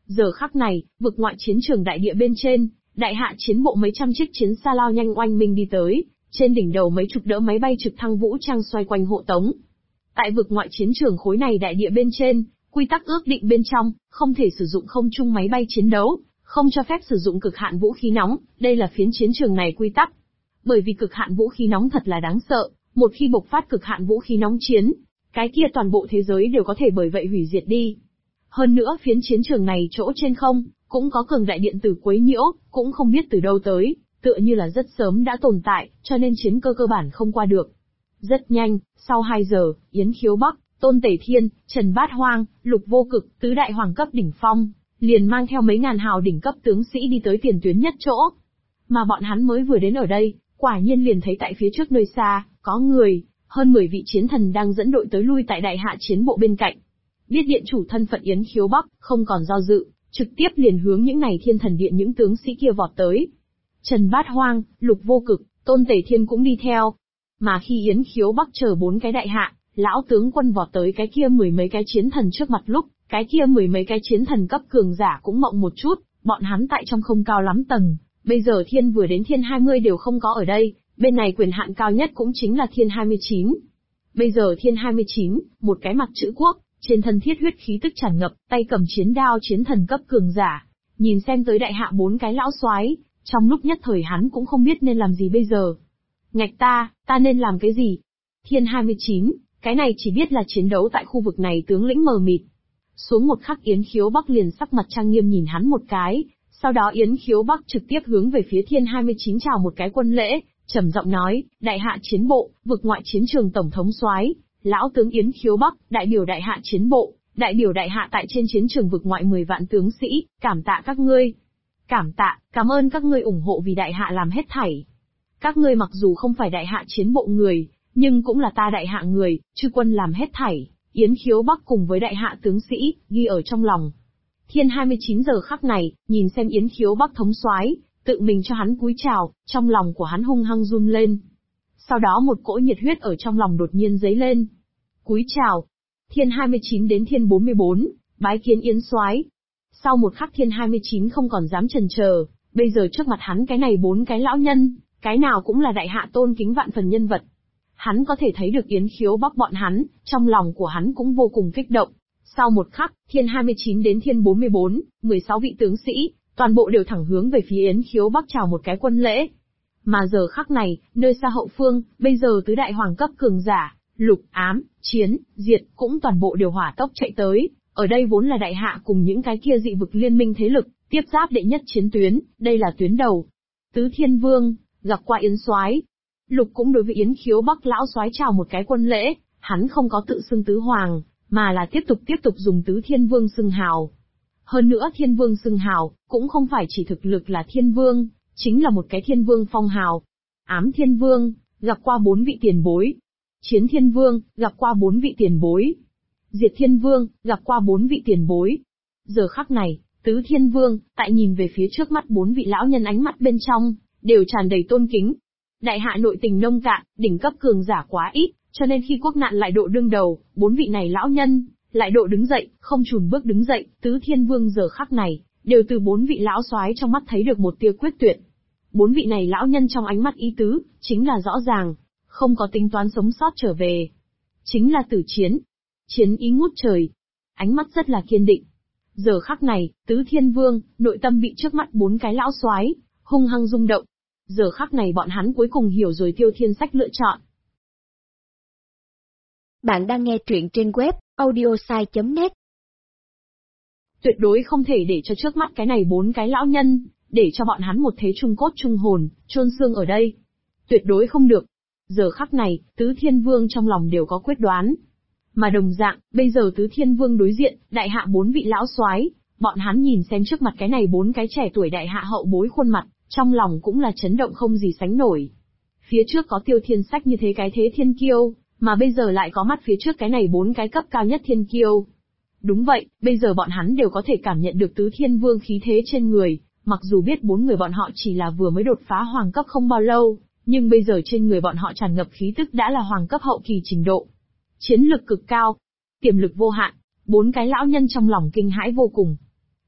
Giờ khắc này, vực ngoại chiến trường đại địa bên trên, đại hạ chiến bộ mấy trăm chiếc chiến xa lao nhanh oanh minh đi tới, trên đỉnh đầu mấy chục đỡ máy bay trực thăng vũ trang xoay quanh hộ tống. Tại vực ngoại chiến trường khối này đại địa bên trên, quy tắc ước định bên trong, không thể sử dụng không trung máy bay chiến đấu, không cho phép sử dụng cực hạn vũ khí nóng, đây là phiến chiến trường này quy tắc. Bởi vì cực hạn vũ khí nóng thật là đáng sợ, một khi bộc phát cực hạn vũ khí nóng chiến, cái kia toàn bộ thế giới đều có thể bởi vậy hủy diệt đi. Hơn nữa phiến chiến trường này chỗ trên không, cũng có cường đại điện tử quấy nhiễu, cũng không biết từ đâu tới, tựa như là rất sớm đã tồn tại, cho nên chiến cơ bản không qua được. Rất nhanh, sau 2 giờ, Yến Khiếu Bắc, Tôn Tể Thiên, Trần Bát Hoang, Lục Vô Cực, tứ đại hoàng cấp đỉnh phong, liền mang theo mấy ngàn hào đỉnh cấp tướng sĩ đi tới tiền tuyến nhất chỗ. Mà bọn hắn mới vừa đến ở đây, quả nhiên liền thấy tại phía trước nơi xa, có người, hơn 10 vị chiến thần đang dẫn đội tới lui tại đại hạ chiến bộ bên cạnh. Biết điện chủ thân phận Yến Khiếu Bắc, không còn do dự, trực tiếp liền hướng những này thiên thần điện những tướng sĩ kia vọt tới. Trần Bát Hoang, Lục Vô Cực, Tôn Tể Thiên cũng đi theo. Mà khi Yến Khiếu Bắc chờ 4 cái đại hạ, lão tướng quân vọt tới cái kia 10 mấy cái chiến thần trước mặt lúc, cái kia 10 mấy cái chiến thần cấp cường giả cũng mộng một chút, bọn hắn tại trong không cao lắm tầng, bây giờ thiên vừa đến thiên 20 đều không có ở đây, bên này quyền hạn cao nhất cũng chính là thiên 29. Bây giờ thiên 29, một cái mặt chữ quốc, trên thân thiết huyết khí tức tràn ngập, tay cầm chiến đao chiến thần cấp cường giả, nhìn xem tới đại hạ 4 cái lão soái, trong lúc nhất thời hắn cũng không biết nên làm gì bây giờ. Ngạch ta nên làm cái gì? Thiên 29, cái này chỉ biết là chiến đấu tại khu vực này tướng lĩnh mờ mịt. Xuống một khắc Yến Khiếu Bắc liền sắc mặt trang nghiêm nhìn hắn một cái, sau đó Yến Khiếu Bắc trực tiếp hướng về phía Thiên 29 chào một cái quân lễ, trầm giọng nói, đại hạ chiến bộ, vực ngoại chiến trường tổng thống soái, lão tướng Yến Khiếu Bắc, đại biểu đại hạ chiến bộ, đại biểu đại hạ tại trên chiến trường vực ngoại 10 vạn tướng sĩ, cảm tạ các ngươi. Cảm ơn các ngươi ủng hộ vì đại hạ làm hết thảy. Các ngươi mặc dù không phải đại hạ chiến bộ người, nhưng cũng là ta đại hạ người, chư quân làm hết thảy, Yến Khiếu Bắc cùng với đại hạ tướng sĩ, ghi ở trong lòng. Thiên 29 giờ khắc này, nhìn xem Yến Khiếu Bắc thống soái, tự mình cho hắn cúi chào, trong lòng của hắn hung hăng run lên. Sau đó một cỗ nhiệt huyết ở trong lòng đột nhiên dấy lên. Cúi chào. Thiên 29 đến Thiên 44, bái kiến Yến soái. Sau một khắc Thiên 29 không còn dám chần chờ, bây giờ trước mặt hắn cái này 4 cái lão nhân, cái nào cũng là đại hạ tôn kính vạn phần nhân vật. Hắn có thể thấy được Yến Khiếu Bắc bọn hắn, trong lòng của hắn cũng vô cùng kích động. Sau một khắc, Thiên 29 đến Thiên 44, 16 vị tướng sĩ, toàn bộ đều thẳng hướng về phía Yến Khiếu Bắc chào một cái quân lễ. Mà giờ khắc này, nơi xa hậu phương, bây giờ tứ đại hoàng cấp cường giả, Lục, Ám, Chiến, Diệt, cũng toàn bộ đều hỏa tốc chạy tới. Ở đây vốn là đại hạ cùng những cái kia dị vực liên minh thế lực, tiếp giáp đệ nhất chiến tuyến, đây là tuyến đầu. Tứ Thiên Vương, gặp qua Yến soái. Lục cũng đối với Yến Khiếu Bắc lão soái chào một cái quân lễ, hắn không có tự xưng tứ hoàng, mà là tiếp tục dùng Tứ Thiên Vương xưng hào. Hơn nữa Thiên Vương xưng hào, cũng không phải chỉ thực lực là Thiên Vương, chính là một cái Thiên Vương phong hào. Ám Thiên Vương, gặp qua 4 vị tiền bối. Chiến Thiên Vương, gặp qua 4 vị tiền bối. Diệt Thiên Vương, gặp qua 4 vị tiền bối. Giờ khắc này, Tứ Thiên Vương, tại nhìn về phía trước mắt 4 vị lão nhân ánh mắt bên trong, đều tràn đầy tôn kính. Đại hạ nội tình nông cạn, đỉnh cấp cường giả quá ít, cho nên khi quốc nạn lại độ đương đầu, 4 vị này lão nhân, lại độ đứng dậy, không chùn bước đứng dậy, Tứ Thiên Vương giờ khắc này, đều từ 4 vị lão soái trong mắt thấy được một tia quyết tuyệt. 4 vị này lão nhân trong ánh mắt ý tứ, chính là rõ ràng, không có tính toán sống sót trở về. Chính là tử chiến. Chiến ý ngút trời. Ánh mắt rất là kiên định. Giờ khắc này, Tứ Thiên Vương, nội tâm bị trước mắt 4 cái lão soái hung hăng rung động. Giờ khắc này bọn hắn cuối cùng hiểu rồi Tiêu Thiên Sách lựa chọn. Bạn đang nghe truyện trên web audiosai.net. Tuyệt đối không thể để cho trước mắt cái này 4 cái lão nhân, để cho bọn hắn một thế chung cốt chung hồn, chôn xương ở đây. Tuyệt đối không được. Giờ khắc này, Tứ Thiên Vương trong lòng đều có quyết đoán. Mà đồng dạng, bây giờ Tứ Thiên Vương đối diện, đại hạ 4 vị lão soái, bọn hắn nhìn xem trước mặt cái này 4 cái trẻ tuổi đại hạ hậu bối khuôn mặt, trong lòng cũng là chấn động không gì sánh nổi. Phía trước có Tiêu Thiên Sách như thế cái thế thiên kiêu, mà bây giờ lại có mắt phía trước cái này 4 cái cấp cao nhất thiên kiêu. Đúng vậy, bây giờ bọn hắn đều có thể cảm nhận được Tứ Thiên Vương khí thế trên người, mặc dù biết 4 người bọn họ chỉ là vừa mới đột phá hoàng cấp không bao lâu, nhưng bây giờ trên người bọn họ tràn ngập khí tức đã là hoàng cấp hậu kỳ trình độ. Chiến lực cực cao, tiềm lực vô hạn, 4 cái lão nhân trong lòng kinh hãi vô cùng.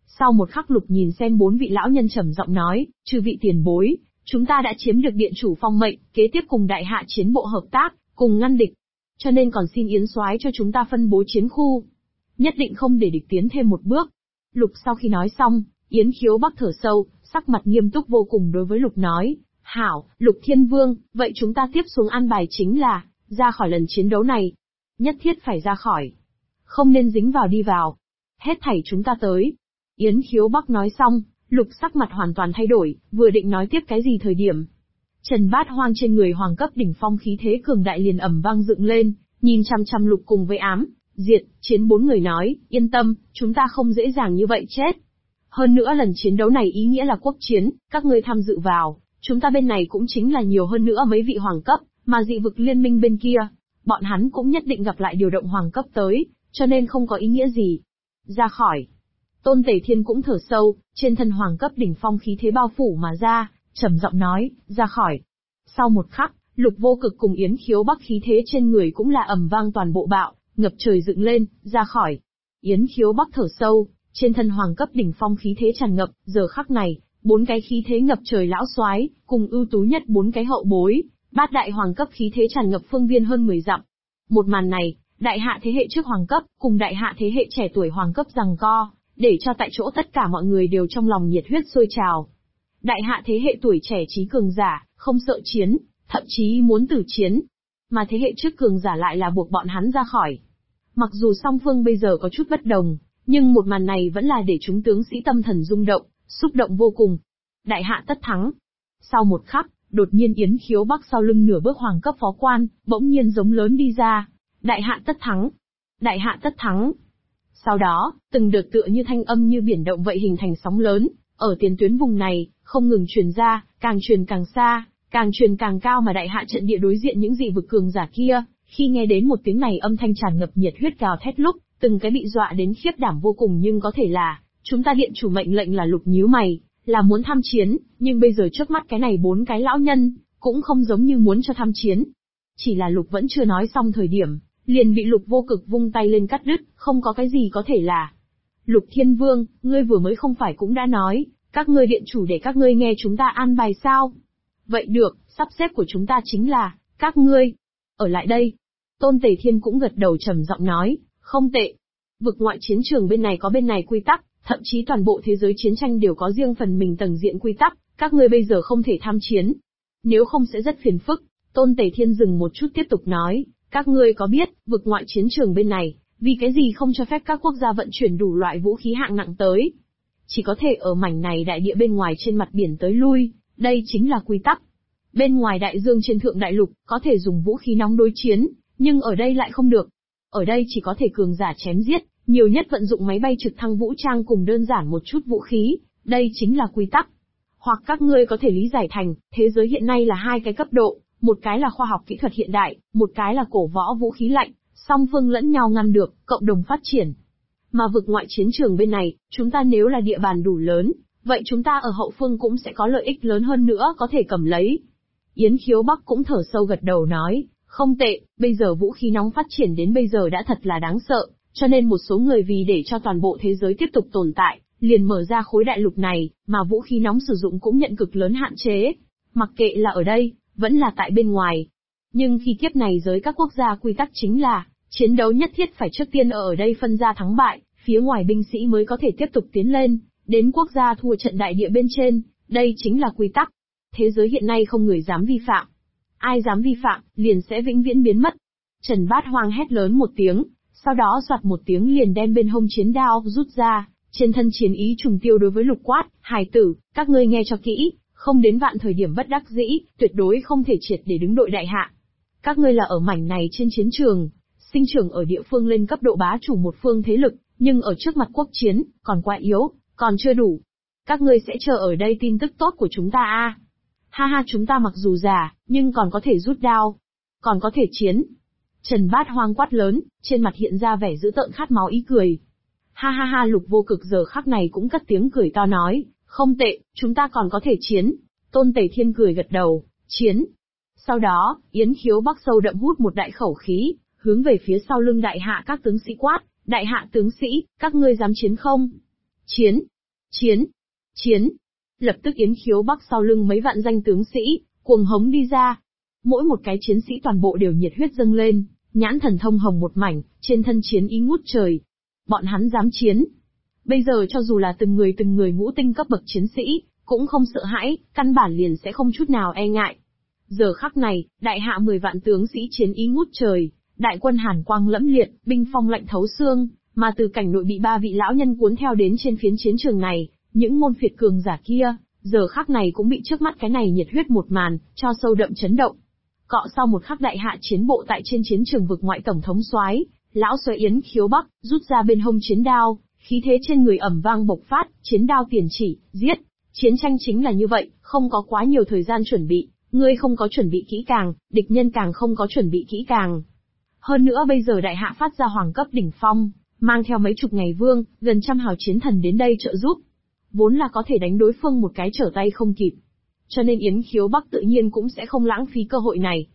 Sau một khắc Lục nhìn xem 4 vị lão nhân trầm giọng nói, chư vị tiền bối, chúng ta đã chiếm được điện chủ phong mệnh, kế tiếp cùng đại hạ chiến bộ hợp tác, cùng ngăn địch. Cho nên còn xin Yến soái cho chúng ta phân bố chiến khu. Nhất định không để địch tiến thêm một bước. Lục sau khi nói xong, Yến Khiếu Bắc thở sâu, sắc mặt nghiêm túc vô cùng đối với Lục nói, hảo, Lục Thiên Vương, vậy chúng ta tiếp xuống an bài chính là, ra khỏi lần chiến đấu này. Nhất thiết phải ra khỏi. Không nên dính vào đi vào. Hết thảy chúng ta tới. Yến Khiếu Bắc nói xong, Lục sắc mặt hoàn toàn thay đổi, vừa định nói tiếp cái gì thời điểm. Trần Bát Hoang trên người hoàng cấp đỉnh phong khí thế cường đại liền ầm vang dựng lên, nhìn chăm chăm Lục cùng với Ám, Diệt, Chiến 4 người nói, yên tâm, chúng ta không dễ dàng như vậy chết. Hơn nữa lần chiến đấu này ý nghĩa là quốc chiến, các ngươi tham dự vào, chúng ta bên này cũng chính là nhiều hơn nữa mấy vị hoàng cấp, mà dị vực liên minh bên kia, bọn hắn cũng nhất định gặp lại điều động hoàng cấp tới, cho nên không có ý nghĩa gì. Ra khỏi. Tôn Tể Thiên cũng thở sâu, trên thân hoàng cấp đỉnh phong khí thế bao phủ mà ra, trầm giọng nói, ra khỏi. Sau một khắc, Lục Vô Cực cùng Yến Khiếu Bắc khí thế trên người cũng là ầm vang toàn bộ bạo, ngập trời dựng lên, ra khỏi. Yến Khiếu Bắc thở sâu, trên thân hoàng cấp đỉnh phong khí thế tràn ngập, giờ khắc này, 4 cái khí thế ngập trời lão soái, cùng ưu tú nhất 4 cái hậu bối, bát đại hoàng cấp khí thế tràn ngập phương viên hơn 10 dặm. Một màn này, đại hạ thế hệ trước hoàng cấp, cùng đại hạ thế hệ trẻ tuổi hoàng cấp giằng co, để cho tại chỗ tất cả mọi người đều trong lòng nhiệt huyết sôi trào. Đại hạ thế hệ tuổi trẻ trí cường giả, không sợ chiến, thậm chí muốn tử chiến. Mà thế hệ trước cường giả lại là buộc bọn hắn ra khỏi. Mặc dù song phương bây giờ có chút bất đồng, nhưng một màn này vẫn là để chúng tướng sĩ tâm thần rung động, xúc động vô cùng. Đại hạ tất thắng. Sau một khắc, đột nhiên Yến Khiếu Bắc sau lưng nửa bước hoàng cấp phó quan, bỗng nhiên giống lớn đi ra. Đại hạ tất thắng. Đại hạ tất thắng. Sau đó, từng đợt tựa như thanh âm như biển động vậy hình thành sóng lớn, ở tiền tuyến vùng này, không ngừng truyền ra, càng truyền càng xa, càng truyền càng cao mà đại hạ trận địa đối diện những dị vực cường giả kia, khi nghe đến một tiếng này âm thanh tràn ngập nhiệt huyết gào thét lúc, từng cái bị dọa đến khiếp đảm vô cùng nhưng có thể là, chúng ta điện chủ mệnh lệnh là Lục nhíu mày, là muốn tham chiến, nhưng bây giờ trước mắt cái này 4 cái lão nhân, cũng không giống như muốn cho tham chiến. Chỉ là Lục vẫn chưa nói xong thời điểm, liền bị Lục Vô Cực vung tay lên cắt đứt, không có cái gì có thể là. Lục Thiên Vương, ngươi vừa mới không phải cũng đã nói, các ngươi điện chủ để các ngươi nghe chúng ta an bài sao? Vậy được, sắp xếp của chúng ta chính là, các ngươi, ở lại đây. Tôn Tể Thiên cũng gật đầu trầm giọng nói, không tệ. Vực ngoại chiến trường bên này có bên này quy tắc, thậm chí toàn bộ thế giới chiến tranh đều có riêng phần mình tầng diện quy tắc, các ngươi bây giờ không thể tham chiến. Nếu không sẽ rất phiền phức. Tôn Tể Thiên dừng một chút tiếp tục nói, các ngươi có biết, vực ngoại chiến trường bên này, vì cái gì không cho phép các quốc gia vận chuyển đủ loại vũ khí hạng nặng tới? Chỉ có thể ở mảnh này đại địa bên ngoài trên mặt biển tới lui, đây chính là quy tắc. Bên ngoài đại dương trên thượng đại lục, có thể dùng vũ khí nóng đối chiến, nhưng ở đây lại không được. Ở đây chỉ có thể cường giả chém giết, nhiều nhất vận dụng máy bay trực thăng vũ trang cùng đơn giản một chút vũ khí, đây chính là quy tắc. Hoặc các ngươi có thể lý giải thành, thế giới hiện nay là 2 cái cấp độ, một cái là khoa học kỹ thuật hiện đại, một cái là cổ võ vũ khí lạnh, song phương lẫn nhau ngăn được, cộng đồng phát triển. Mà vực ngoại chiến trường bên này, chúng ta nếu là địa bàn đủ lớn, vậy chúng ta ở hậu phương cũng sẽ có lợi ích lớn hơn nữa có thể cầm lấy. Yến Khiếu Bắc cũng thở sâu gật đầu nói, không tệ, bây giờ vũ khí nóng phát triển đến bây giờ đã thật là đáng sợ, cho nên một số người vì để cho toàn bộ thế giới tiếp tục tồn tại, liền mở ra khối đại lục này, mà vũ khí nóng sử dụng cũng nhận cực lớn hạn chế. Mặc kệ là ở đây, vẫn là tại bên ngoài. Nhưng khi kiếp này giới các quốc gia quy tắc chính là, chiến đấu nhất thiết phải trước tiên ở đây phân ra thắng bại, phía ngoài binh sĩ mới có thể tiếp tục tiến lên, đến quốc gia thua trận đại địa bên trên, đây chính là quy tắc. Thế giới hiện nay không người dám vi phạm. Ai dám vi phạm, liền sẽ vĩnh viễn biến mất. Trần Bát Hoang hét lớn một tiếng, sau đó soạt một tiếng liền đem bên hông chiến đao rút ra, trên thân chiến ý trùng tiêu đối với Lục quát, hài tử, các ngươi nghe cho kỹ, không đến vạn thời điểm bất đắc dĩ, tuyệt đối không thể triệt để đứng đội đại hạ. Các ngươi là ở mảnh này trên chiến trường, sinh trưởng ở địa phương lên cấp độ bá chủ một phương thế lực, nhưng ở trước mặt quốc chiến, còn quá yếu, còn chưa đủ. Các ngươi sẽ chờ ở đây tin tức tốt của chúng ta a. Ha ha, chúng ta mặc dù già, nhưng còn có thể rút đao, còn có thể chiến. Trần Bát Hoang quát lớn, trên mặt hiện ra vẻ dữ tợn khát máu ý cười. Ha ha ha, Lục Vô Cực giờ khắc này cũng cất tiếng cười to nói, không tệ, chúng ta còn có thể chiến. Tôn Tể Thiên cười gật đầu, chiến. Sau đó, Yến Khiếu Bắc sâu đậm hút một đại khẩu khí, hướng về phía sau lưng đại hạ các tướng sĩ quát, đại hạ tướng sĩ, các ngươi dám chiến không? Chiến. Chiến! Chiến! Lập tức Yến Khiếu Bắc sau lưng mấy vạn danh tướng sĩ, cuồng hống đi ra. Mỗi một cái chiến sĩ toàn bộ đều nhiệt huyết dâng lên, nhãn thần thông hồng một mảnh, trên thân chiến ý ngút trời. Bọn hắn dám chiến. Bây giờ cho dù là từng người ngũ tinh cấp bậc chiến sĩ, cũng không sợ hãi, căn bản liền sẽ không chút nào e ngại. Giờ khắc này, đại hạ 10 vạn tướng sĩ chiến ý ngút trời, đại quân hàn quang lẫm liệt, binh phong lạnh thấu xương, mà từ cảnh nội bị 3 vị lão nhân cuốn theo đến trên phiến chiến trường này, những môn phiệt cường giả kia, giờ khắc này cũng bị trước mắt cái này nhiệt huyết một màn, cho sâu đậm chấn động. Cọ sau một khắc đại hạ chiến bộ tại trên chiến trường vực ngoại tổng thống soái, lão soái Yến Khiếu Bắc, rút ra bên hông chiến đao, khí thế trên người ầm vang bộc phát, chiến đao tiền chỉ, giết. Chiến tranh chính là như vậy, không có quá nhiều thời gian chuẩn bị, ngươi không có chuẩn bị kỹ càng, địch nhân càng không có chuẩn bị kỹ càng. Hơn nữa bây giờ đại hạ phát ra hoàng cấp đỉnh phong, mang theo mấy chục ngày vương, gần trăm hào chiến thần đến đây trợ giúp. Vốn là có thể đánh đối phương một cái trở tay không kịp. Cho nên Yến Khiếu Bắc tự nhiên cũng sẽ không lãng phí cơ hội này.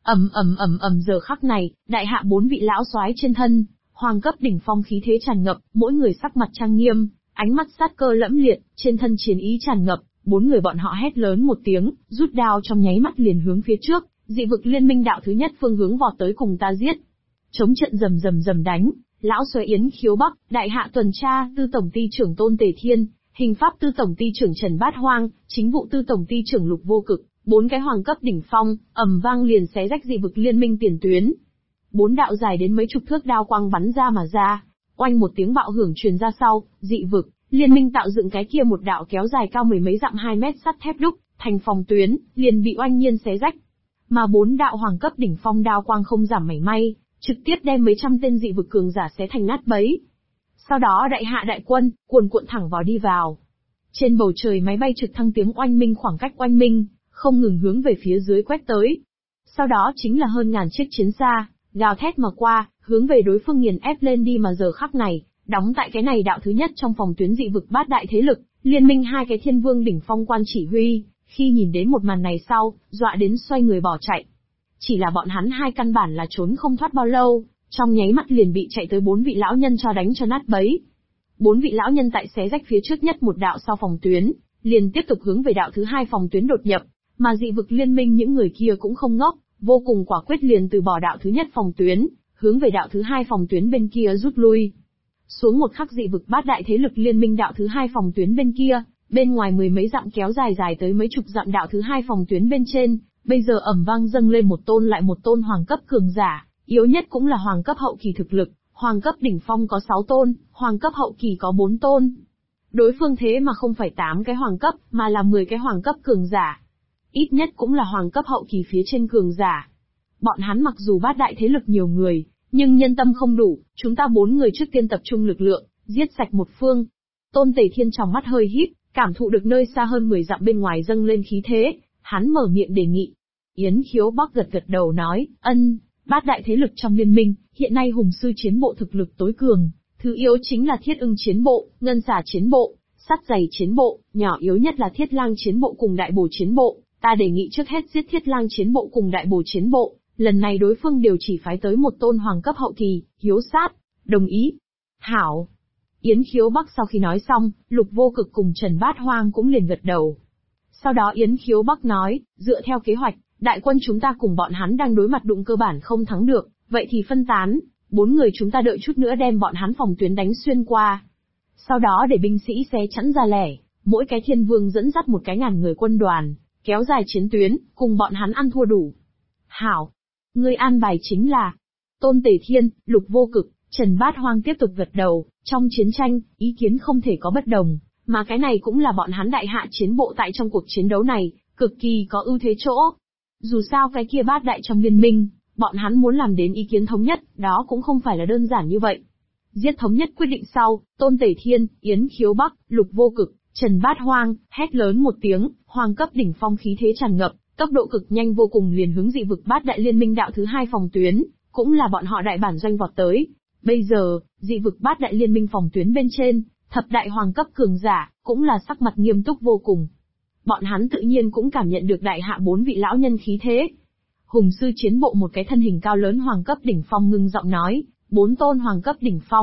Giờ khắc này, đại hạ 4 vị lão soái trên thân, hoàng cấp đỉnh phong khí thế tràn ngập, mỗi người sắc mặt trang nghiêm, ánh mắt sát cơ lẫm liệt, trên thân chiến ý tràn ngập, 4 người bọn họ hét lớn một tiếng, rút đao trong nháy mắt liền hướng phía trước, dị vực liên minh đạo thứ nhất phương hướng vọt tới cùng ta giết. Chống trận rầm đánh, lão soái Yến Khiếu Bắc, đại hạ tuần tra, tư tổng ty trưởng Tôn Tề Thiên, hình pháp tư tổng ty trưởng Trần Bát Hoang, chính vụ tư tổng ty trưởng Lục Vô Cực, 4 cái hoàng cấp đỉnh phong, ầm vang liền xé rách dị vực liên minh tiền tuyến. 4 đạo dài đến mấy chục thước đao quang bắn ra mà ra, oanh một tiếng bạo hưởng truyền ra sau, dị vực liên minh tạo dựng cái kia một đạo kéo dài cao mười mấy dặm 2 mét sắt thép đúc thành phòng tuyến, liền bị oanh nhiên xé rách. Mà 4 đạo hoàng cấp đỉnh phong đao quang không giảm mảy may, trực tiếp đem mấy trăm tên dị vực cường giả xé thành nát bấy. Sau đó đại hạ đại quân, cuồn cuộn thẳng vào đi vào. Trên bầu trời máy bay trực thăng tiếng oanh minh khoảng cách oanh minh, không ngừng hướng về phía dưới quét tới. Sau đó chính là hơn ngàn chiếc chiến xa, gào thét mà qua, hướng về đối phương nghiền ép lên đi mà giờ khắc này, đóng tại cái này đạo thứ nhất trong phòng tuyến dị vực bát đại thế lực, liên minh 2 cái thiên vương đỉnh phong quan chỉ huy, khi nhìn đến một màn này sau, dọa đến xoay người bỏ chạy. Chỉ là bọn hắn 2 căn bản là trốn không thoát bao lâu, trong nháy mắt liền bị chạy tới 4 vị lão nhân cho đánh cho nát bấy. 4 vị lão nhân tại xé rách phía trước nhất một đạo sau phòng tuyến, liền tiếp tục hướng về đạo thứ 2 phòng tuyến đột nhập, mà dị vực liên minh những người kia cũng không ngốc, vô cùng quả quyết liền từ bỏ đạo thứ nhất phòng tuyến, hướng về đạo thứ 2 phòng tuyến bên kia rút lui. Xuống một khắc dị vực bát đại thế lực liên minh đạo thứ 2 phòng tuyến bên kia, bên ngoài mười mấy dặm kéo dài tới mấy chục dặm đạo thứ 2 phòng tuyến bên trên, bây giờ ầm vang dâng lên một tôn lại một tôn hoàng cấp cường giả, yếu nhất cũng là hoàng cấp hậu kỳ thực lực, hoàng cấp đỉnh phong có 6 tôn, hoàng cấp hậu kỳ có 4 tôn. Đối phương thế mà không phải 8 cái hoàng cấp, mà là 10 cái hoàng cấp cường giả. Ít nhất cũng là hoàng cấp hậu kỳ phía trên cường giả. Bọn hắn mặc dù bát đại thế lực nhiều người, nhưng nhân tâm không đủ, chúng ta 4 người trước tiên tập trung lực lượng, giết sạch một phương. Tôn Tề Thiên trong mắt hơi híp, cảm thụ được nơi xa hơn 10 dặm bên ngoài dâng lên khí thế, hắn mở miệng đề nghị. Yến Khiếu Bắc gật đầu nói, bát đại thế lực trong liên minh, hiện nay hùng sư chiến bộ thực lực tối cường, thứ yếu chính là thiết ưng chiến bộ, ngân xà chiến bộ, sắt dày chiến bộ, nhỏ yếu nhất là thiết lang chiến bộ cùng đại bổ chiến bộ, ta đề nghị trước hết giết thiết lang chiến bộ cùng đại bổ chiến bộ, lần này đối phương đều chỉ phái tới một tôn hoàng cấp hậu kỳ, hiếu sát, đồng ý. Hảo. Yến Khiếu Bắc sau khi nói xong, Lục Vô Cực cùng Trần Bát Hoang cũng liền gật đầu. Sau đó Yến Khiếu Bắc nói, dựa theo kế hoạch, đại quân chúng ta cùng bọn hắn đang đối mặt đụng cơ bản không thắng được, vậy thì phân tán, 4 người chúng ta đợi chút nữa đem bọn hắn phòng tuyến đánh xuyên qua. Sau đó để binh sĩ xé chắn ra lẻ, mỗi cái thiên vương dẫn dắt một cái ngàn người quân đoàn, kéo dài chiến tuyến, cùng bọn hắn ăn thua đủ. Hảo. Ngươi an bài chính là Tôn Tề Thiên, Lục Vô Cực, Trần Bát Hoang tiếp tục gật đầu, trong chiến tranh, ý kiến không thể có bất đồng, mà cái này cũng là bọn hắn đại hạ chiến bộ tại trong cuộc chiến đấu này, cực kỳ có ưu thế chỗ. Dù sao cái kia bát đại trong liên minh, bọn hắn muốn làm đến ý kiến thống nhất, đó cũng không phải là đơn giản như vậy. Giết thống nhất quyết định sau, Tôn Tề Thiên, Yến Khiếu Bắc, Lục Vô Cực, Trần Bát Hoang, hét lớn một tiếng, hoàng cấp đỉnh phong khí thế tràn ngập, tốc độ cực nhanh vô cùng liền hướng dị vực bát đại liên minh đạo thứ 2 phòng tuyến, cũng là bọn họ đại bản doanh vọt tới. Bây giờ, dị vực bát đại liên minh phòng tuyến bên trên, thập đại hoàng cấp cường giả, cũng là sắc mặt nghiêm túc vô cùng. Bọn hắn tự nhiên cũng cảm nhận được đại hạ 4 vị lão nhân khí thế. Hùng sư chiến bộ một cái thân hình cao lớn hoàng cấp đỉnh phong ngưng giọng nói, 4 tôn hoàng cấp đỉnh phong,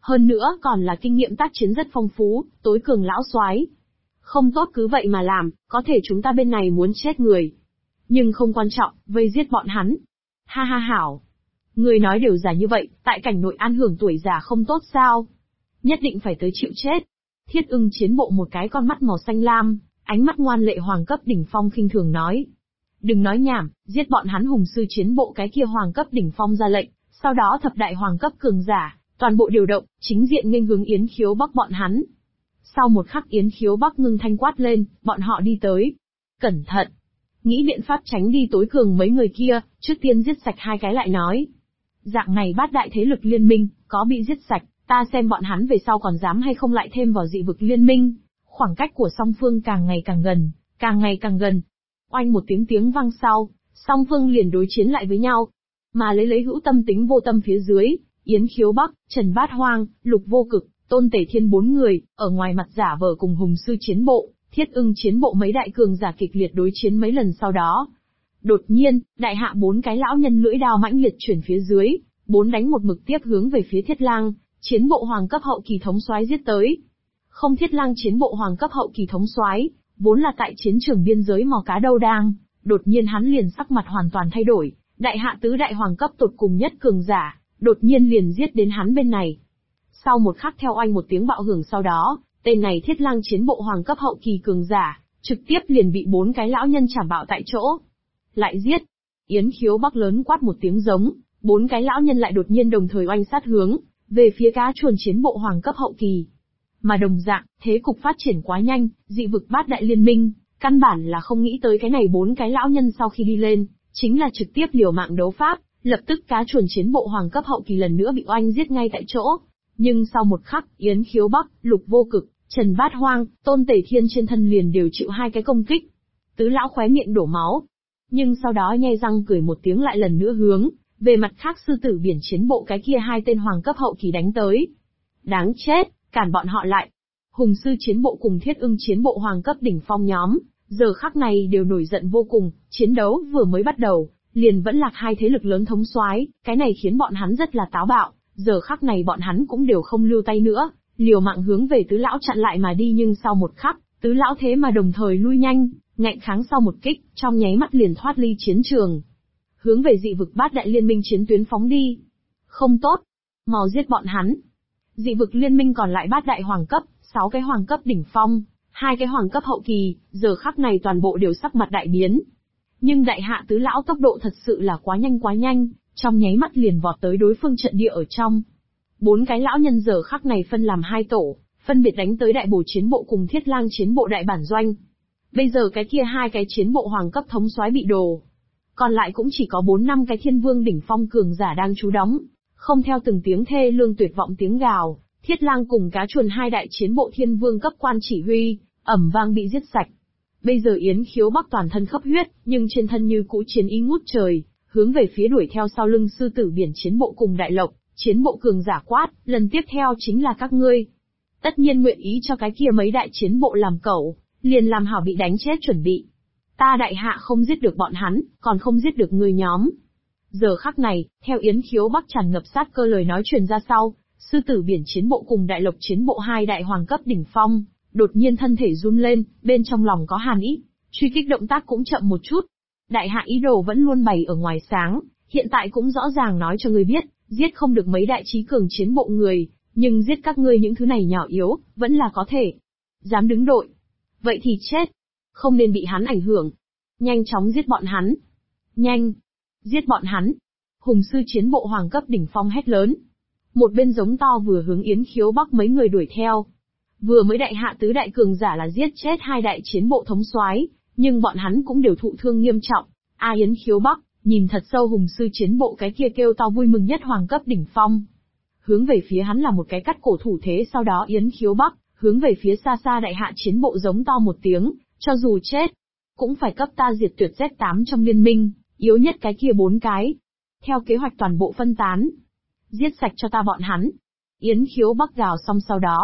Hơn nữa còn là kinh nghiệm tác chiến rất phong phú, tối cường lão soái. Không tốt cứ vậy mà làm, có thể chúng ta bên này muốn chết người. Nhưng không quan trọng, vây giết bọn hắn. Ha ha hảo. Người nói đều giả như vậy, tại cảnh nội an hưởng tuổi già không tốt sao? Nhất định phải tới chịu chết. Thiết Ưng chiến bộ một cái con mắt màu xanh lam, ánh mắt ngoan lệ hoàng cấp đỉnh phong khinh thường nói. Đừng nói nhảm, giết bọn hắn. Hùng sư chiến bộ cái kia hoàng cấp đỉnh phong ra lệnh, sau đó thập đại hoàng cấp cường giả, toàn bộ điều động, chính diện nghênh hướng Yến Khiếu Bắc bọn hắn. Sau một khắc Yến Khiếu Bắc ngưng thanh quát lên, bọn họ đi tới. Cẩn thận! Nghĩ biện pháp tránh đi tối cường mấy người kia, trước tiên giết sạch hai cái lại nói. Dạng này bát đại thế lực liên minh, có bị giết sạch, ta xem bọn hắn về sau còn dám hay không lại thêm vào dị vực liên minh. Khoảng cách của song phương càng ngày càng gần, càng ngày càng gần. Oanh một tiếng vang sau, song phương liền đối chiến lại với nhau. Mà lấy hữu tâm tính vô tâm phía dưới, Yến Khiếu Bắc, Trần Bát Hoang, Lục Vô Cực, Tôn Tể Thiên bốn người, ở ngoài mặt giả vờ cùng Hùng sư chiến bộ, Thiết Ưng chiến bộ mấy đại cường giả kịch liệt đối chiến mấy lần sau đó. Đột nhiên, đại hạ bốn cái lão nhân lưỡi đao mãnh liệt chuyển phía dưới, bốn đánh một mực tiếp hướng về phía Thiết Lang, chiến bộ hoàng cấp hậu kỳ thống soái giết tới. Không, Thiết Lang chiến bộ hoàng cấp hậu kỳ thống soái, vốn là tại chiến trường biên giới mò cá đâu đang, đột nhiên hắn liền sắc mặt hoàn toàn thay đổi, đại hạ tứ đại hoàng cấp tột cùng nhất cường giả, đột nhiên liền giết đến hắn bên này. Sau một khắc theo oanh một tiếng bạo hưởng sau đó, tên này Thiết Lang chiến bộ hoàng cấp hậu kỳ cường giả, trực tiếp liền bị bốn cái lão nhân chảm bạo tại chỗ. Lại giết! Yến Khiếu Bắc lớn quát một tiếng giống, bốn cái lão nhân lại đột nhiên đồng thời oanh sát hướng về phía cá chuồn chiến bộ hoàng cấp hậu kỳ. Mà đồng dạng, thế cục phát triển quá nhanh, dị vực bát đại liên minh, căn bản là không nghĩ tới cái này bốn cái lão nhân sau khi đi lên, chính là trực tiếp liều mạng đấu pháp, lập tức cá chuồn chiến bộ hoàng cấp hậu kỳ lần nữa bị oanh giết ngay tại chỗ. Nhưng sau một khắc, Yến Khiếu Bắc, Lục Vô Cực, Trần Bát Hoang, Tôn Tể Thiên trên thân liền đều chịu hai cái công kích. Tứ lão khóe miệng đổ máu. Nhưng sau đó nhe răng cười một tiếng lại lần nữa hướng về mặt khác sư tử biển chiến bộ cái kia hai tên hoàng cấp hậu kỳ đánh tới. Đáng chết, cản bọn họ lại. Hùng sư chiến bộ cùng Thiết Ưng chiến bộ hoàng cấp đỉnh phong nhóm, giờ khắc này đều nổi giận vô cùng, chiến đấu vừa mới bắt đầu, liền vẫn lạc hai thế lực lớn thống soái, cái này khiến bọn hắn rất là táo bạo, giờ khắc này bọn hắn cũng đều không lưu tay nữa, liều mạng hướng về tứ lão chặn lại mà đi, nhưng sau một khắc, tứ lão thế mà đồng thời lui nhanh, ngạnh kháng sau một kích, trong nháy mắt liền thoát ly chiến trường. Hướng về dị vực bát đại liên minh chiến tuyến phóng đi. Không tốt, mau giết bọn hắn. Dị vực liên minh còn lại bát đại hoàng cấp, 6 cái hoàng cấp đỉnh phong, 2 cái hoàng cấp hậu kỳ, giờ khắc này toàn bộ đều sắc mặt đại biến. Nhưng đại hạ tứ lão tốc độ thật sự là quá nhanh, trong nháy mắt liền vọt tới đối phương trận địa ở trong. 4 cái lão nhân giờ khắc này phân làm 2 tổ, phân biệt đánh tới đại bổ chiến bộ cùng Thiết Lang chiến bộ đại bản doanh. Bây giờ cái kia 2 cái chiến bộ hoàng cấp thống soái bị đồ. Còn lại cũng chỉ có 4-5 cái thiên vương đỉnh phong cường giả đang trú đóng. Không theo từng tiếng thê lương tuyệt vọng tiếng gào, Thiết Lang cùng cá chuồn 2 đại chiến bộ thiên vương cấp quan chỉ huy, ầm vang bị giết sạch. Bây giờ Yến Khiếu Bắc toàn thân khắp huyết, nhưng trên thân như cũ chiến ý ngút trời, hướng về phía đuổi theo sau lưng sư tử biển chiến bộ cùng đại lộc, chiến bộ cường giả quát, lần tiếp theo chính là các ngươi. Tất nhiên nguyện ý cho cái kia mấy đại chiến bộ làm cẩu, liền làm hảo bị đánh chết chuẩn bị. Ta đại hạ không giết được bọn hắn, còn không giết được ngươi nhóm. Giờ khắc này, theo Yến Khiếu Bắc tràn ngập sát cơ lời nói truyền ra sau, sư tử biển chiến bộ cùng đại lộc chiến bộ 2 đại hoàng cấp đỉnh phong, đột nhiên thân thể run lên, bên trong lòng có hàn ý, truy kích động tác cũng chậm một chút. Đại hạ ý đồ vẫn luôn bày ở ngoài sáng, hiện tại cũng rõ ràng nói cho ngươi biết, giết không được mấy đại trí cường chiến bộ người, nhưng giết các ngươi những thứ này nhỏ yếu, vẫn là có thể. Dám đứng đội. Vậy thì chết. Không nên bị hắn ảnh hưởng. Nhanh chóng giết bọn hắn. Nhanh. Giết bọn hắn. Hùng sư chiến bộ hoàng cấp đỉnh phong hét lớn. Một bên giống to vừa hướng Yến Khiếu Bắc mấy người đuổi theo. Vừa mới đại hạ tứ đại cường giả là giết chết 2 đại chiến bộ thống soái, nhưng bọn hắn cũng đều thụ thương nghiêm trọng. Yến Khiếu Bắc nhìn thật sâu hùng sư chiến bộ cái kia kêu to vui mừng nhất hoàng cấp đỉnh phong. Hướng về phía hắn là một cái cắt cổ thủ thế, sau đó Yến Khiếu Bắc hướng về phía xa xa đại hạ chiến bộ giống to một tiếng, cho dù chết, cũng phải cấp ta diệt tuyệt Z8 trong liên minh, yếu nhất cái kia 4 cái. Theo kế hoạch toàn bộ phân tán. Giết sạch cho ta bọn hắn. Yến Khiếu Bắc gào xong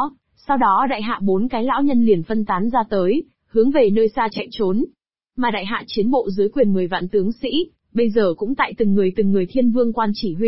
sau đó đại hạ 4 cái lão nhân liền phân tán ra tới, hướng về nơi xa chạy trốn. Mà đại hạ chiến bộ dưới quyền 10 vạn tướng sĩ, bây giờ cũng tại từng người thiên vương quan chỉ huy,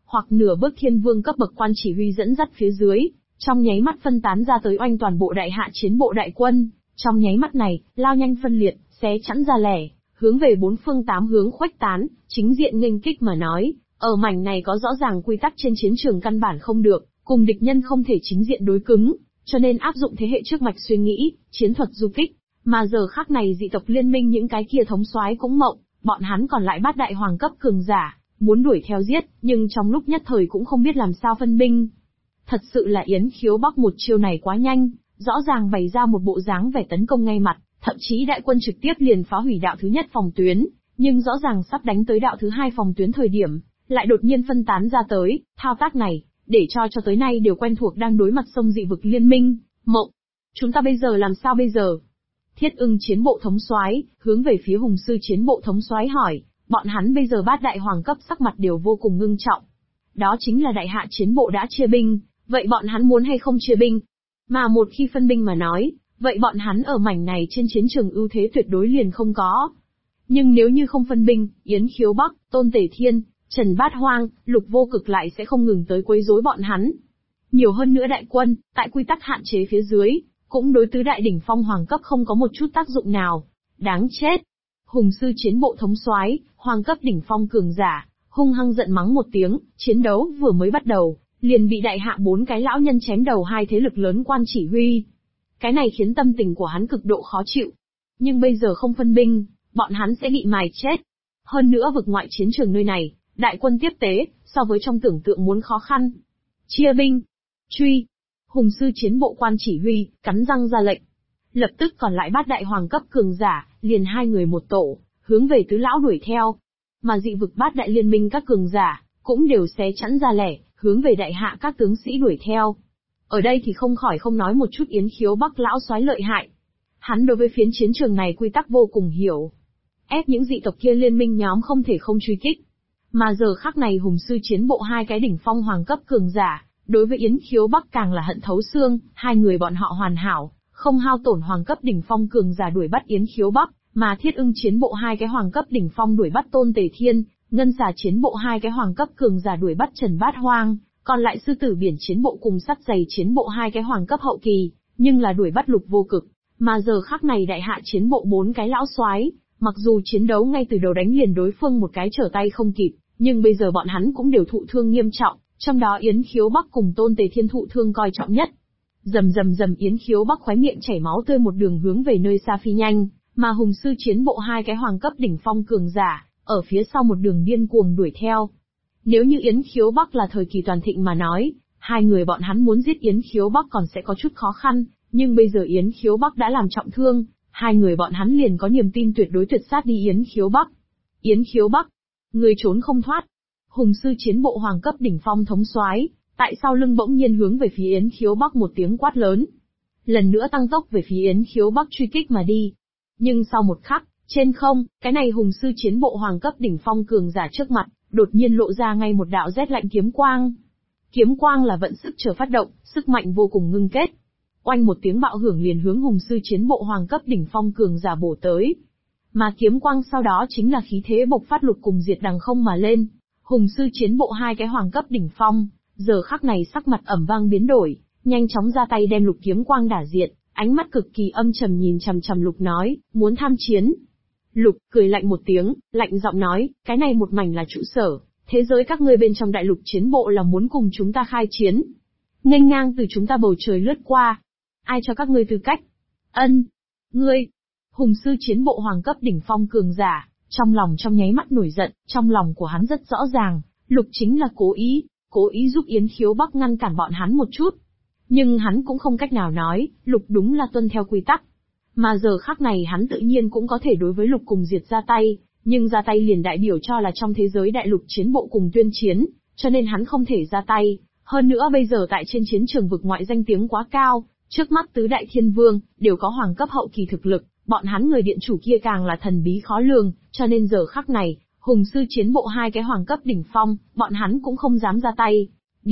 hoặc nửa bước thiên vương cấp bậc quan chỉ huy dẫn dắt phía dưới, trong nháy mắt phân tán ra tới oanh toàn bộ đại hạ chiến bộ đại quân, trong nháy mắt này, lao nhanh phân liệt, xé chắn ra lẻ, hướng về bốn phương tám hướng khuếch tán, chính diện nghênh kích mà nói, ở mảnh này có rõ ràng quy tắc trên chiến trường căn bản không được, cùng địch nhân không thể chính diện đối cứng, cho nên áp dụng thế hệ trước mạch suy nghĩ, chiến thuật du kích, mà giờ khắc này dị tộc liên minh những cái kia thống soái cũng mộng, bọn hắn còn lại bát đại hoàng cấp cường giả, muốn đuổi theo giết, nhưng trong lúc nhất thời cũng không biết làm sao phân binh. Thật sự là Yến Khiếu Bắc một chiêu này quá nhanh, rõ ràng bày ra một bộ dáng vẻ tấn công ngay mặt, thậm chí đại quân trực tiếp liền phá hủy đạo thứ nhất phòng tuyến, nhưng rõ ràng sắp đánh tới đạo thứ hai phòng tuyến thời điểm, lại đột nhiên phân tán ra tới, thao tác này, để cho tới nay đều quen thuộc đang đối mặt sông dị vực liên minh, mộng. Chúng ta bây giờ làm sao bây giờ? Thiết Ưng chiến bộ thống soái hướng về phía Hùng Sư chiến bộ thống soái hỏi, bọn hắn bây giờ bát đại hoàng cấp sắc mặt đều vô cùng ngưng trọng. Đó chính là đại hạ chiến bộ đã chia binh, vậy bọn hắn muốn hay không chia binh? Mà một khi phân binh mà nói, vậy bọn hắn ở mảnh này trên chiến trường ưu thế tuyệt đối liền không có. Nhưng nếu như không phân binh, Yến Khiếu Bắc, Tôn Tể Thiên, Trần Bát Hoang, Lục Vô Cực lại sẽ không ngừng tới quấy rối bọn hắn. Nhiều hơn nữa đại quân, tại quy tắc hạn chế phía dưới, cũng đối tứ đại đỉnh phong hoàng cấp không có một chút tác dụng nào. Đáng chết! Hùng Sư chiến bộ thống soái, hoàng cấp đỉnh phong cường giả, hung hăng giận mắng một tiếng, chiến đấu vừa mới bắt đầu, liền bị đại hạ bốn cái lão nhân chém đầu hai thế lực lớn quan chỉ huy. Cái này khiến tâm tình của hắn cực độ khó chịu. Nhưng bây giờ không phân binh, bọn hắn sẽ bị mài chết. Hơn nữa vực ngoại chiến trường nơi này, đại quân tiếp tế, so với trong tưởng tượng muốn khó khăn. Chia binh, truy. Hùng Sư chiến bộ quan chỉ huy, cắn răng ra lệnh. Lập tức còn lại bát đại hoàng cấp cường giả, liền hai người một tổ, hướng về tứ lão đuổi theo. Mà dị vực bát đại liên minh các cường giả, cũng đều xé chắn ra lẻ, hướng về đại hạ các tướng sĩ đuổi theo. Ở đây thì không khỏi không nói một chút Yến Khiếu Bắc lão soái lợi hại. Hắn đối với phiến chiến trường này quy tắc vô cùng hiểu. Ép những dị tộc kia liên minh nhóm không thể không truy kích. Mà giờ khắc này Hùng Sư chiến bộ hai cái đỉnh phong hoàng cấp cường giả, đối với Yến Khiếu Bắc càng là hận thấu xương, hai người bọn họ hoàn hảo, không hao tổn hoàng cấp đỉnh phong cường giả đuổi bắt Yến Khiếu Bắc, mà Thiết Ưng chiến bộ hai cái hoàng cấp đỉnh phong đuổi bắt Tôn Tể Thiên, Ngân Xà chiến bộ hai cái hoàng cấp cường giả đuổi bắt Trần Bát Hoang, còn lại Sư Tử biển chiến bộ cùng Sắt Dày chiến bộ hai cái hoàng cấp hậu kỳ, nhưng là đuổi bắt Lục Vô Cực, mà giờ khắc này đại hạ chiến bộ bốn cái lão soái, mặc dù chiến đấu ngay từ đầu đánh liền đối phương một cái trở tay không kịp, nhưng bây giờ bọn hắn cũng đều thụ thương nghiêm trọng, trong đó Yến Khiếu Bắc cùng Tôn Tể Thiên thụ thương coi trọng nhất. Rầm rầm rầm Yến Khiếu Bắc khóe miệng chảy máu tươi một đường hướng về nơi xa phi nhanh, mà Hùng Sư chiến bộ hai cái hoàng cấp đỉnh phong cường giả, ở phía sau một đường điên cuồng đuổi theo. Nếu như Yến Khiếu Bắc là thời kỳ toàn thịnh mà nói, hai người bọn hắn muốn giết Yến Khiếu Bắc còn sẽ có chút khó khăn, nhưng bây giờ Yến Khiếu Bắc đã làm trọng thương, hai người bọn hắn liền có niềm tin tuyệt đối tuyệt sát đi Yến Khiếu Bắc. Yến Khiếu Bắc, người trốn không thoát. Hùng Sư chiến bộ hoàng cấp đỉnh phong thống soái, tại sau lưng bỗng nhiên hướng về phía Yến Khiếu Bắc một tiếng quát lớn. Lần nữa tăng tốc về phía Yến Khiếu Bắc truy kích mà đi. Nhưng sau một khắc, trên không, cái này Hùng Sư chiến bộ hoàng cấp đỉnh phong cường giả trước mặt, đột nhiên lộ ra ngay một đạo rét lạnh kiếm quang. Kiếm quang là vận sức chờ phát động, sức mạnh vô cùng ngưng kết. Oanh một tiếng bạo hưởng liền hướng Hùng Sư chiến bộ hoàng cấp đỉnh phong cường giả bổ tới. Mà kiếm quang sau đó chính là khí thế bộc phát lục cùng diệt đằng không mà lên. Hùng Sư chiến bộ hai cái hoàng cấp đỉnh phong, giờ khắc này sắc mặt ẩm vang biến đổi, nhanh chóng ra tay đem lục kiếm quang đả diệt, ánh mắt cực kỳ âm trầm nhìn chằm chằm Lục nói, muốn tham chiến. Lục cười lạnh một tiếng, lạnh giọng nói, cái này một mảnh là trụ sở, thế giới các ngươi bên trong đại lục chiến bộ là muốn cùng chúng ta khai chiến. Nghênh ngang từ chúng ta bầu trời lướt qua. Ai cho các ngươi tư cách? Ân. Ngươi. Hùng Sư chiến bộ hoàng cấp đỉnh phong cường giả, trong lòng trong nháy mắt nổi giận, trong lòng của hắn rất rõ ràng, Lục chính là cố ý giúp Yến Khiếu Bắc ngăn cản bọn hắn một chút. Nhưng hắn cũng không cách nào nói, Lục đúng là tuân theo quy tắc. Mà giờ khắc này hắn tự nhiên cũng có thể đối với Lục cùng diệt ra tay, nhưng ra tay liền đại biểu cho là trong thế giới đại lục chiến bộ cùng tuyên chiến, cho nên hắn không thể ra tay. Hơn nữa bây giờ tại trên chiến trường vực ngoại danh tiếng quá cao, trước mắt tứ đại thiên vương, đều có hoàng cấp hậu kỳ thực lực, bọn hắn người điện chủ kia càng là thần bí khó lường, cho nên giờ khắc này, Hùng Sư chiến bộ hai cái hoàng cấp đỉnh phong, bọn hắn cũng không dám ra tay.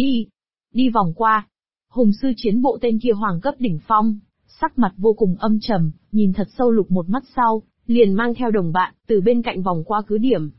Đi vòng qua. Hùng Sư chiến bộ tên kia hoàng cấp đỉnh phong, sắc mặt vô cùng âm trầm, nhìn thật sâu Lục một mắt sau, liền mang theo đồng bạn, từ bên cạnh vòng qua cứ điểm.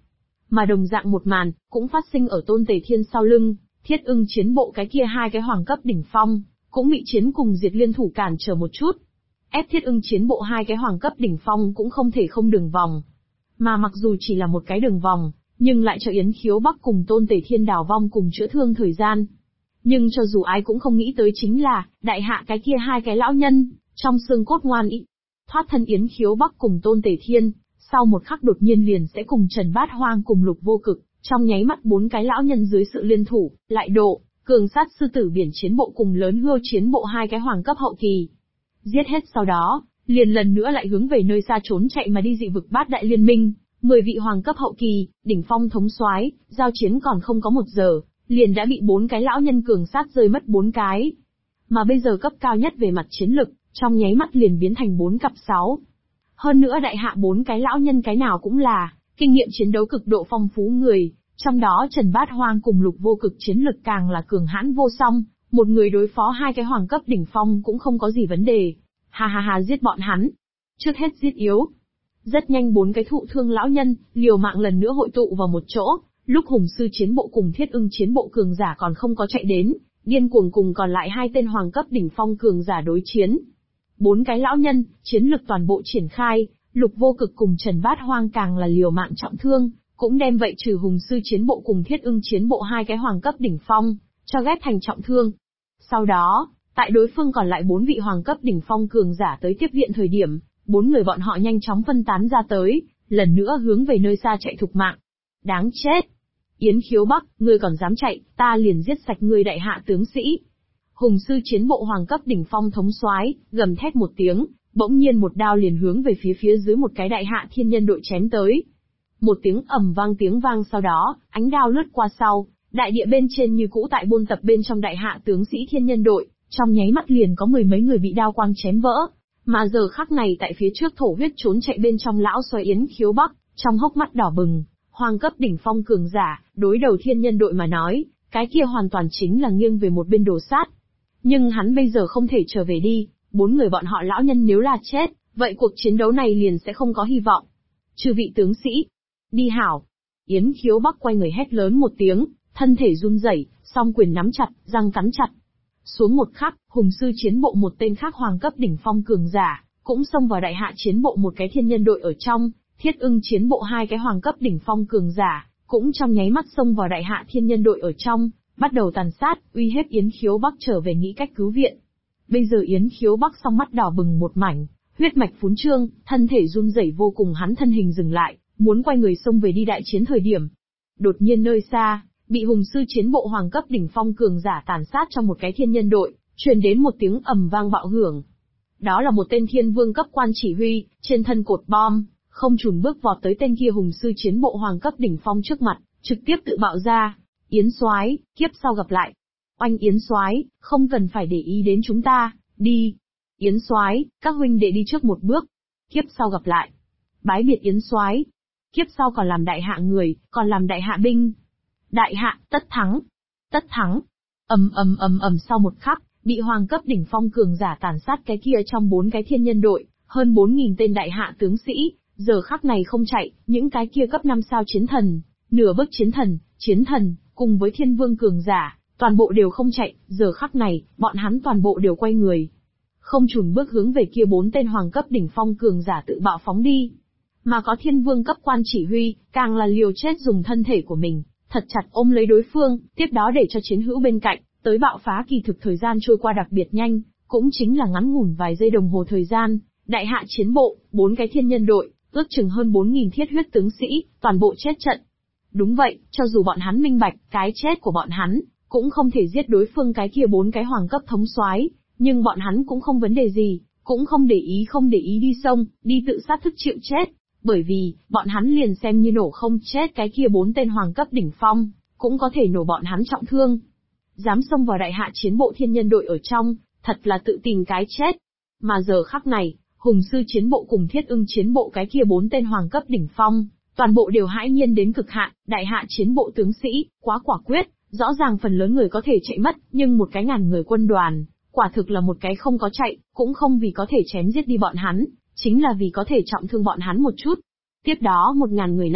Mà đồng dạng một màn, cũng phát sinh ở Tôn Tề Thiên sau lưng, Thiết Ưng chiến bộ cái kia hai cái hoàng cấp đỉnh phong, cũng bị chiến cùng diệt liên thủ cản trở một chút. Ép Thiết Ưng chiến bộ hai cái hoàng cấp đỉnh phong cũng không thể không đường vòng. Mà mặc dù chỉ là một cái đường vòng, nhưng lại cho Yến Khiếu Bắc cùng Tôn Tề Thiên đào vong cùng chữa thương thời gian. Nhưng cho dù ai cũng không nghĩ tới chính là, đại hạ cái kia hai cái lão nhân, trong xương cốt ngoan ý, thoát thân Yến Khiếu Bắc cùng Tôn Tề Thiên, sau một khắc đột nhiên liền sẽ cùng Trần Bát Hoang cùng Lục Vô Cực, trong nháy mắt bốn cái lão nhân dưới sự liên thủ, lại độ, cường sát sư tử biển chiến bộ cùng lớn hươu chiến bộ hai cái hoàng cấp hậu kỳ. Giết hết sau đó, liền lần nữa lại hướng về nơi xa trốn chạy mà đi dị vực Bát Đại Liên Minh, 10 vị hoàng cấp hậu kỳ, đỉnh phong thống soái, giao chiến còn không có 1 giờ, liền đã bị 4 cái lão nhân cường sát rơi mất 4 cái. Mà bây giờ cấp cao nhất về mặt chiến lực, trong nháy mắt liền biến thành 4 cặp 6. Hơn nữa đại hạ 4 cái lão nhân cái nào cũng là kinh nghiệm chiến đấu cực độ phong phú người, trong đó Trần Bát Hoang cùng Lục Vô Cực chiến lực càng là cường hãn vô song, một người đối phó hai cái hoàng cấp đỉnh phong cũng không có gì vấn đề. Ha ha ha, giết bọn hắn. Trước hết giết yếu. Rất nhanh 4 cái thụ thương lão nhân, liều mạng lần nữa hội tụ vào một chỗ, lúc Hùng Sư chiến bộ cùng Thiết Ưng chiến bộ cường giả còn không có chạy đến, điên cuồng cùng còn lại 2 tên hoàng cấp đỉnh phong cường giả đối chiến. 4 cái lão nhân, chiến lực toàn bộ triển khai, Lục Vô Cực cùng Trần Bát Hoang càng là liều mạng trọng thương, cũng đem vậy trừ Hùng Sư chiến bộ cùng Thiết Ưng chiến bộ 2 cái hoàng cấp đỉnh phong, cho ghép thành trọng thương. Sau đó, tại đối phương còn lại 4 vị hoàng cấp đỉnh phong cường giả tới tiếp viện thời điểm, 4 người bọn họ nhanh chóng phân tán ra tới, lần nữa hướng về nơi xa chạy thục mạng. Đáng chết! Yến Khiếu Bắc, ngươi còn dám chạy, ta liền giết sạch ngươi đại hạ tướng sĩ. Hùng Sư chiến bộ hoàng cấp đỉnh phong thống soái, gầm thét một tiếng, bỗng nhiên một đao liền hướng về phía dưới một cái đại hạ thiên nhân đội chém tới. Một tiếng tiếng vang sau đó, ánh đao lướt qua sau, đại địa bên trên như cũ tại buôn tập bên trong đại hạ tướng sĩ thiên nhân đội, trong nháy mắt liền có 10 mấy người bị đao quang chém vỡ. Mà giờ khắc này tại phía trước thổ huyết trốn chạy bên trong lão xoay Yến Khiếu Bắc, trong hốc mắt đỏ bừng, hoàng cấp đỉnh phong cường giả, đối đầu thiên nhân đội mà nói, cái kia hoàn toàn chính là nghiêng về một bên đồ sát. Nhưng hắn bây giờ không thể trở về đi, 4 người bọn họ lão nhân nếu là chết, vậy cuộc chiến đấu này liền sẽ không có hy vọng. Chư vị tướng sĩ, đi hảo. Yến Khiếu Bắc quay người hét lớn một tiếng, thân thể run rẩy, song quyền nắm chặt, răng cắn chặt. Xuống một khắc, Hùng Sư chiến bộ một tên khác hoàng cấp đỉnh phong cường giả, cũng xông vào đại hạ chiến bộ một cái thiên nhân đội ở trong, Thiết Ưng chiến bộ 2 cái hoàng cấp đỉnh phong cường giả, cũng trong nháy mắt xông vào đại hạ thiên nhân đội ở trong, bắt đầu tàn sát, uy hiếp Yến Khiếu Bắc trở về nghĩ cách cứu viện. Bây giờ Yến Khiếu Bắc song mắt đỏ bừng một mảnh, huyết mạch phún trương, thân thể run rẩy vô cùng, hắn thân hình dừng lại, muốn quay người xông về đi đại chiến thời điểm. Đột nhiên nơi xa, bị Hùng Sư chiến bộ hoàng cấp đỉnh phong cường giả tàn sát trong một cái thiên nhân đội, truyền đến một tiếng ầm vang bạo hưởng. Đó là một tên thiên vương cấp quan chỉ huy, trên thân cột bom, không chùn bước vọt tới tên kia Hùng Sư chiến bộ hoàng cấp đỉnh phong trước mặt, trực tiếp tự bạo ra. Yến soái, kiếp sau gặp lại. Oanh Yến soái, không cần phải để ý đến chúng ta, đi. Yến soái, các huynh đệ đi trước một bước. Kiếp sau gặp lại. Bái biệt Yến soái. Kiếp sau còn làm đại hạ người, còn làm đại hạ binh. Đại hạ, tất thắng. Tất thắng. Ầm sau một khắc, bị hoàng cấp đỉnh phong cường giả tàn sát cái kia trong 4 cái thiên nhân đội, hơn 4.000 tên đại hạ tướng sĩ, giờ khắc này không chạy, những cái kia cấp 5 sao chiến thần, nửa bước chiến thần, cùng với thiên vương cường giả, toàn bộ đều không chạy, giờ khắc này, bọn hắn toàn bộ đều quay người. Không chùn bước hướng về kia 4 tên hoàng cấp đỉnh phong cường giả tự bạo phóng đi. Mà có thiên vương cấp quan chỉ huy, càng là liều chết dùng thân thể của mình, thật chặt ôm lấy đối phương, tiếp đó để cho chiến hữu bên cạnh, tới bạo phá kỳ thực thời gian trôi qua đặc biệt nhanh, cũng chính là ngắn ngủn vài giây đồng hồ thời gian, đại hạ chiến bộ, 4 cái thiên nhân đội, ước chừng hơn 4.000 thiết huyết tướng sĩ, toàn bộ chết trận. Đúng vậy, cho dù bọn hắn minh bạch, cái chết của bọn hắn, cũng không thể giết đối phương cái kia 4 cái hoàng cấp thống soái, nhưng bọn hắn cũng không vấn đề gì, cũng không để ý đi xông, đi tự sát thức chịu chết, bởi vì, bọn hắn liền xem như nổ không chết cái kia 4 tên hoàng cấp đỉnh phong, cũng có thể nổ bọn hắn trọng thương. Dám xông vào đại hạ chiến bộ thiên nhân đội ở trong, thật là tự tìm cái chết. Mà giờ khắc này, Hùng Sư chiến bộ cùng Thiết Ưng chiến bộ cái kia 4 tên hoàng cấp đỉnh phong, toàn bộ đều hãi nhiên đến cực hạn, đại hạ chiến bộ tướng sĩ, quá quả quyết, rõ ràng phần lớn người có thể chạy mất, nhưng một cái ngàn người quân đoàn, quả thực là một cái không có chạy, cũng không vì có thể chém giết đi bọn hắn, chính là vì có thể trọng thương bọn hắn một chút. Tiếp đó 1.000 người này,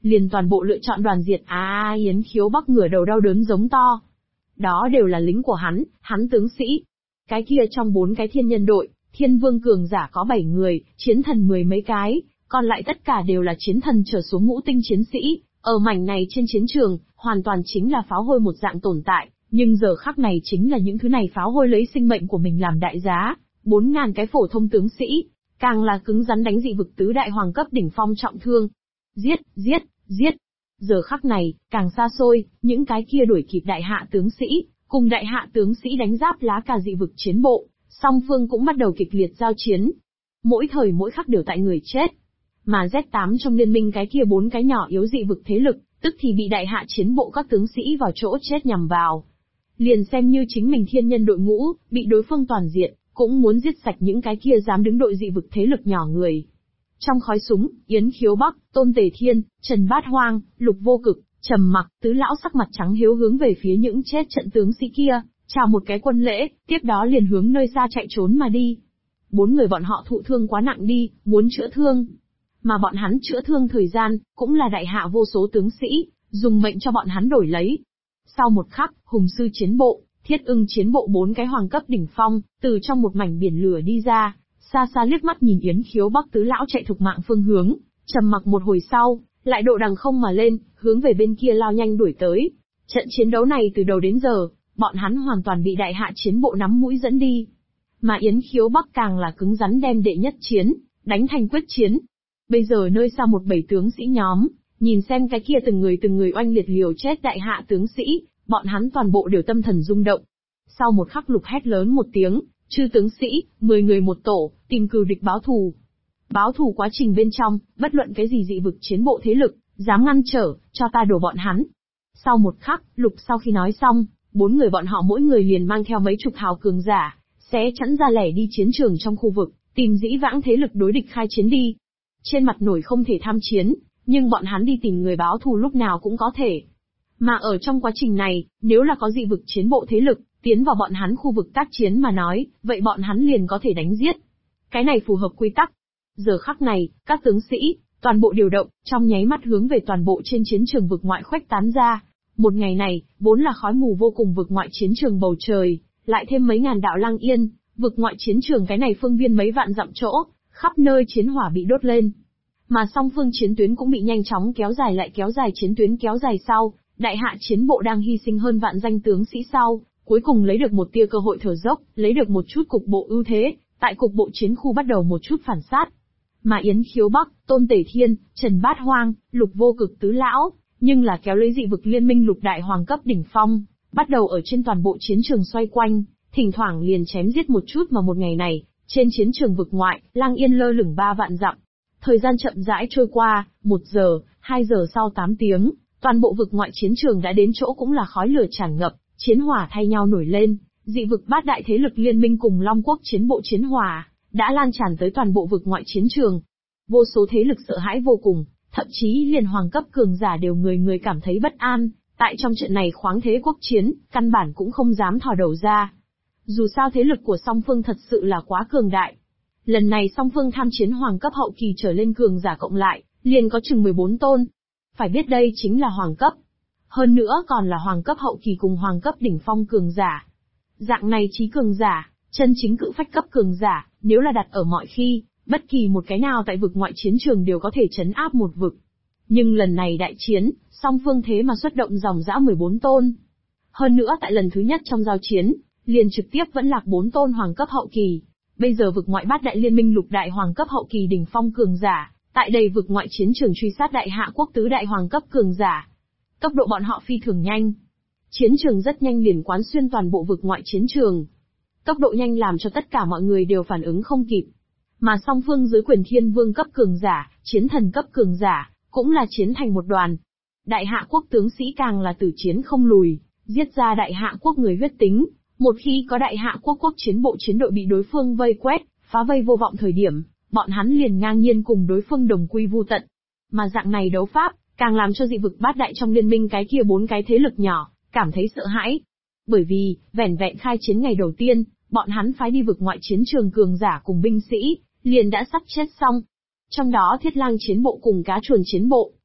liền toàn bộ lựa chọn đoàn diệt. Yến Khiếu Bắc ngửa đầu đau đớn giống to. Đó đều là lính của hắn tướng sĩ. Cái kia trong 4 cái thiên nhân đội, thiên vương cường giả có 7 người, chiến thần 10 mấy cái, còn lại tất cả đều là chiến thần trở xuống ngũ tinh chiến sĩ. Ở mảnh này trên chiến trường, hoàn toàn chính là pháo hôi một dạng tồn tại, nhưng giờ khắc này chính là những thứ này pháo hôi lấy sinh mệnh của mình làm đại giá. 4.000 cái phổ thông tướng sĩ, càng là cứng rắn đánh dị vực tứ đại hoàng cấp đỉnh phong trọng thương. Giết, giết, giết. Giờ khắc này, càng xa xôi, những cái kia đuổi kịp đại hạ tướng sĩ, cùng đại hạ tướng sĩ đánh giáp lá cà dị vực chiến bộ, song phương cũng bắt đầu kịch liệt giao chiến. Mỗi thời mỗi khắc đều tại người chết. Mà Z8 trong liên minh cái kia 4 cái nhỏ yếu dị vực thế lực, tức thì bị đại hạ chiến bộ các tướng sĩ vào chỗ chết nhằm vào. Liền xem như chính mình thiên nhân đội ngũ, bị đối phương toàn diện, cũng muốn giết sạch những cái kia dám đứng đội dị vực thế lực nhỏ người. Trong khói súng, Yến Khiếu Bắc, Tôn Tề Thiên, Trần Bát Hoang, Lục Vô Cực, Trầm Mặc, tứ lão sắc mặt trắng hiếu hướng về phía những chết trận tướng sĩ kia, chào một cái quân lễ, tiếp đó liền hướng nơi xa chạy trốn mà đi. 4 người bọn họ thụ thương quá nặng đi, muốn chữa thương. Mà bọn hắn chữa thương thời gian, cũng là đại hạ vô số tướng sĩ, dùng mệnh cho bọn hắn đổi lấy. Sau một khắc, Hùng Sư chiến bộ, Thiết Ưng chiến bộ 4 cái hoàng cấp đỉnh phong, từ trong một mảnh biển lửa đi ra, xa xa liếc mắt nhìn Yến Khiếu Bắc tứ lão chạy thục mạng phương hướng, trầm mặc một hồi sau, lại độ đằng không mà lên, hướng về bên kia lao nhanh đuổi tới. Trận chiến đấu này từ đầu đến giờ, bọn hắn hoàn toàn bị đại hạ chiến bộ nắm mũi dẫn đi. Mà Yến Khiếu Bắc càng là cứng rắn đem đệ nhất chiến, đánh thành quyết chiến. Bây giờ nơi xa một bầy tướng sĩ nhóm, nhìn xem cái kia từng người oanh liệt liều chết đại hạ tướng sĩ, bọn hắn toàn bộ đều tâm thần rung động. Sau một khắc Lục hét lớn một tiếng, chư tướng sĩ, 10 người một tổ, tìm cừu địch báo thù. Báo thù quá trình bên trong, bất luận cái gì dị vực chiến bộ thế lực, dám ngăn trở, cho ta đổ bọn hắn. Sau một khắc, Lục sau khi nói xong, 4 người bọn họ mỗi người liền mang theo mấy chục hào cường giả, xé chắn ra lẻ đi chiến trường trong khu vực, tìm dĩ vãng thế lực đối địch khai chiến đi. Trên mặt nổi không thể tham chiến, nhưng bọn hắn đi tìm người báo thù lúc nào cũng có thể. Mà ở trong quá trình này, nếu là có dị vực chiến bộ thế lực, tiến vào bọn hắn khu vực tác chiến mà nói, vậy bọn hắn liền có thể đánh giết. Cái này phù hợp quy tắc. Giờ khắc này, các tướng sĩ, toàn bộ điều động, trong nháy mắt hướng về toàn bộ trên chiến trường vực ngoại khuếch tán ra. Một ngày này, vốn là khói mù vô cùng vực ngoại chiến trường bầu trời, lại thêm mấy ngàn đạo lang yên, vực ngoại chiến trường cái này phương viên mấy vạn dặm chỗ, khắp nơi chiến hỏa bị đốt lên. Mà song phương chiến tuyến cũng bị nhanh chóng kéo dài lại kéo dài chiến tuyến kéo dài sau, đại hạ chiến bộ đang hy sinh hơn vạn danh tướng sĩ sau, cuối cùng lấy được một tia cơ hội thở dốc, lấy được một chút cục bộ ưu thế, tại cục bộ chiến khu bắt đầu một chút phản sát. Mà Yến Khiếu Bắc, Tôn Tề Thiên, Trần Bát Hoang, Lục Vô Cực tứ lão, nhưng là kéo lấy dị vực liên minh lục đại hoàng cấp đỉnh phong, bắt đầu ở trên toàn bộ chiến trường xoay quanh, thỉnh thoảng liền chém giết một chút mà một ngày này, trên chiến trường vực ngoại, lang yên lơ lửng 3 vạn dặm. Thời gian chậm rãi trôi qua, 1 giờ, 2 giờ sau 8 tiếng, toàn bộ vực ngoại chiến trường đã đến chỗ cũng là khói lửa tràn ngập, chiến hỏa thay nhau nổi lên, dị vực bát đại thế lực liên minh cùng Long Quốc chiến bộ chiến hỏa, đã lan tràn tới toàn bộ vực ngoại chiến trường. Vô số thế lực sợ hãi vô cùng, thậm chí liền hoàng cấp cường giả đều người cảm thấy bất an, tại trong trận này khoáng thế quốc chiến, căn bản cũng không dám thò đầu ra. Dù sao thế lực của song phương thật sự là quá cường đại. Lần này song phương tham chiến hoàng cấp hậu kỳ trở lên cường giả cộng lại, liền có chừng 14 tôn. Phải biết đây chính là hoàng cấp. Hơn nữa còn là hoàng cấp hậu kỳ cùng hoàng cấp đỉnh phong cường giả. Dạng này trí cường giả, chân chính cự phách cấp cường giả, nếu là đặt ở mọi khi, bất kỳ một cái nào tại vực ngoại chiến trường đều có thể trấn áp một vực. Nhưng lần này đại chiến, song phương thế mà xuất động dòng dã 14 tôn. Hơn nữa tại lần thứ nhất trong giao chiến, liền trực tiếp vẫn lạc 4 tôn hoàng cấp hậu kỳ. Bây giờ vực ngoại bát đại liên minh lục đại hoàng cấp hậu kỳ đỉnh phong cường giả, tại đây vực ngoại chiến trường truy sát đại hạ quốc tứ đại hoàng cấp cường giả. Tốc độ bọn họ phi thường nhanh. Chiến trường rất nhanh liền quán xuyên toàn bộ vực ngoại chiến trường. Tốc độ nhanh làm cho tất cả mọi người đều phản ứng không kịp. Mà song phương dưới quyền thiên vương cấp cường giả, chiến thần cấp cường giả, cũng là chiến thành một đoàn. Đại hạ quốc tướng sĩ càng là tử chiến không lùi, giết ra đại hạ quốc người huyết tính. Một khi có đại hạ quốc chiến bộ chiến đội bị đối phương vây quét, phá vây vô vọng thời điểm, bọn hắn liền ngang nhiên cùng đối phương đồng quy vu tận. Mà dạng này đấu pháp, càng làm cho dị vực bát đại trong liên minh cái kia 4 cái thế lực nhỏ, cảm thấy sợ hãi. Bởi vì, vẻn vẹn khai chiến ngày đầu tiên, bọn hắn phái đi vực ngoại chiến trường cường giả cùng binh sĩ, liền đã sắp chết xong. Trong đó Thiết Lang chiến bộ cùng Cá Chuồn chiến bộ,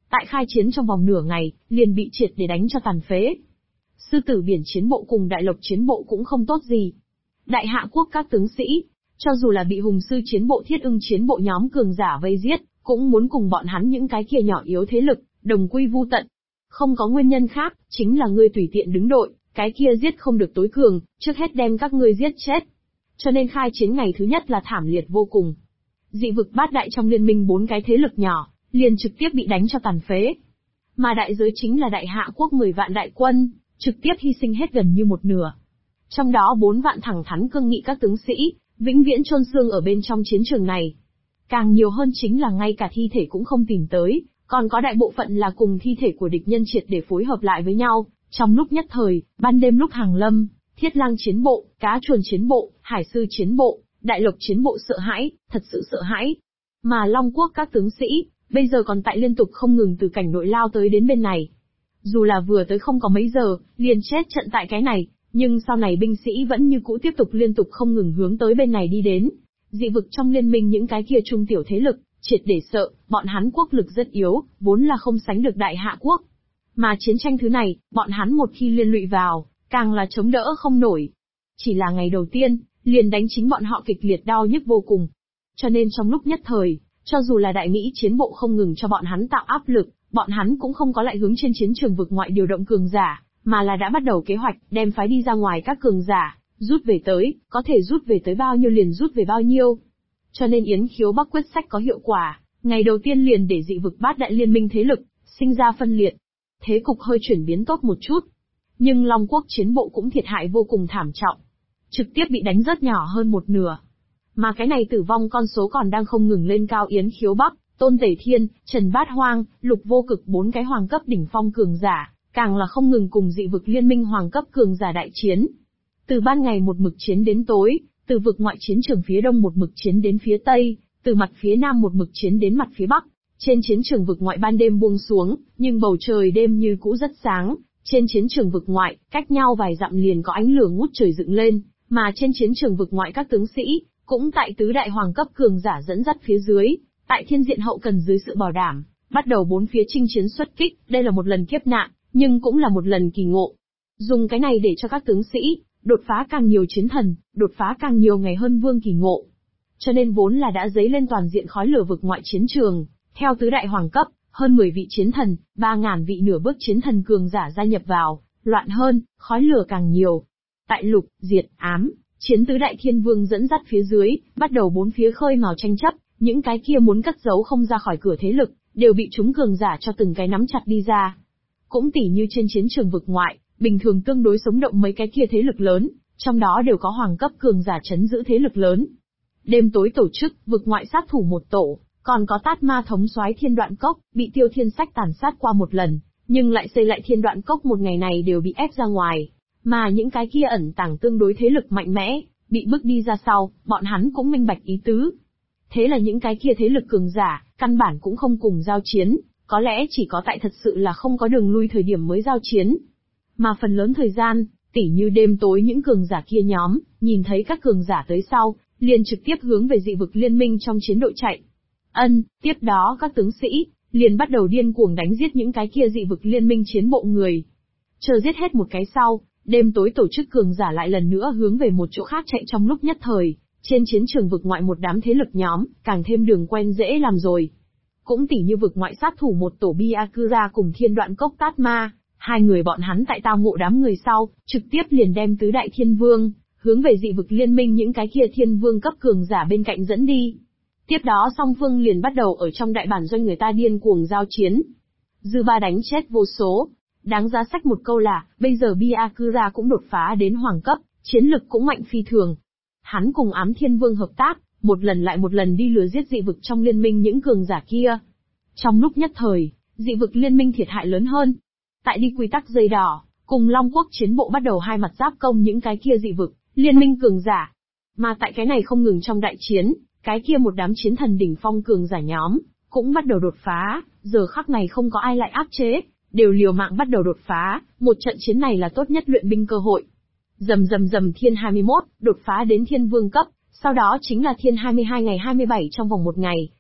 Tại khai chiến trong vòng nửa ngày, liền bị triệt để đánh cho tàn phế. Sư tử biển chiến bộ cùng đại lộc chiến bộ cũng không tốt gì. Đại hạ quốc các tướng sĩ, cho dù là bị hùng sư chiến bộ thiết ưng chiến bộ nhóm cường giả vây giết, cũng muốn cùng bọn hắn những cái kia nhỏ yếu thế lực, đồng quy vu tận. Không có nguyên nhân khác, chính là ngươi tùy tiện đứng đội, cái kia giết không được tối cường, trước hết đem các ngươi giết chết. Cho nên khai chiến ngày thứ nhất là thảm liệt vô cùng. Dị vực bát đại trong liên minh 4 cái thế lực nhỏ, liền trực tiếp bị đánh cho tàn phế. Mà đại giới chính là đại hạ quốc 10 vạn đại quân, trực tiếp hy sinh hết gần như một nửa. Trong đó 4 vạn thẳng thắn cương nghị các tướng sĩ, vĩnh viễn chôn xương ở bên trong chiến trường này. Càng nhiều hơn chính là ngay cả thi thể cũng không tìm tới, còn có đại bộ phận là cùng thi thể của địch nhân triệt để phối hợp lại với nhau. Trong lúc nhất thời, ban đêm lúc hàng lâm, Thiết Lang chiến bộ, Cá Chuồn chiến bộ, Hải Sư chiến bộ, Đại Lộc chiến bộ sợ hãi, thật sự sợ hãi. Mà Long Quốc các tướng sĩ, bây giờ còn tại liên tục không ngừng từ cảnh nội lao tới đến bên này. Dù là vừa tới không có mấy giờ, liền chết trận tại cái này, nhưng sau này binh sĩ vẫn như cũ tiếp tục liên tục không ngừng hướng tới bên này đi đến. Dị vực trong liên minh những cái kia trung tiểu thế lực, triệt để sợ, bọn hắn quốc lực rất yếu, vốn là không sánh được đại hạ quốc. Mà chiến tranh thứ này, bọn hắn một khi liên lụy vào, càng là chống đỡ không nổi. Chỉ là ngày đầu tiên, liền đánh chính bọn họ kịch liệt đau nhức vô cùng. Cho nên trong lúc nhất thời, cho dù là đại Mỹ chiến bộ không ngừng cho bọn hắn tạo áp lực, bọn hắn cũng không có lại hướng trên chiến trường vực ngoại điều động cường giả, mà là đã bắt đầu kế hoạch đem phái đi ra ngoài các cường giả, rút về tới, có thể rút về tới bao nhiêu liền rút về bao nhiêu. Cho nên Yến Khiếu Bắc quyết sách có hiệu quả, ngày đầu tiên liền để dị vực bát đại liên minh thế lực, sinh ra phân liệt. Thế cục hơi chuyển biến tốt một chút. Nhưng Long Quốc chiến bộ cũng thiệt hại vô cùng thảm trọng. Trực tiếp bị đánh rất nhỏ hơn một nửa. Mà cái này tử vong con số còn đang không ngừng lên cao. Yến Khiếu Bắc, Tôn Tể Thiên, Trần Bát Hoang, Lục Vô Cực 4 cái hoàng cấp đỉnh phong cường giả, càng là không ngừng cùng dị vực liên minh hoàng cấp cường giả đại chiến. Từ ban ngày một mực chiến đến tối, từ vực ngoại chiến trường phía đông một mực chiến đến phía tây, từ mặt phía nam một mực chiến đến mặt phía bắc. Trên chiến trường vực ngoại ban đêm buông xuống, nhưng bầu trời đêm như cũ rất sáng. Trên chiến trường vực ngoại, cách nhau vài dặm liền có ánh lửa ngút trời dựng lên, mà trên chiến trường vực ngoại các tướng sĩ, cũng tại tứ đại hoàng cấp cường giả dẫn dắt phía dưới, tại thiên diện hậu cần dưới sự bảo đảm, bắt đầu 4 phía chinh chiến xuất kích. Đây là một lần kiếp nạn, nhưng cũng là một lần kỳ ngộ. Dùng cái này để cho các tướng sĩ, đột phá càng nhiều chiến thần, đột phá càng nhiều ngày hơn vương kỳ ngộ. Cho nên vốn là đã dấy lên toàn diện khói lửa vực ngoại chiến trường, theo tứ đại hoàng cấp, hơn 10 vị chiến thần, 3.000 vị nửa bước chiến thần cường giả gia nhập vào, loạn hơn, khói lửa càng nhiều. Tại Lục, Diệt, Ám, chiến tứ đại thiên vương dẫn dắt phía dưới, bắt đầu 4 phía khơi mào tranh chấp, những cái kia muốn cất giấu không ra khỏi cửa thế lực, đều bị chúng cường giả cho từng cái nắm chặt đi ra. Cũng tỉ như trên chiến trường vực ngoại, bình thường tương đối sống động mấy cái kia thế lực lớn, trong đó đều có hoàng cấp cường giả trấn giữ thế lực lớn. Đêm tối tổ chức, vực ngoại sát thủ một tổ, còn có Tát Ma thống soái Thiên Đoạn Cốc, bị Tiêu Thiên Sách tàn sát qua một lần, nhưng lại xây lại Thiên Đoạn Cốc một ngày này đều bị ép ra ngoài. Mà những cái kia ẩn tàng tương đối thế lực mạnh mẽ, bị bức đi ra sau, bọn hắn cũng minh bạch ý tứ. Thế là những cái kia thế lực cường giả, căn bản cũng không cùng giao chiến, có lẽ chỉ có tại thật sự là không có đường lui thời điểm mới giao chiến. Mà phần lớn thời gian, tỉ như đêm tối những cường giả kia nhóm, nhìn thấy các cường giả tới sau, liền trực tiếp hướng về dị vực liên minh trong chiến đội chạy. Tiếp đó các tướng sĩ, liền bắt đầu điên cuồng đánh giết những cái kia dị vực liên minh chiến bộ người. Chờ giết hết một cái sau, đêm tối tổ chức cường giả lại lần nữa hướng về một chỗ khác chạy trong lúc nhất thời, trên chiến trường vực ngoại một đám thế lực nhóm, càng thêm đường quen dễ làm rồi. Cũng tỉ như vực ngoại sát thủ một tổ Byakura cùng Thiên Đoạn Cốc Tát Ma, hai người bọn hắn tại tao ngộ đám người sau, trực tiếp liền đem tứ đại thiên vương, hướng về dị vực liên minh những cái kia thiên vương cấp cường giả bên cạnh dẫn đi. Tiếp đó song phương liền bắt đầu ở trong đại bản doanh người ta điên cuồng giao chiến. Dư ba đánh chết vô số. Đáng giá sách một câu là, bây giờ Byakura cũng đột phá đến hoàng cấp, chiến lực cũng mạnh phi thường. Hắn cùng Ám Thiên Vương hợp tác, một lần lại một lần đi lừa giết dị vực trong liên minh những cường giả kia. Trong lúc nhất thời, dị vực liên minh thiệt hại lớn hơn. Tại đi quy tắc dây đỏ, cùng Long Quốc chiến bộ bắt đầu hai mặt giáp công những cái kia dị vực, liên minh cường giả. Mà tại cái này không ngừng trong đại chiến, cái kia một đám chiến thần đỉnh phong cường giả nhóm, cũng bắt đầu đột phá, giờ khắc này không có ai lại áp chế, đều liều mạng bắt đầu đột phá, một trận chiến này là tốt nhất luyện binh cơ hội. Rầm thiên 21, đột phá đến thiên vương cấp, sau đó chính là thiên 22 ngày 27 trong vòng một ngày,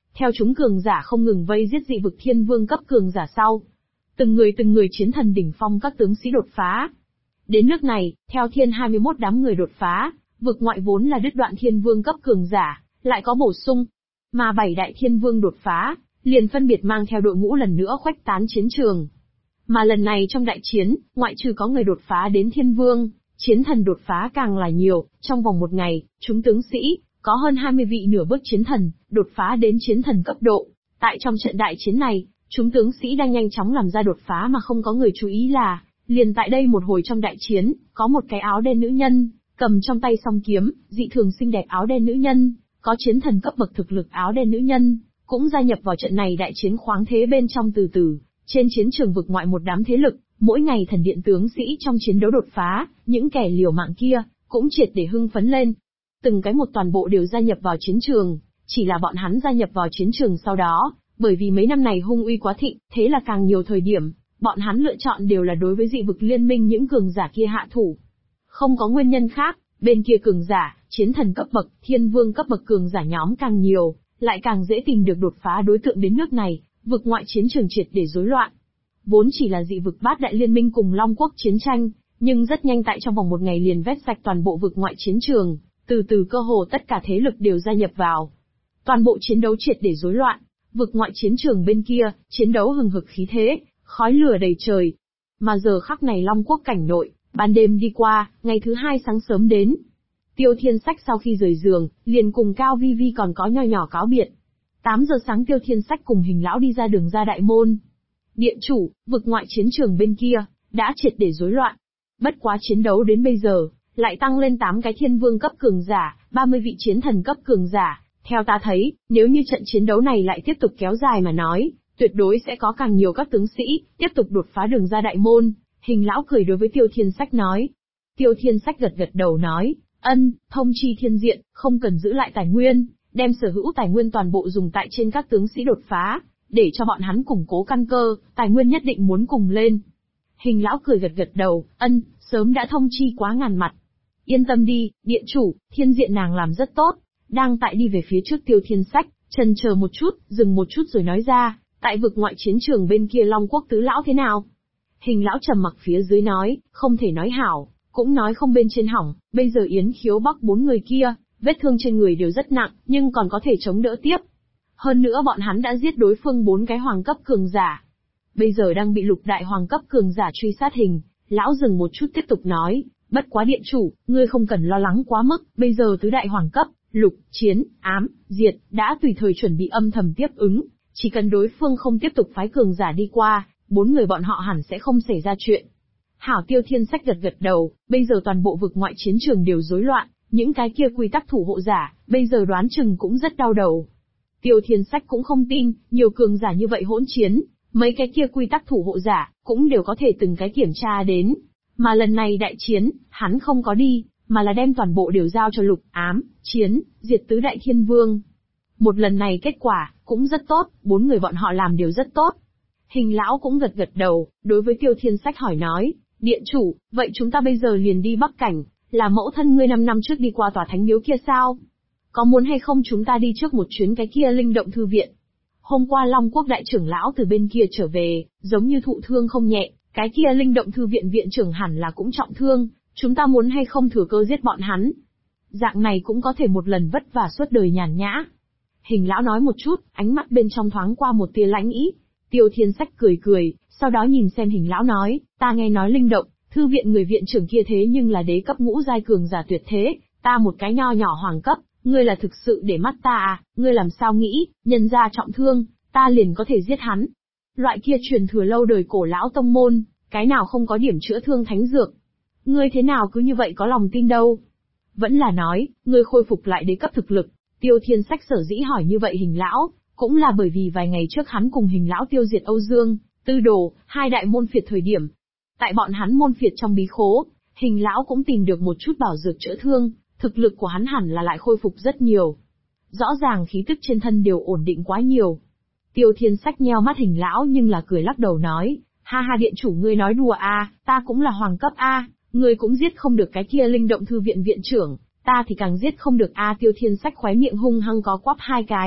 theo chúng cường giả không ngừng vây giết dị vực thiên vương cấp cường giả sau. Từng người chiến thần đỉnh phong các tướng sĩ đột phá. Đến nước này, theo thiên 21 đám người đột phá, vực ngoại vốn là đứt đoạn thiên vương cấp cường giả, lại có bổ sung. Mà 7 đại thiên vương đột phá, liền phân biệt mang theo đội ngũ lần nữa khuếch tán chiến trường. Mà lần này trong đại chiến, ngoại trừ có người đột phá đến thiên vương, chiến thần đột phá càng là nhiều, trong vòng một ngày, chúng tướng sĩ, có hơn 20 vị nửa bước chiến thần, đột phá đến chiến thần cấp độ. Tại trong trận đại chiến này, chúng tướng sĩ đang nhanh chóng làm ra đột phá mà không có người chú ý là, liền tại đây một hồi trong đại chiến, có một cái áo đen nữ nhân, cầm trong tay song kiếm, dị thường xinh đẹp áo đen nữ nhân, có chiến thần cấp bậc thực lực áo đen nữ nhân, cũng gia nhập vào trận này đại chiến khoáng thế bên trong từ từ. Trên chiến trường vực ngoại một đám thế lực, mỗi ngày thần điện tướng sĩ trong chiến đấu đột phá, những kẻ liều mạng kia, cũng triệt để hưng phấn lên. Từng cái một toàn bộ đều gia nhập vào chiến trường, chỉ là bọn hắn gia nhập vào chiến trường sau đó, bởi vì mấy năm này hung uy quá thịnh, thế là càng nhiều thời điểm, bọn hắn lựa chọn đều là đối với dị vực liên minh những cường giả kia hạ thủ. Không có nguyên nhân khác, bên kia cường giả, chiến thần cấp bậc, thiên vương cấp bậc cường giả nhóm càng nhiều, lại càng dễ tìm được đột phá đối tượng đến nước này, vực ngoại chiến trường triệt để rối loạn. Vốn chỉ là dị vực bát đại liên minh cùng Long quốc chiến tranh, nhưng rất nhanh tại trong vòng một ngày liền vét sạch toàn bộ vực ngoại chiến trường, từ từ cơ hồ tất cả thế lực đều gia nhập vào. Toàn bộ chiến đấu triệt để rối loạn, vực ngoại chiến trường bên kia, chiến đấu hừng hực khí thế, khói lửa đầy trời. Mà giờ khắc này Long quốc cảnh nội, ban đêm đi qua, ngày thứ hai sáng sớm đến. Tiêu Thiên Sách sau khi rời giường, liền cùng Cao Vi Vi còn có nho nhỏ cáo biệt. 8 giờ sáng Tiêu Thiên Sách cùng Hình lão đi ra đường ra đại môn. Điện chủ, vực ngoại chiến trường bên kia, đã triệt để rối loạn. Bất quá chiến đấu đến bây giờ, lại tăng lên 8 cái thiên vương cấp cường giả, 30 vị chiến thần cấp cường giả. Theo ta thấy, nếu như trận chiến đấu này lại tiếp tục kéo dài mà nói, tuyệt đối sẽ có càng nhiều các tướng sĩ, tiếp tục đột phá đường ra đại môn. Hình lão cười đối với Tiêu Thiên Sách nói. Tiêu Thiên Sách gật gật đầu nói, thông chi thiên diện, không cần giữ lại tài nguyên, đem sở hữu tài nguyên toàn bộ dùng tại trên các tướng sĩ đột phá, để cho bọn hắn củng cố căn cơ, tài nguyên nhất định muốn cùng lên. Hình lão cười gật gật đầu, sớm đã thông chi quá ngàn mặt. Yên tâm đi, điện chủ, thiên diện nàng làm rất tốt. Đang tại đi về phía trước Tiêu Thiên Sách, chần chờ một chút, dừng một chút rồi nói ra, tại vực ngoại chiến trường bên kia Long quốc tứ lão thế nào? Hình lão trầm mặc phía dưới nói, không thể nói hảo, cũng nói không bên trên hỏng, bây giờ Yến Khiếu Bắc 4 người kia, vết thương trên người đều rất nặng, nhưng còn có thể chống đỡ tiếp. Hơn nữa bọn hắn đã giết đối phương 4 cái hoàng cấp cường giả. Bây giờ đang bị lục đại hoàng cấp cường giả truy sát hình, lão dừng một chút tiếp tục nói, bất quá điện chủ, ngươi không cần lo lắng quá mức, bây giờ tứ đại hoàng cấp, lục, chiến, ám, diệt, đã tùy thời chuẩn bị âm thầm tiếp ứng, chỉ cần đối phương không tiếp tục phái cường giả đi qua, 4 người bọn họ hẳn sẽ không xảy ra chuyện. Hảo. Tiêu Thiên Sách gật gật đầu, bây giờ toàn bộ vực ngoại chiến trường đều rối loạn, những cái kia quy tắc thủ hộ giả, bây giờ đoán chừng cũng rất đau đầu. Tiêu Thiên Sách cũng không tin, nhiều cường giả như vậy hỗn chiến, mấy cái kia quy tắc thủ hộ giả, cũng đều có thể từng cái kiểm tra đến. Mà lần này đại chiến, hắn không có đi, mà là đem toàn bộ đều giao cho lục, ám, chiến, diệt tứ đại thiên vương. Một lần này kết quả, cũng rất tốt, 4 người bọn họ làm đều rất tốt. Hình lão cũng gật gật đầu, đối với Tiêu Thiên Sách hỏi nói, điện chủ, vậy chúng ta bây giờ liền đi Bắc Cảnh, là mẫu thân ngươi 5 năm trước đi qua tòa thánh miếu kia sao? Có muốn hay không chúng ta đi trước một chuyến cái kia linh động thư viện? Hôm qua Long quốc đại trưởng lão từ bên kia trở về, giống như thụ thương không nhẹ, cái kia linh động thư viện viện trưởng hẳn là cũng trọng thương, chúng ta muốn hay không thừa cơ giết bọn hắn? Dạng này cũng có thể một lần vất vả suốt đời nhàn nhã. Hình lão nói một chút, ánh mắt bên trong thoáng qua một tia lãnh ý. Tiêu Thiên Sách cười cười, sau đó nhìn xem hình lão nói, ta nghe nói linh động, thư viện người viện trưởng kia thế nhưng là đế cấp ngũ giai cường giả tuyệt thế, ta một cái nho nhỏ hoàng cấp, ngươi là thực sự để mắt ta à, ngươi làm sao nghĩ, nhân gia trọng thương, ta liền có thể giết hắn. Loại kia truyền thừa lâu đời cổ lão tông môn, cái nào không có điểm chữa thương thánh dược. Ngươi thế nào cứ như vậy có lòng tin đâu? Vẫn là nói, ngươi khôi phục lại đế cấp thực lực. Tiêu Thiên Sách sở dĩ hỏi như vậy hình lão, cũng là bởi vì vài ngày trước hắn cùng hình lão tiêu diệt Âu Dương, Tư Đồ, 2 đại môn phiệt thời điểm. Tại bọn hắn môn phiệt trong bí khố, hình lão cũng tìm được một chút bảo dược chữa thương, thực lực của hắn hẳn là lại khôi phục rất nhiều. Rõ ràng khí tức trên thân đều ổn định quá nhiều. Tiêu Thiên Sách nheo mắt hình lão nhưng là cười lắc đầu nói, ha ha điện chủ ngươi nói đùa a, ta cũng là hoàng cấp a, ngươi cũng giết không được cái kia linh động thư viện viện trưởng, ta thì càng giết không được a. Tiêu Thiên Sách khóe miệng hung hăng có quắp 2 cái,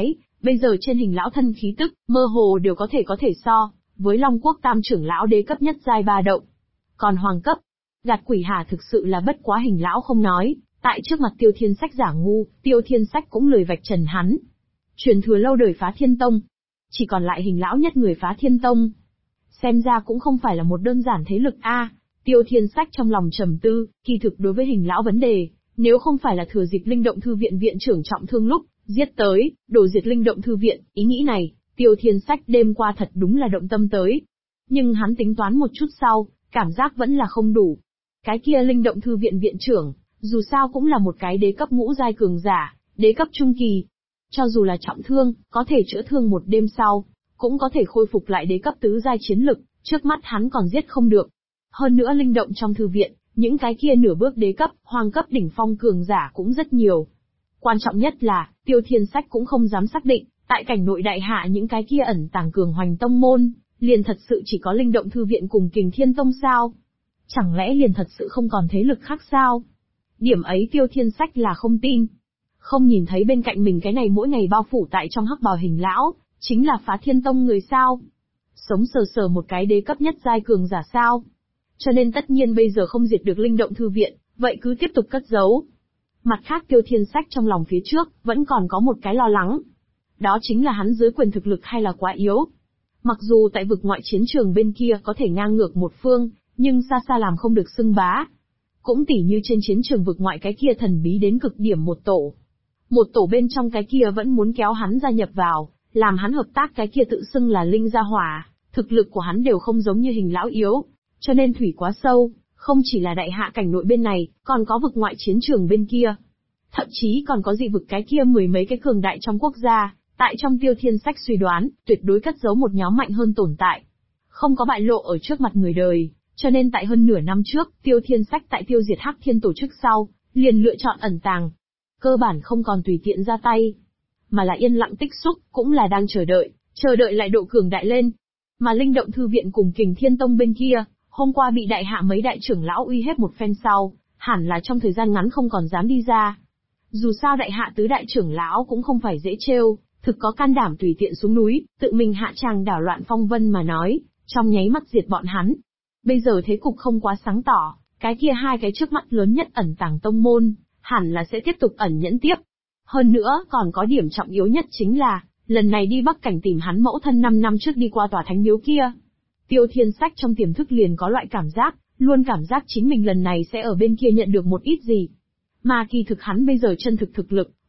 Bây giờ trên hình lão thân khí tức, mơ hồ đều có thể so với Long Quốc Tam trưởng lão đế cấp nhất giai 3 động. Còn hoàng cấp, Gạt Quỷ Hà thực sự là bất quá hình lão không nói, tại trước mặt Tiêu Thiên Sách giả ngu, Tiêu Thiên Sách cũng lười vạch trần hắn. Truyền thừa lâu đời Phá Thiên Tông, chỉ còn lại hình lão nhất người Phá Thiên Tông. Xem ra cũng không phải là một đơn giản thế lực a. Tiêu Thiên Sách trong lòng trầm tư, kỳ thực đối với hình lão vấn đề, nếu không phải là thừa dịp Linh Động Thư viện viện trưởng trọng thương lúc giết tới, đổ diệt Linh Động Thư viện, ý nghĩ này, Tiêu Thiên Sách đêm qua thật đúng là động tâm tới. Nhưng hắn tính toán một chút sau, cảm giác vẫn là không đủ. Cái kia Linh Động Thư viện viện trưởng, dù sao cũng là một cái đế cấp ngũ giai cường giả, đế cấp trung kỳ. Cho dù là trọng thương, có thể chữa thương một đêm sau, cũng có thể khôi phục lại đế cấp tứ giai chiến lực, trước mắt hắn còn giết không được. Hơn nữa Linh Động trong thư viện, những cái kia nửa bước đế cấp, hoàng cấp đỉnh phong cường giả cũng rất nhiều. Quan trọng nhất là, Tiêu Thiên Sách cũng không dám xác định, tại cảnh nội đại hạ những cái kia ẩn tàng cường hoành tông môn, liền thật sự chỉ có Linh Động Thư viện cùng Kình Thiên Tông sao? Chẳng lẽ liền thật sự không còn thế lực khác sao? Điểm ấy Tiêu Thiên Sách là không tin. Không nhìn thấy bên cạnh mình cái này mỗi ngày bao phủ tại trong hắc bào hình lão, chính là Phá Thiên Tông người sao? Sống sờ sờ một cái đế cấp nhất giai cường giả sao? Cho nên tất nhiên bây giờ không diệt được Linh Động Thư viện, vậy cứ tiếp tục cất giấu. Mặt khác Tiêu Thiên Sách trong lòng phía trước, vẫn còn có một cái lo lắng. Đó chính là hắn dưới quyền thực lực hay là quá yếu. Mặc dù tại vực ngoại chiến trường bên kia có thể ngang ngược một phương, nhưng xa xa làm không được xưng bá. Cũng tỉ như trên chiến trường vực ngoại cái kia thần bí đến cực điểm một tổ. Một tổ bên trong cái kia vẫn muốn kéo hắn gia nhập vào, làm hắn hợp tác cái kia tự xưng là Linh Gia Hỏa, thực lực của hắn đều không giống như hình lão yếu. Cho nên thủy quá sâu, không chỉ là đại hạ cảnh nội bên này, còn có vực ngoại chiến trường bên kia. Thậm chí còn có dị vực cái kia mười mấy cái cường đại trong quốc gia, tại trong Tiêu Thiên Sách suy đoán, tuyệt đối cất giấu một nhóm mạnh hơn tồn tại. Không có bại lộ ở trước mặt người đời, cho nên tại hơn nửa năm trước, Tiêu Thiên Sách tại tiêu diệt Hắc Thiên tổ chức sau, liền lựa chọn ẩn tàng. Cơ bản không còn tùy tiện ra tay, mà là yên lặng tích xúc, cũng là đang chờ đợi lại độ cường đại lên. Mà Linh Động Thư viện cùng Kình Thiên Tông bên kia, hôm qua bị đại hạ mấy đại trưởng lão uy hiếp một phen sau, hẳn là trong thời gian ngắn không còn dám đi ra. Dù sao đại hạ tứ đại trưởng lão cũng không phải dễ trêu, thực có can đảm tùy tiện xuống núi, tự mình hạ tràng đảo loạn phong vân mà nói, trong nháy mắt diệt bọn hắn. Bây giờ thế cục không quá sáng tỏ, cái kia hai cái trước mắt lớn nhất ẩn tàng tông môn, hẳn là sẽ tiếp tục ẩn nhẫn tiếp. Hơn nữa, còn có điểm trọng yếu nhất chính là, lần này đi Bắc Cảnh tìm hắn mẫu thân 5 năm trước đi qua tòa thánh miếu kia. Tiêu Thiên Sách trong tiềm thức liền có loại cảm giác, luôn cảm giác chính mình lần này sẽ ở bên kia nhận được một ít gì. Mà kỳ thực hắn bây giờ chân thực thực lực,